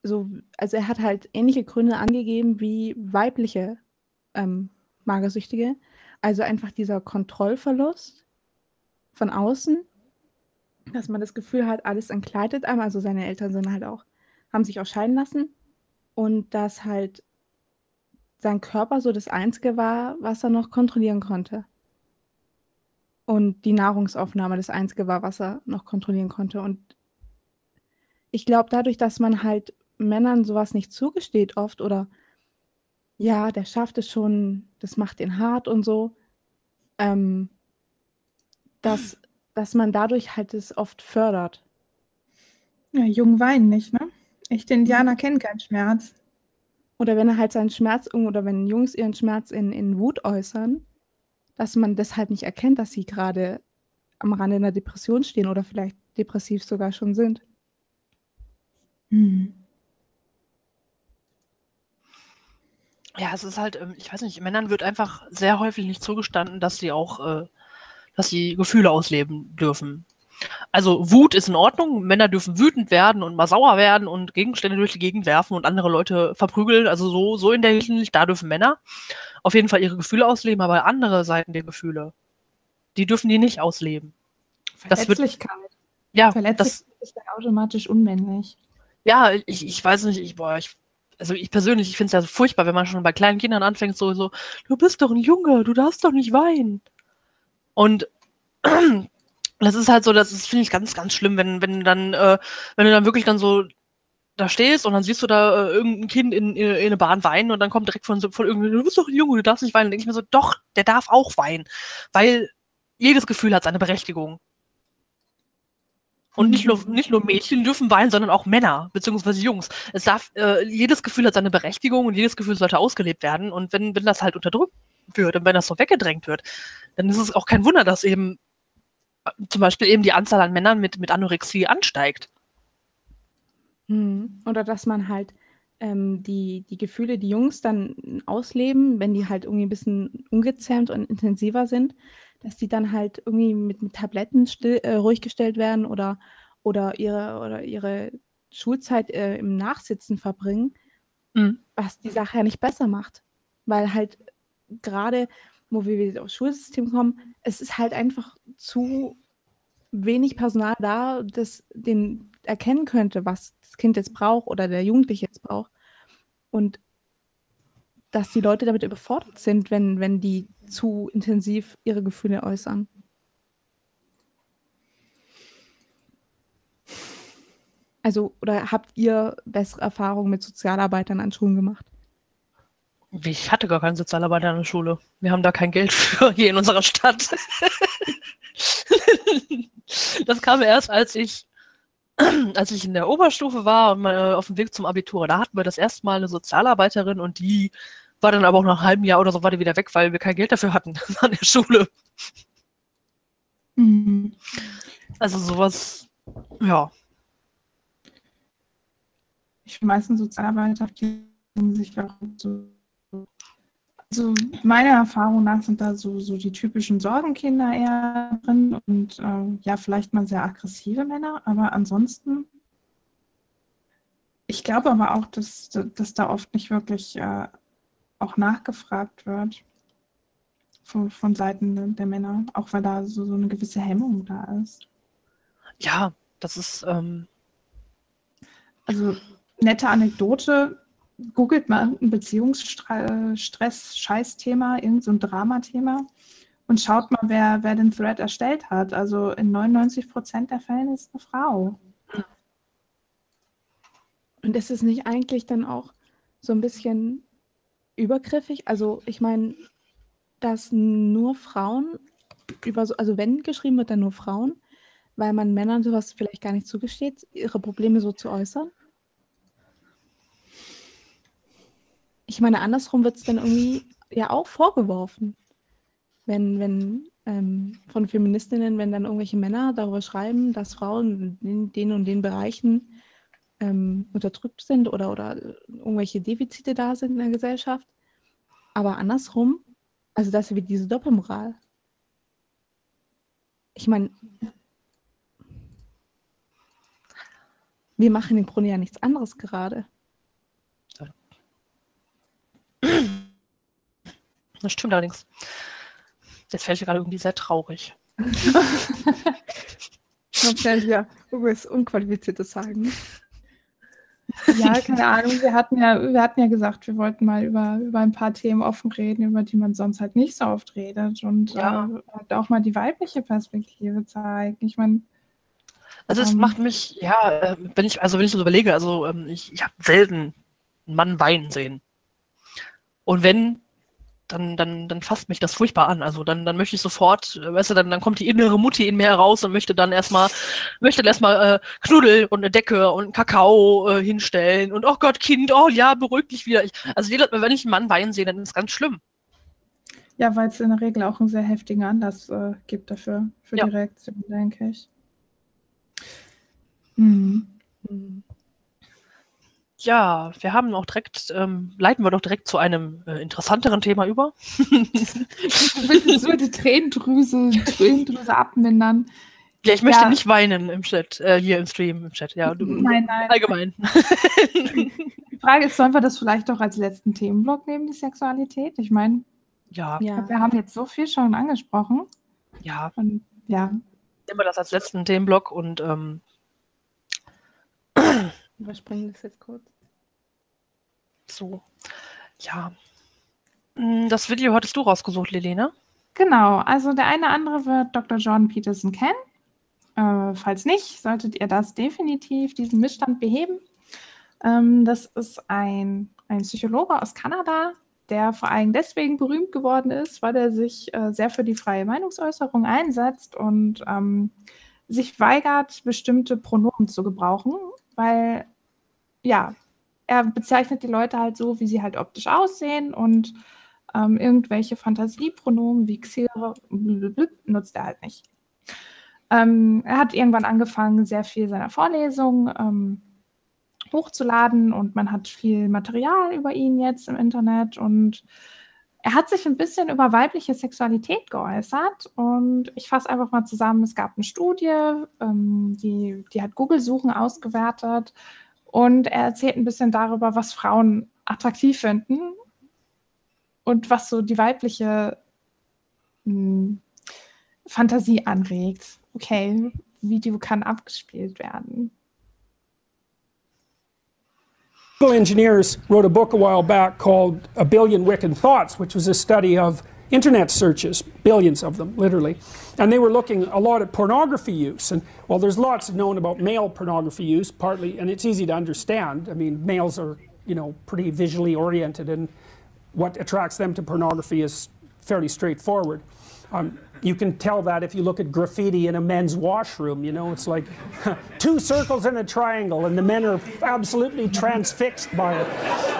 also er hat halt ähnliche Gründe angegeben wie weibliche Magersüchtige. Also einfach dieser Kontrollverlust von außen, dass man das Gefühl hat, alles entkleidet einem. Also seine Eltern haben sich auch scheiden lassen. Und dass halt sein Körper so das Einzige war, was er noch kontrollieren konnte. Und die Nahrungsaufnahme das Einzige war, was er noch kontrollieren konnte. Und ich glaube, dadurch, dass man halt Männern sowas nicht zugesteht oft oder ja, der schafft es schon, das macht ihn hart und so, ähm, dass man dadurch halt es oft fördert. Ja, Jungen weinen nicht, ne? Echte Indianer kennen keinen Schmerz. Oder wenn er halt seinen Schmerz oder wenn Jungs ihren Schmerz in Wut äußern, dass man das halt nicht erkennt, dass sie gerade am Rande einer Depression stehen oder vielleicht depressiv sogar schon sind. Ja, es ist halt, ich weiß nicht, Männern wird einfach sehr häufig nicht zugestanden, dass sie auch, dass sie Gefühle ausleben dürfen. Also Wut ist in Ordnung, Männer dürfen wütend werden und mal sauer werden und Gegenstände durch die Gegend werfen und andere Leute verprügeln. Also so in der Hinsicht, da dürfen Männer auf jeden Fall ihre Gefühle ausleben, aber andere Seiten der Gefühle, die dürfen die nicht ausleben. Das wird, Verletzlichkeit. ja, Verletzlichkeit ist dann automatisch unmännlich. ja, ich weiß nicht, also ich persönlich, ich finde es ja so furchtbar, wenn man schon bei kleinen Kindern anfängt, so, du bist doch ein Junge, du darfst doch nicht weinen. Und das ist halt so, das finde ich ganz, ganz schlimm, wenn du dann wirklich dann so da stehst und dann siehst du da irgendein Kind in eine Bahn weinen und dann kommt direkt von irgendwie, du bist doch ein Junge, du darfst nicht weinen. Dann denke ich mir so, doch, der darf auch weinen, weil jedes Gefühl hat seine Berechtigung. Und nicht nur Mädchen dürfen weinen, sondern auch Männer, beziehungsweise Jungs. Jedes Gefühl hat seine Berechtigung und jedes Gefühl sollte ausgelebt werden. Und wenn das halt unterdrückt wird und wenn das so weggedrängt wird, dann ist es auch kein Wunder, dass eben zum Beispiel eben die Anzahl an Männern mit Anorexie ansteigt. Oder dass man halt die Gefühle, die Jungs dann ausleben, wenn die halt irgendwie ein bisschen ungezähmt und intensiver sind, dass die dann halt irgendwie mit Tabletten ruhig gestellt werden oder ihre Schulzeit im Nachsitzen verbringen, was die Sache ja nicht besser macht. Weil halt gerade, wo wir wieder aufs Schulsystem kommen, es ist halt einfach zu wenig Personal da, das den erkennen könnte, was das Kind jetzt braucht oder der Jugendliche jetzt braucht. Und dass die Leute damit überfordert sind, wenn die zu intensiv ihre Gefühle äußern. Also, oder habt ihr bessere Erfahrungen mit Sozialarbeitern an Schulen gemacht? Ich hatte gar keinen Sozialarbeiter in der Schule. Wir haben da kein Geld für hier in unserer Stadt. Das kam erst, als ich in der Oberstufe war und mal auf dem Weg zum Abitur. Da hatten wir das erste Mal eine Sozialarbeiterin und die war dann aber auch nach einem halben Jahr oder so war die wieder weg, weil wir kein Geld dafür hatten an der Schule. Also sowas, ja. Ich finde meistens Sozialarbeiter, die sich auch so. Also meiner Erfahrung nach sind da so die typischen Sorgenkinder eher drin und ja, vielleicht mal sehr aggressive Männer, aber ansonsten, ich glaube aber auch, dass da oft nicht wirklich auch nachgefragt wird von Seiten der Männer, auch weil da so eine gewisse Hemmung da ist. Ja, das ist, Also nette Anekdote, googelt mal irgendein Beziehungsstress-Scheiß-Thema, irgendein so ein Dramathema und schaut mal, wer den Thread erstellt hat. Also in 99% der Fällen ist es eine Frau. Und ist es nicht eigentlich dann auch so ein bisschen übergriffig? Also ich meine, dass nur Frauen also wenn geschrieben wird, dann nur Frauen, weil man Männern sowas vielleicht gar nicht zugesteht, ihre Probleme so zu äußern? Ich meine, andersrum wird es dann irgendwie ja auch vorgeworfen, wenn von Feministinnen, wenn dann irgendwelche Männer darüber schreiben, dass Frauen in den und den Bereichen unterdrückt sind oder irgendwelche Defizite da sind in der Gesellschaft. Aber andersrum, also das ist wie diese Doppelmoral. Ich meine, wir machen im Grunde ja nichts anderes gerade. das stimmt allerdings. Das fällt mir gerade irgendwie sehr traurig. Ja, irgendwas Unqualifiziertes sagen. Ja, keine Ahnung. Wir hatten ja gesagt, wir wollten mal über ein paar Themen offen reden, über die man sonst halt nicht so oft redet und halt auch mal die weibliche Perspektive zeigen. Ich meine, also es macht mich, wenn ich so überlege, also ich habe selten einen Mann weinen sehen. Und wenn, dann fasst mich das furchtbar an. Also dann möchte ich sofort, weißt du, dann kommt die innere Mutti in mir heraus und möchte dann erstmal Knuddel und eine Decke und einen Kakao hinstellen und oh Gott, Kind, oh ja, beruhig dich wieder. Wenn ich einen Mann weinen sehe, dann ist es ganz schlimm. Ja, weil es in der Regel auch einen sehr heftigen Anlass gibt dafür, für die Reaktion, denke ich. Ja, wir haben auch direkt, leiten wir doch direkt zu einem interessanteren Thema über. Du willst so die Tränendrüse abmindern. Ja, ich möchte nicht weinen im Chat, hier im Stream, im Chat. Ja, nein. Allgemein. Die Frage ist, sollen wir das vielleicht doch als letzten Themenblock nehmen, die Sexualität? Ich meine, ja. Wir haben jetzt so viel schon angesprochen. Ja. Und, Nehmen wir das als letzten Themenblock und Überspringen das jetzt kurz. So. Ja. Das Video hattest du rausgesucht, Lelena? Genau, also der eine oder andere wird Dr. Jordan Peterson kennen. Falls nicht, solltet ihr das definitiv, diesen Missstand beheben. Das ist ein Psychologe aus Kanada, der vor allem deswegen berühmt geworden ist, weil er sich sehr für die freie Meinungsäußerung einsetzt und sich weigert, bestimmte Pronomen zu gebrauchen, weil, er bezeichnet die Leute halt so, wie sie halt optisch aussehen und irgendwelche Fantasiepronomen wie Xere nutzt er halt nicht. Er hat irgendwann angefangen, sehr viel seiner Vorlesungen hochzuladen und man hat viel Material über ihn jetzt im Internet und er hat sich ein bisschen über weibliche Sexualität geäußert und ich fasse einfach mal zusammen, es gab eine Studie, die hat Google-Suchen ausgewertet und er erzählt ein bisschen darüber, was Frauen attraktiv finden und was so die weibliche Fantasie anregt. Okay, Video kann abgespielt werden. Engineers wrote a book a while back called A Billion Wiccan Thoughts, which was a study of internet searches, billions of them, literally. And they were looking a lot at pornography use. And, well, there's lots known about male pornography use, partly, and it's easy to understand. I mean, males are, pretty visually oriented, and what attracts them to pornography is fairly straightforward. You can tell that if you look at graffiti in a men's washroom, it's like 2 circles and a triangle, and the men are absolutely transfixed by it.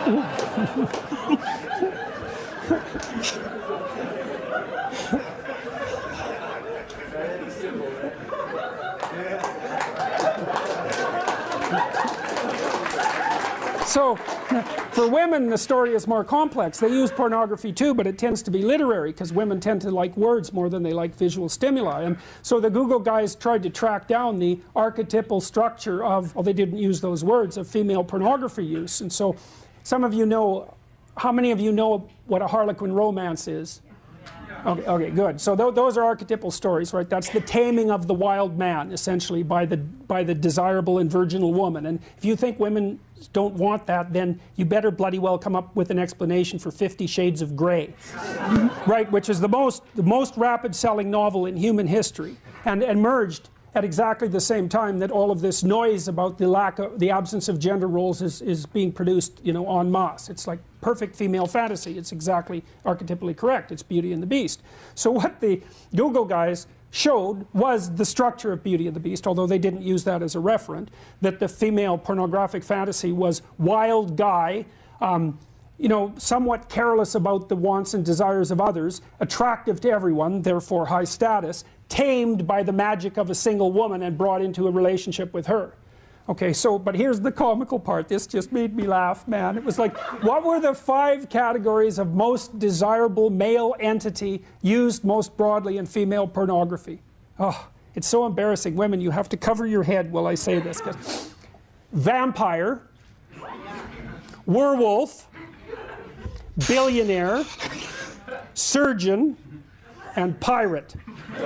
So, for women, the story is more complex. They use pornography too, but it tends to be literary because women tend to like words more than they like visual stimuli. And so the Google guys tried to track down the archetypal structure of, well, they didn't use those words, of female pornography use. And so some of you know, how many of you know what a Harlequin romance is? Okay, good. So those are archetypal stories, right? That's the taming of the wild man, essentially, by the desirable and virginal woman. And if you think women don't want that, then you better bloody well come up with an explanation for 50 Shades of Grey, right? Which is the most rapid-selling novel in human history, and emerged at exactly the same time that all of this noise about the absence of gender roles is being produced, en masse. It's like perfect female fantasy. It's exactly archetypally correct. It's Beauty and the Beast. So what the Google guys showed was the structure of Beauty and the Beast, although they didn't use that as a referent, that the female pornographic fantasy was wild guy, somewhat careless about the wants and desires of others, attractive to everyone, therefore high status, tamed by the magic of a single woman and brought into a relationship with her. Okay, but here's the comical part. This just made me laugh, man. It was like, what were the 5 categories of most desirable male entity used most broadly in female pornography? Oh, it's so embarrassing. Women, you have to cover your head while I say this. Vampire, werewolf, billionaire, surgeon, and pirate.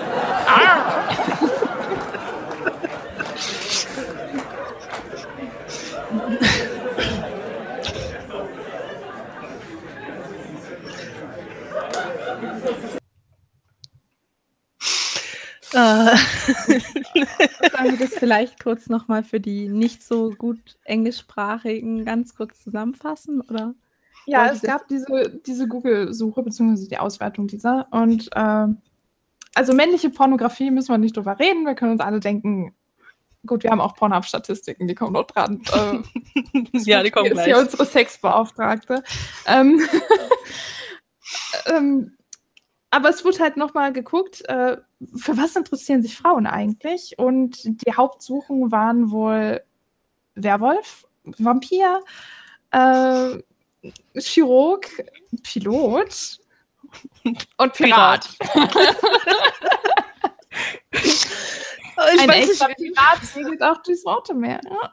Sollen wir das vielleicht kurz nochmal für die nicht so gut Englischsprachigen ganz kurz zusammenfassen, oder? Ja, Wollte es das- gab diese Google-Suche bzw. die Auswertung dieser. Und also männliche Pornografie müssen wir nicht drüber reden. Wir können uns alle denken, gut, wir haben auch Pornhub-Statistiken, die kommen noch dran. Ja, die kommen Hier ist gleich. hier unsere Sexbeauftragte. Aber es wurde halt nochmal geguckt, für was interessieren sich Frauen eigentlich? Und die Hauptsuchen waren wohl Werwolf, Vampir, Chirurg, Pilot und Pirat. Ich Ein weiß echter nicht. Pirat segelt auch durchs Wattenmeer. Ja.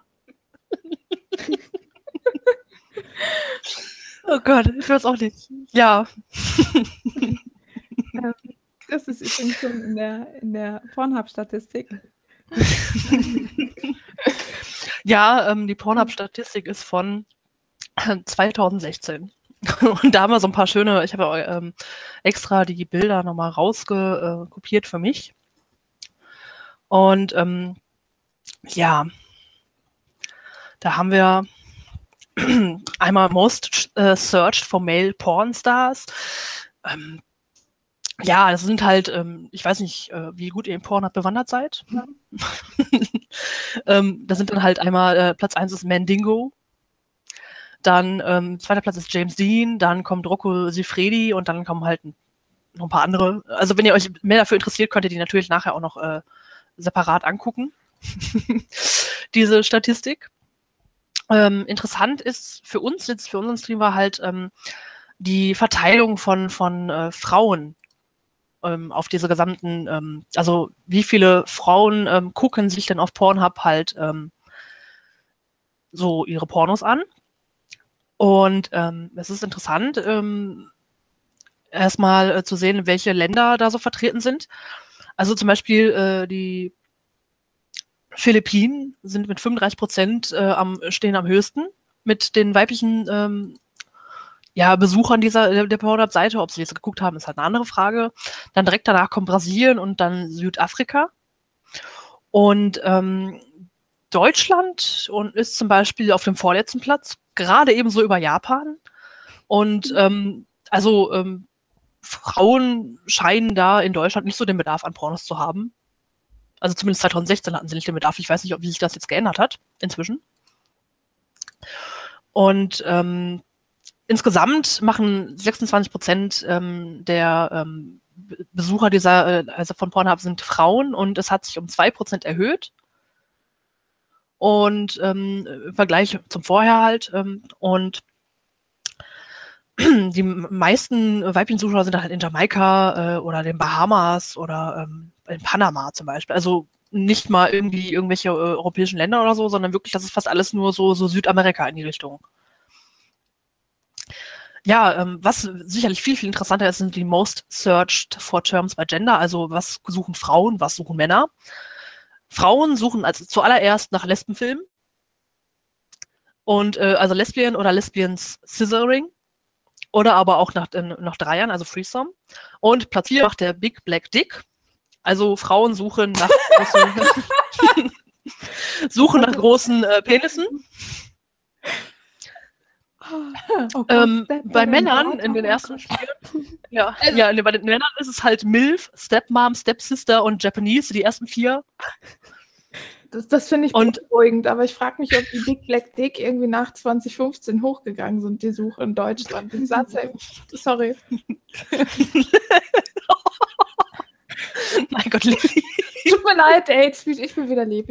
Oh Gott, ich weiß auch nicht. Ja. Das ist übrigens schon in der Pornhub-Statistik. Ja, die Pornhub-Statistik ist von 2016. Und da haben wir so ein paar schöne, ich habe extra die Bilder nochmal rauskopiert für mich. Und ja, da haben wir einmal Most Searched for Male Porn Stars. Ja, das sind halt, ich weiß nicht, wie gut ihr im Pornhub bewandert seid. Da sind dann halt einmal, Platz 1 ist Mandingo, dann zweiter Platz ist James Dean, dann kommt Rocco Siffredi und dann kommen halt noch ein paar andere. Also wenn ihr euch mehr dafür interessiert, könnt ihr die natürlich nachher auch noch separat angucken, diese Statistik. Interessant ist für uns, jetzt für unseren Stream war halt die Verteilung von Frauen auf diese gesamten, also wie viele Frauen gucken sich denn auf Pornhub halt so ihre Pornos an. Und es ist interessant, erstmal zu sehen, welche Länder da so vertreten sind. Also zum Beispiel die Philippinen sind mit 35% stehen am höchsten mit den weiblichen Besuchern der Pornhub-Seite. Ob sie jetzt geguckt haben, ist halt eine andere Frage. Dann direkt danach kommt Brasilien und dann Südafrika. Und Deutschland ist zum Beispiel auf dem vorletzten Platz, gerade ebenso über Japan. Und Frauen scheinen da in Deutschland nicht so den Bedarf an Pornos zu haben. Also zumindest 2016 hatten sie nicht den Bedarf. Ich weiß nicht, wie sich das jetzt geändert hat inzwischen. Und insgesamt machen 26% der Besucher also von Pornhub sind Frauen und es hat sich um 2% erhöht. Und im Vergleich zum Vorher halt. Und die meisten weiblichen Zuschauer sind halt in Jamaika oder den Bahamas oder in Panama zum Beispiel. Also nicht mal irgendwie irgendwelche europäischen Länder oder so, sondern wirklich, das ist fast alles nur so Südamerika in die Richtung. Ja, was sicherlich viel, viel interessanter ist, sind die Most Searched for Terms by Gender. Also was suchen Frauen, was suchen Männer? Frauen suchen also zuallererst nach Lesbenfilmen. Und also Lesbian oder Lesbians Scissoring. Oder aber auch nach Dreiern, also Threesome. Und Platz 4 macht der Big Black Dick. Also Frauen suchen nach großen Penissen. Bei Männern in den ersten 4, bei den Männern ist es halt MILF, Stepmom, Stepsister und Japanese, die ersten 4. Das finde ich beruhigend, aber ich frage mich, ob die Big Black Dick irgendwie nach 2015 hochgegangen sind, die Suche in Deutschland. Ich sag's ja, sorry. Mein Gott, Lilly. Tut mir leid, ey, ich bin wieder lieb.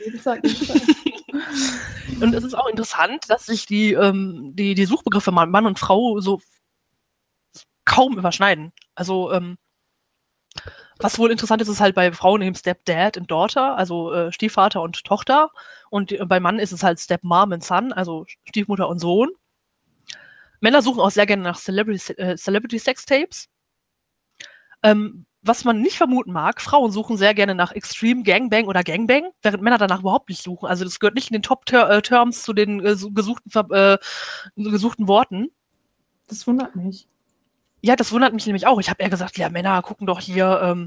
Und es ist auch interessant, dass sich die Suchbegriffe Mann und Frau so kaum überschneiden. Also, was wohl interessant ist, ist halt bei Frauen eben Stepdad und Daughter, also Stiefvater und Tochter. Und bei Mann ist es halt Stepmom und Son, also Stiefmutter und Sohn. Männer suchen auch sehr gerne nach Celebrity Sex Tapes. Was man nicht vermuten mag, Frauen suchen sehr gerne nach Extreme Gangbang oder Gangbang, während Männer danach überhaupt nicht suchen. Also das gehört nicht in den Top-Terms zu den gesuchten Worten. Das wundert mich. Ja, das wundert mich nämlich auch. Ich habe eher gesagt, ja, Männer gucken doch hier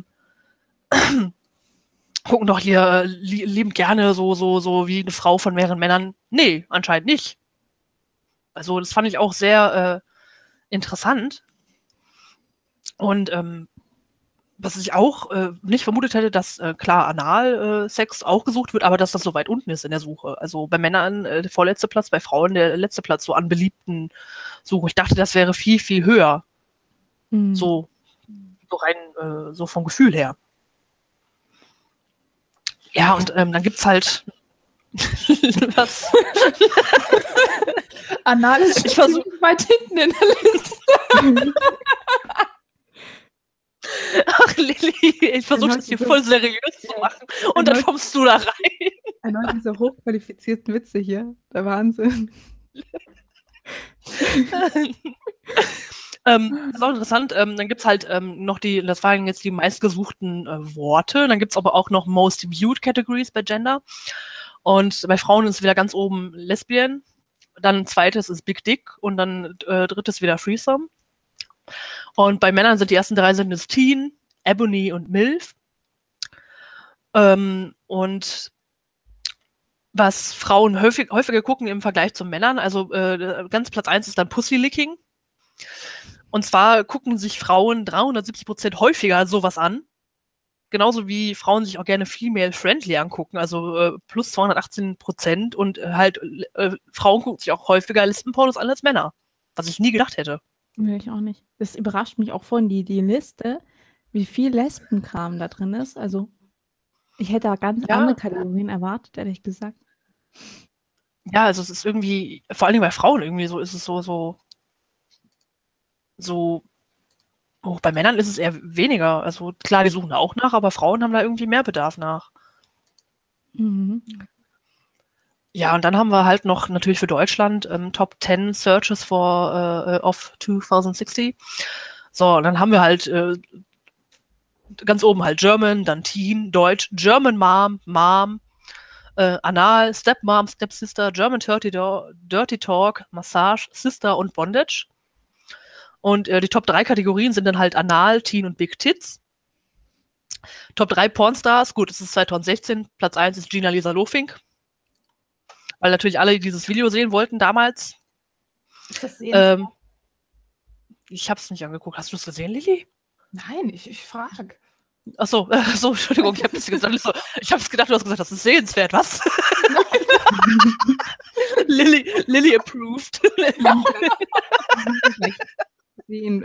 liebend gerne so wie eine Frau von mehreren Männern. Nee, anscheinend nicht. Also das fand ich auch sehr interessant. Und was ich auch nicht vermutet hätte, dass klar Analsex auch gesucht wird, aber dass das so weit unten ist in der Suche. Also bei Männern der vorletzte Platz, bei Frauen der letzte Platz, so an beliebten Suchen. Ich dachte, das wäre viel, viel höher. So rein so vom Gefühl her. Ja, und dann gibt's halt was. Anal ist Ich versuch- weit hinten in der Liste. Ach, Lilly, ich versuche das hier voll seriös zu machen und dann kommst du da rein. Einmal diese hochqualifizierten Witze hier. Der Wahnsinn. Das ist auch interessant. Dann gibt es halt noch das waren jetzt die meistgesuchten Worte. Dann gibt es aber auch noch Most Viewed Categories bei Gender. Und bei Frauen ist wieder ganz oben Lesbian. Dann zweites ist Big Dick und dann drittes wieder Threesome. Und bei Männern sind die ersten drei sind das Teen, Ebony und MILF. Und was Frauen häufiger gucken im Vergleich zu Männern, also ganz Platz 1 ist dann Pussy-Licking. Und zwar gucken sich Frauen 370% häufiger sowas an. Genauso wie Frauen sich auch gerne female-friendly angucken, also plus 218%. Und Frauen gucken sich auch häufiger Lesbenpornos an als Männer. Was ich nie gedacht hätte. Nee, ich auch nicht. Das überrascht mich auch vorhin, die Liste, wie viel Lesbenkram da drin ist. Also, ich hätte da ganz andere Kategorien erwartet, ehrlich gesagt. Ja, also es ist irgendwie, vor allem bei Frauen irgendwie so, ist es so, bei Männern ist es eher weniger. Also klar, die suchen da auch nach, aber Frauen haben da irgendwie mehr Bedarf nach. Mhm. Ja, und dann haben wir halt noch natürlich für Deutschland Top 10 Searches of 2060. So, und dann haben wir halt ganz oben halt German, dann Teen, Deutsch, German Mom, Anal, Stepmom, Stepsister, German Dirty Talk, Massage, Sister und Bondage. Und die Top 3 Kategorien sind dann halt Anal, Teen und Big Tits. Top 3 Pornstars, gut, es ist 2016, Platz 1 ist Gina Lisa Lofink. Weil natürlich alle dieses Video sehen wollten damals. Ist das sehenswert? Ich habe es nicht angeguckt. Hast du es gesehen, Lilly? Nein, ich frage. Achso, Entschuldigung, ich habe gedacht, du hast gesagt, das ist sehenswert, was? Lilly approved. Die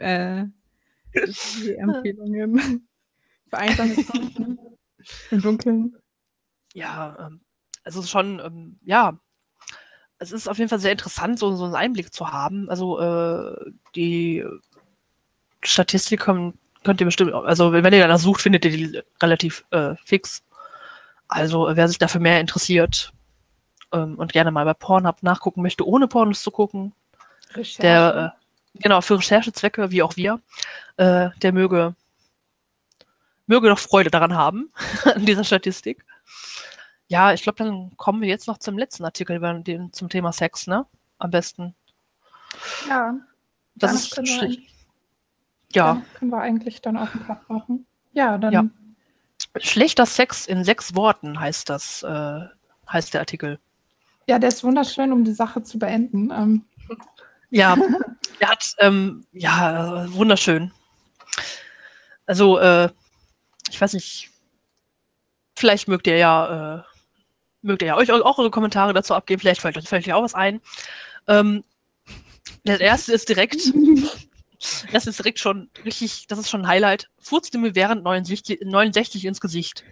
Empfehlungen für einsame Frauen im Dunkeln. Ja, also es ist schon, es ist auf jeden Fall sehr interessant, so einen Einblick zu haben. Also die Statistik könnt ihr bestimmt, also wenn ihr danach sucht, findet ihr die relativ fix. Also wer sich dafür mehr interessiert und gerne mal bei Pornhub nachgucken möchte, ohne Pornos zu gucken, Recherche. Genau, für Recherchezwecke, wie auch wir, der möge doch Freude daran haben, an dieser Statistik. Ja, ich glaube, dann kommen wir jetzt noch zum letzten Artikel zum Thema Sex, ne? Am besten. Ja. Das Danach ist können wir schlecht. eigentlich- Ja, Dann können wir eigentlich dann auch einen Cut machen. Ja, dann. Ja. Schlechter Sex in 6 Worten heißt der Artikel. Ja, der ist wunderschön, um die Sache zu beenden. Ja, er hat, wunderschön. Also, ich weiß nicht, vielleicht mögt ihr ja euch auch eure Kommentare dazu abgeben, vielleicht fällt euch auch was ein. Der erste ist direkt schon richtig, das ist schon ein Highlight. Furzte mir während 69 ins Gesicht.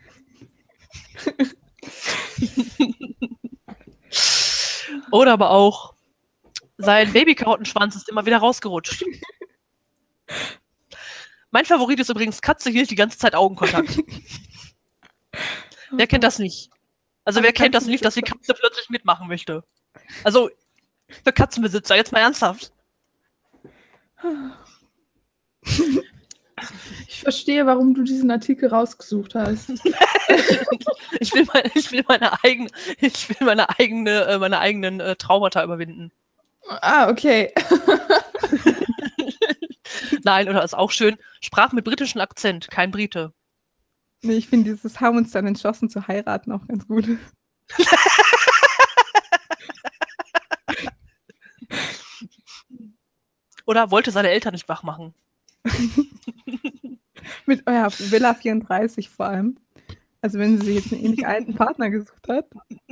Oder aber auch, sein Babykrautenschwanz ist immer wieder rausgerutscht. Mein Favorit ist übrigens, Katze hielt die ganze Zeit Augenkontakt. Wer kennt das nicht? Also wer kennt das nicht, dass die Katze plötzlich mitmachen möchte? Also für Katzenbesitzer, jetzt mal ernsthaft. Ich verstehe, warum du diesen Artikel rausgesucht hast. Ich will meine eigenen Traumata überwinden. Ah, okay. Nein, oder ist auch schön. Sprach mit britischem Akzent, kein Brite. Nee, ich finde dieses haben uns dann entschlossen zu heiraten auch ganz gut. Oder wollte seine Eltern nicht wach machen. Mit eurer Villa 34 vor allem. Also wenn sie sich jetzt einen ähnlich alten Partner gesucht hat.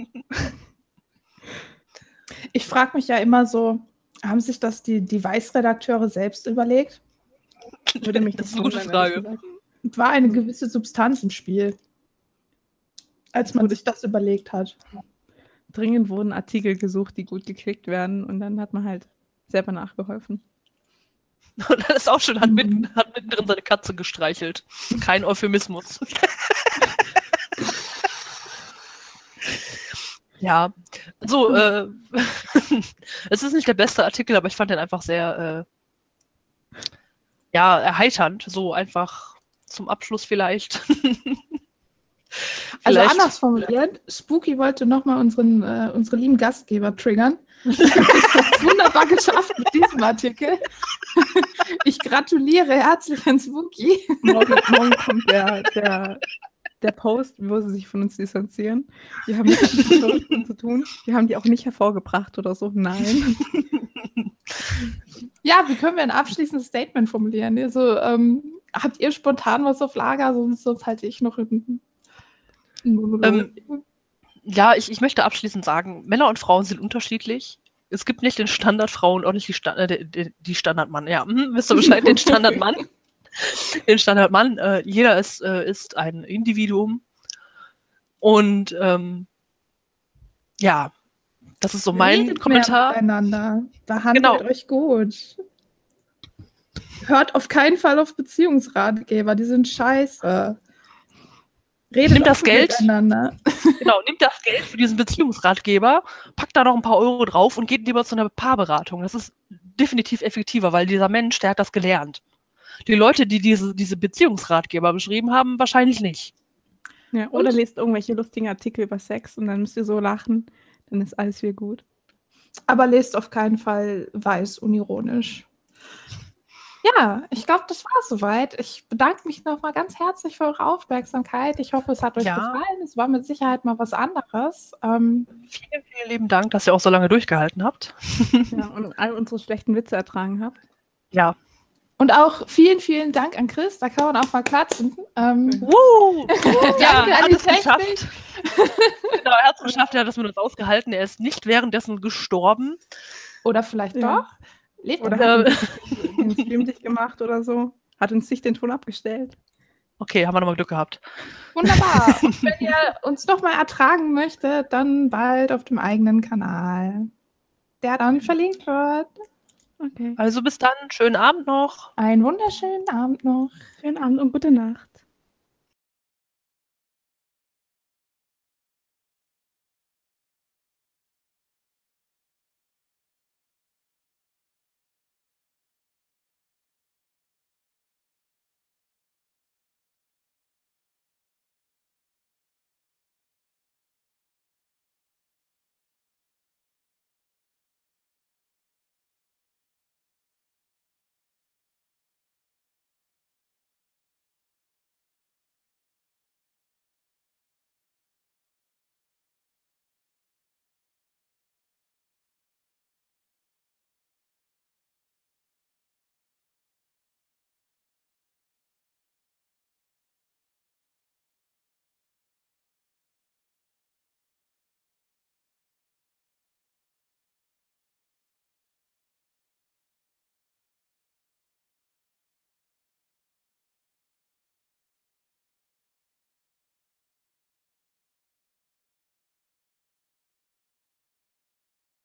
Ich frage mich ja immer so, haben sich das die Weiß-Redakteure selbst überlegt? Würde mich Das ist nicht eine gute wundern, ehrlich Frage. gesagt. War eine gewisse Substanz im Spiel, als man sich das überlegt hat. Dringend wurden Artikel gesucht, die gut geklickt werden und dann hat man halt selber nachgeholfen. Und das ist auch schön, hat mittendrin seine Katze gestreichelt. Kein Euphemismus. Ja, so, es ist nicht der beste Artikel, aber ich fand den einfach sehr, erheiternd, so einfach zum Abschluss vielleicht. Also anders formuliert, Spooky wollte nochmal unsere lieben Gastgeber triggern. Wunderbar geschafft mit diesem Artikel. Ich gratuliere herzlich an Spooky. Morgen kommt der Post, wo sie sich von uns distanzieren. Die haben nichts mit den Verrückten zu tun. Die haben die auch nicht hervorgebracht oder so. Nein. Ja, wie können wir ein abschließendes Statement formulieren? Also, habt ihr spontan was auf Lager? Sonst halte ich noch einen Monolog. Ja, ich möchte abschließend sagen, Männer und Frauen sind unterschiedlich. Es gibt nicht den Standardfrauen, auch nicht die Standardmann. Ja, wisst ihr Bescheid, den Standardmann. Den Standardmann. Jeder ist ein Individuum. Und ja, das ist so mein Redet Kommentar. Mehr miteinander. Behandelt euch gut. Hört auf keinen Fall auf Beziehungsratgeber, die sind scheiße. Redet Nimmt das offen Geld. miteinander. Genau, nimmt das Geld für diesen Beziehungsratgeber, packt da noch ein paar Euro drauf und geht lieber zu einer Paarberatung. Das ist definitiv effektiver, weil dieser Mensch, der hat das gelernt. Die Leute, die diese Beziehungsratgeber beschrieben haben, wahrscheinlich nicht. Ja, oder lest irgendwelche lustigen Artikel über Sex und dann müsst ihr so lachen, dann ist alles wieder gut. Aber lest auf keinen Fall weiß unironisch. Ja, ich glaube, das war soweit. Ich bedanke mich nochmal ganz herzlich für eure Aufmerksamkeit. Ich hoffe, es hat euch gefallen. Es war mit Sicherheit mal was anderes. Vielen, vielen lieben Dank, dass ihr auch so lange durchgehalten habt. Ja, und all unsere schlechten Witze ertragen habt. Ja. Und auch vielen, vielen Dank an Chris. Da kann man auch mal klatschen. Danke an die Technik. Genau, er hat es geschafft, er hat das mit uns ausgehalten. Er ist nicht währenddessen gestorben. Oder vielleicht doch. Lebt oder er. hat den Stream dicht gemacht oder so. Hat uns nicht den Ton abgestellt. Okay, haben wir nochmal Glück gehabt. Wunderbar. Und wenn ihr uns noch mal ertragen möchtet, dann bald auf dem eigenen Kanal, der dann verlinkt wird. Okay. Also bis dann, schönen Abend noch. Einen wunderschönen Abend noch. Schönen Abend und gute Nacht.